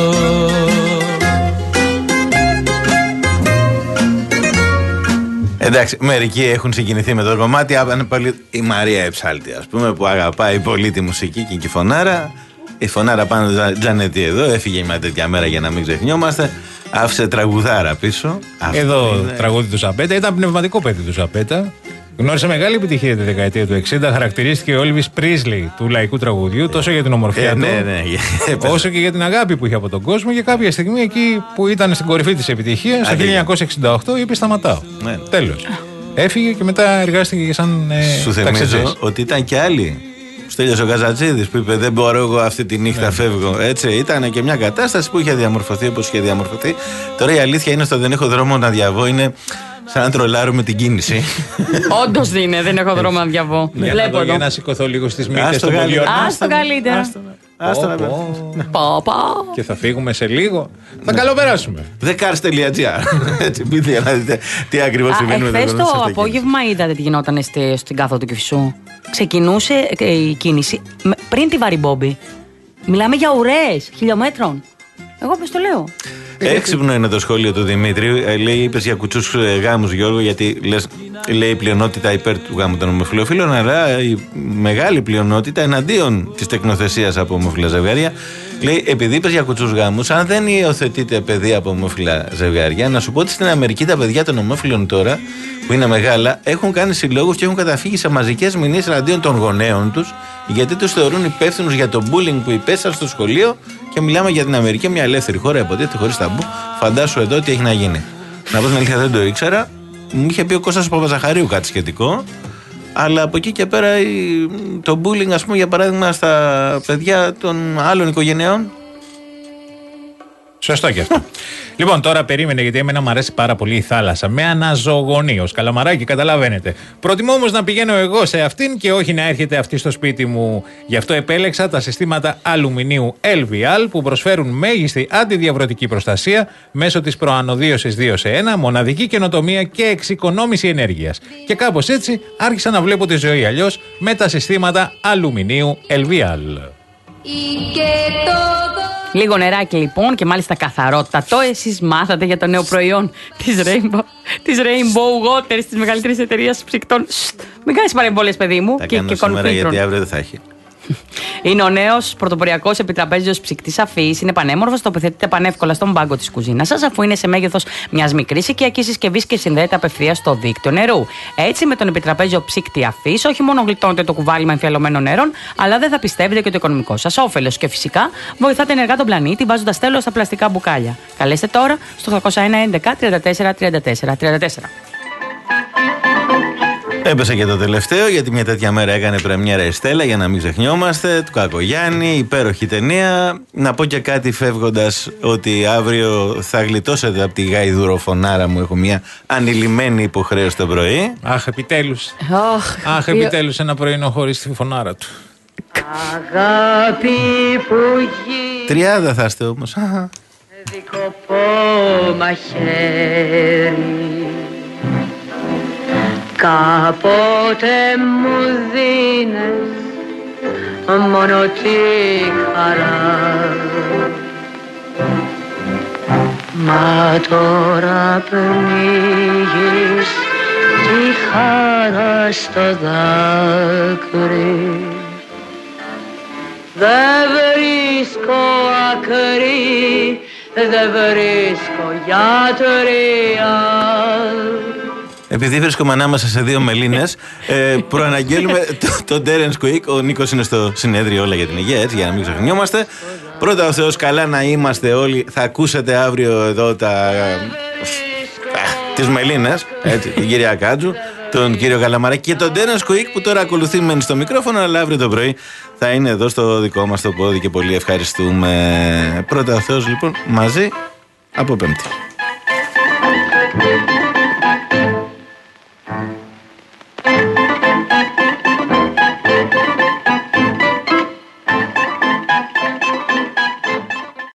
Εντάξει, μερικοί έχουν συγκινηθεί με το κομμάτι. Η Μαρία Εψάλτη, ας πούμε, που αγαπάει πολύ τη μουσική και η φωνάρα. Η φωνάρα πάνω Τζανέτη εδώ, έφυγε μια τέτοια μέρα για να μην ξεχνιόμαστε. Άφησε τραγουδάρα πίσω. Εδώ είναι... τραγούδι του Ζαμπέτα, ήταν πνευματικό παιδί του Ζαμπέτα. Γνώρισε μεγάλη επιτυχία τη δεκαετία του εξήντα. Χαρακτηρίστηκε ο Έλβις Πρίσλι του λαϊκού τραγουδιού, τόσο για την ομορφιά ε, του, ναι, ναι, όσο και για την αγάπη που είχε από τον κόσμο. Και κάποια στιγμή, εκεί που ήταν στην κορυφή της επιτυχίας, το χίλια εννιακόσια εξήντα οκτώ, είπε σταματάω. Ναι. Τέλος. Έφυγε και μετά εργάστηκε σαν ε, Σου θυμίζω ότι ήταν και άλλοι. Στέλιος ο Καζατζίδης που είπε δεν μπορώ εγώ αυτή τη νύχτα, ναι. φεύγω. Έτσι, ήταν και μια κατάσταση που είχε διαμορφωθεί όπως είχε διαμορφωθεί. Τώρα η αλήθεια είναι στο δεν έχω δρόμο να διαβώ, είναι σαν να τρολάρουμε την κίνηση. Όντως είναι, δεν έχω δρόμο να διαβώ. Ναι, βλέπω για να σηκωθώ λίγο στις μύτες των πολιών. Άστο καλύτερα. Άστο να Και θα φύγουμε σε λίγο. Θα καλοπεράσουμε. δεκάρς τελεία τζι άρ. Έτσι, πείτε για να δείτε τι ακριβώς συμβαίνει με το Εχθές το απόγευμα είδατε τι γινόταν στην κάθοδο του Κηφισού. Ξεκινούσε η κίνηση πριν τη Βαριμπόμπη. Μιλάμε για ουρές χιλιόμετρων. Εγώ πώς το λέω. Έξυπνο είναι το σχόλιο του Δημήτρη. Λέει, είπες για κουτσούς γάμους, Γιώργο, γιατί λες, λέει η πλειονότητα υπέρ του γάμου των ομοφυλοφίλων, αλλά η μεγάλη πλειονότητα εναντίον της τεκνοθεσίας από ομοφυλά ζευγάρια. Λέει, επειδή είπες για κουτσούς γάμους, αν δεν υιοθετείτε παιδί από ομοφυλά ζευγάρια, να σου πω ότι στην Αμερική τα παιδιά των ομόφυλων τώρα, που είναι μεγάλα, έχουν κάνει συλλόγους και έχουν καταφύγει σε μαζικές μηνύσεις εναντίον των γονέων τους, γιατί τους θεωρούν υπεύθυνους για το bullying που υπέστησαν στο σχολείο. Και μιλάμε για την Αμερική, μια ελεύθερη χώρα, υποτίθεται, χωρίς ταμπού. Φαντάσου εδώ τι έχει να γίνει. Να πω την αλήθεια, δεν το ήξερα. Μου είχε πει ο Κώστας Παπαζαχαρίου κάτι σχετικό. Αλλά από εκεί και πέρα το bullying, ας πούμε, για παράδειγμα, στα παιδιά των άλλων οικογενειών. Σωστό και αυτό. Λοιπόν, τώρα περίμενε, γιατί εμένα μου αρέσει πάρα πολύ η θάλασσα. Με αναζωογονεί ως καλαμαράκι, καταλαβαίνετε. Προτιμώ όμως να πηγαίνω εγώ σε αυτήν και όχι να έρχεται αυτή στο σπίτι μου. Γι' αυτό επέλεξα τα συστήματα αλουμινίου ελ βι αλ που προσφέρουν μέγιστη αντιδιαβρωτική προστασία μέσω της προανοδίωσης δύο σε ένα, μοναδική καινοτομία και εξοικονόμηση ενέργειας. Και κάπως έτσι άρχισα να βλέπω τη ζωή αλλιώς με τα συστήματα αλουμινίου ελ βι αλ. Λίγο νεράκι λοιπόν και μάλιστα καθαρότατο. Εσείς μάθατε για το νέο προϊόν της Rainbow, της Rainbow Waters, της μεγαλύτερης εταιρείας ψυκτών. Μην κάνεις παρεμβολές, παιδί μου. Θα και, κάνω και σήμερα, γιατί αύριο δεν θα έχει. Είναι ο νέος πρωτοποριακός επιτραπέζιος ψυκτής αφής. Είναι πανέμορφος, τοποθετείται πανεύκολα στον πάγκο της κουζίνας σας, αφού είναι σε μέγεθος μιας μικρής οικιακής συσκευής και συνδέεται απευθείας στο δίκτυο νερού. Έτσι, με τον επιτραπέζιο ψύκτη αφής, όχι μόνο γλιτώνετε το κουβάλι με εμφιαλωμένο νερό, αλλά δεν θα πιστεύετε και το οικονομικό σας όφελος. Και φυσικά βοηθάτε ενεργά τον πλανήτη βάζοντας τέλος στα πλαστικά μπουκάλια. Καλέστε τώρα στο οκτώ ένα ένα τριάντα τέσσερα τριάντα τέσσερα τριάντα τέσσερα. Έπεσε και το τελευταίο, γιατί μια τέτοια μέρα έκανε πρεμιέρα η Στέλλα, για να μην ξεχνιόμαστε, του Κακογιάννη, υπέροχη ταινία. Να πω και κάτι φεύγοντας, ότι αύριο θα γλιτώσετε από τη γαϊδουροφωνάρα μου. Έχω μια ανηλυμένη υποχρέωση το πρωί. Αχ, επιτέλους. Oh, Αχ, επιτέλους ένα πρωινό χωρίς τη φωνάρα του. Αγάπη που γίνει Τριάδα θα είστε όμως. δικοπό μαχαίρι, κάποτε μου δίνες μόνο τη χαρά, μα τώρα πνίγεις τη χαρά στο δάκρυ. Δεν βρίσκω άκρη, δεν βρίσκω γιατρία. Επειδή βρίσκομαι ανάμεσα σε δύο μελίνες, ε, προαναγγέλουμε τον το Terence Quick. Ο Νίκος είναι στο συνέδριο Όλα για την Υγεία, έτσι, για να μην ξεχνιόμαστε. Πρώτα ο Θεός, καλά να είμαστε όλοι. Θα ακούσετε αύριο εδώ τα, ε, τις μελίνες, έτσι, την κυρία Κάτζου, τον κύριο Καλαμαράκη και τον Terence Quick, που τώρα ακολουθεί, μένει στο μικρόφωνο, αλλά αύριο το πρωί θα είναι εδώ στο δικό μας το πόδι και πολύ ευχαριστούμε. Πρώτα ο Θεός, λοιπόν, μαζί από Πέμπτη.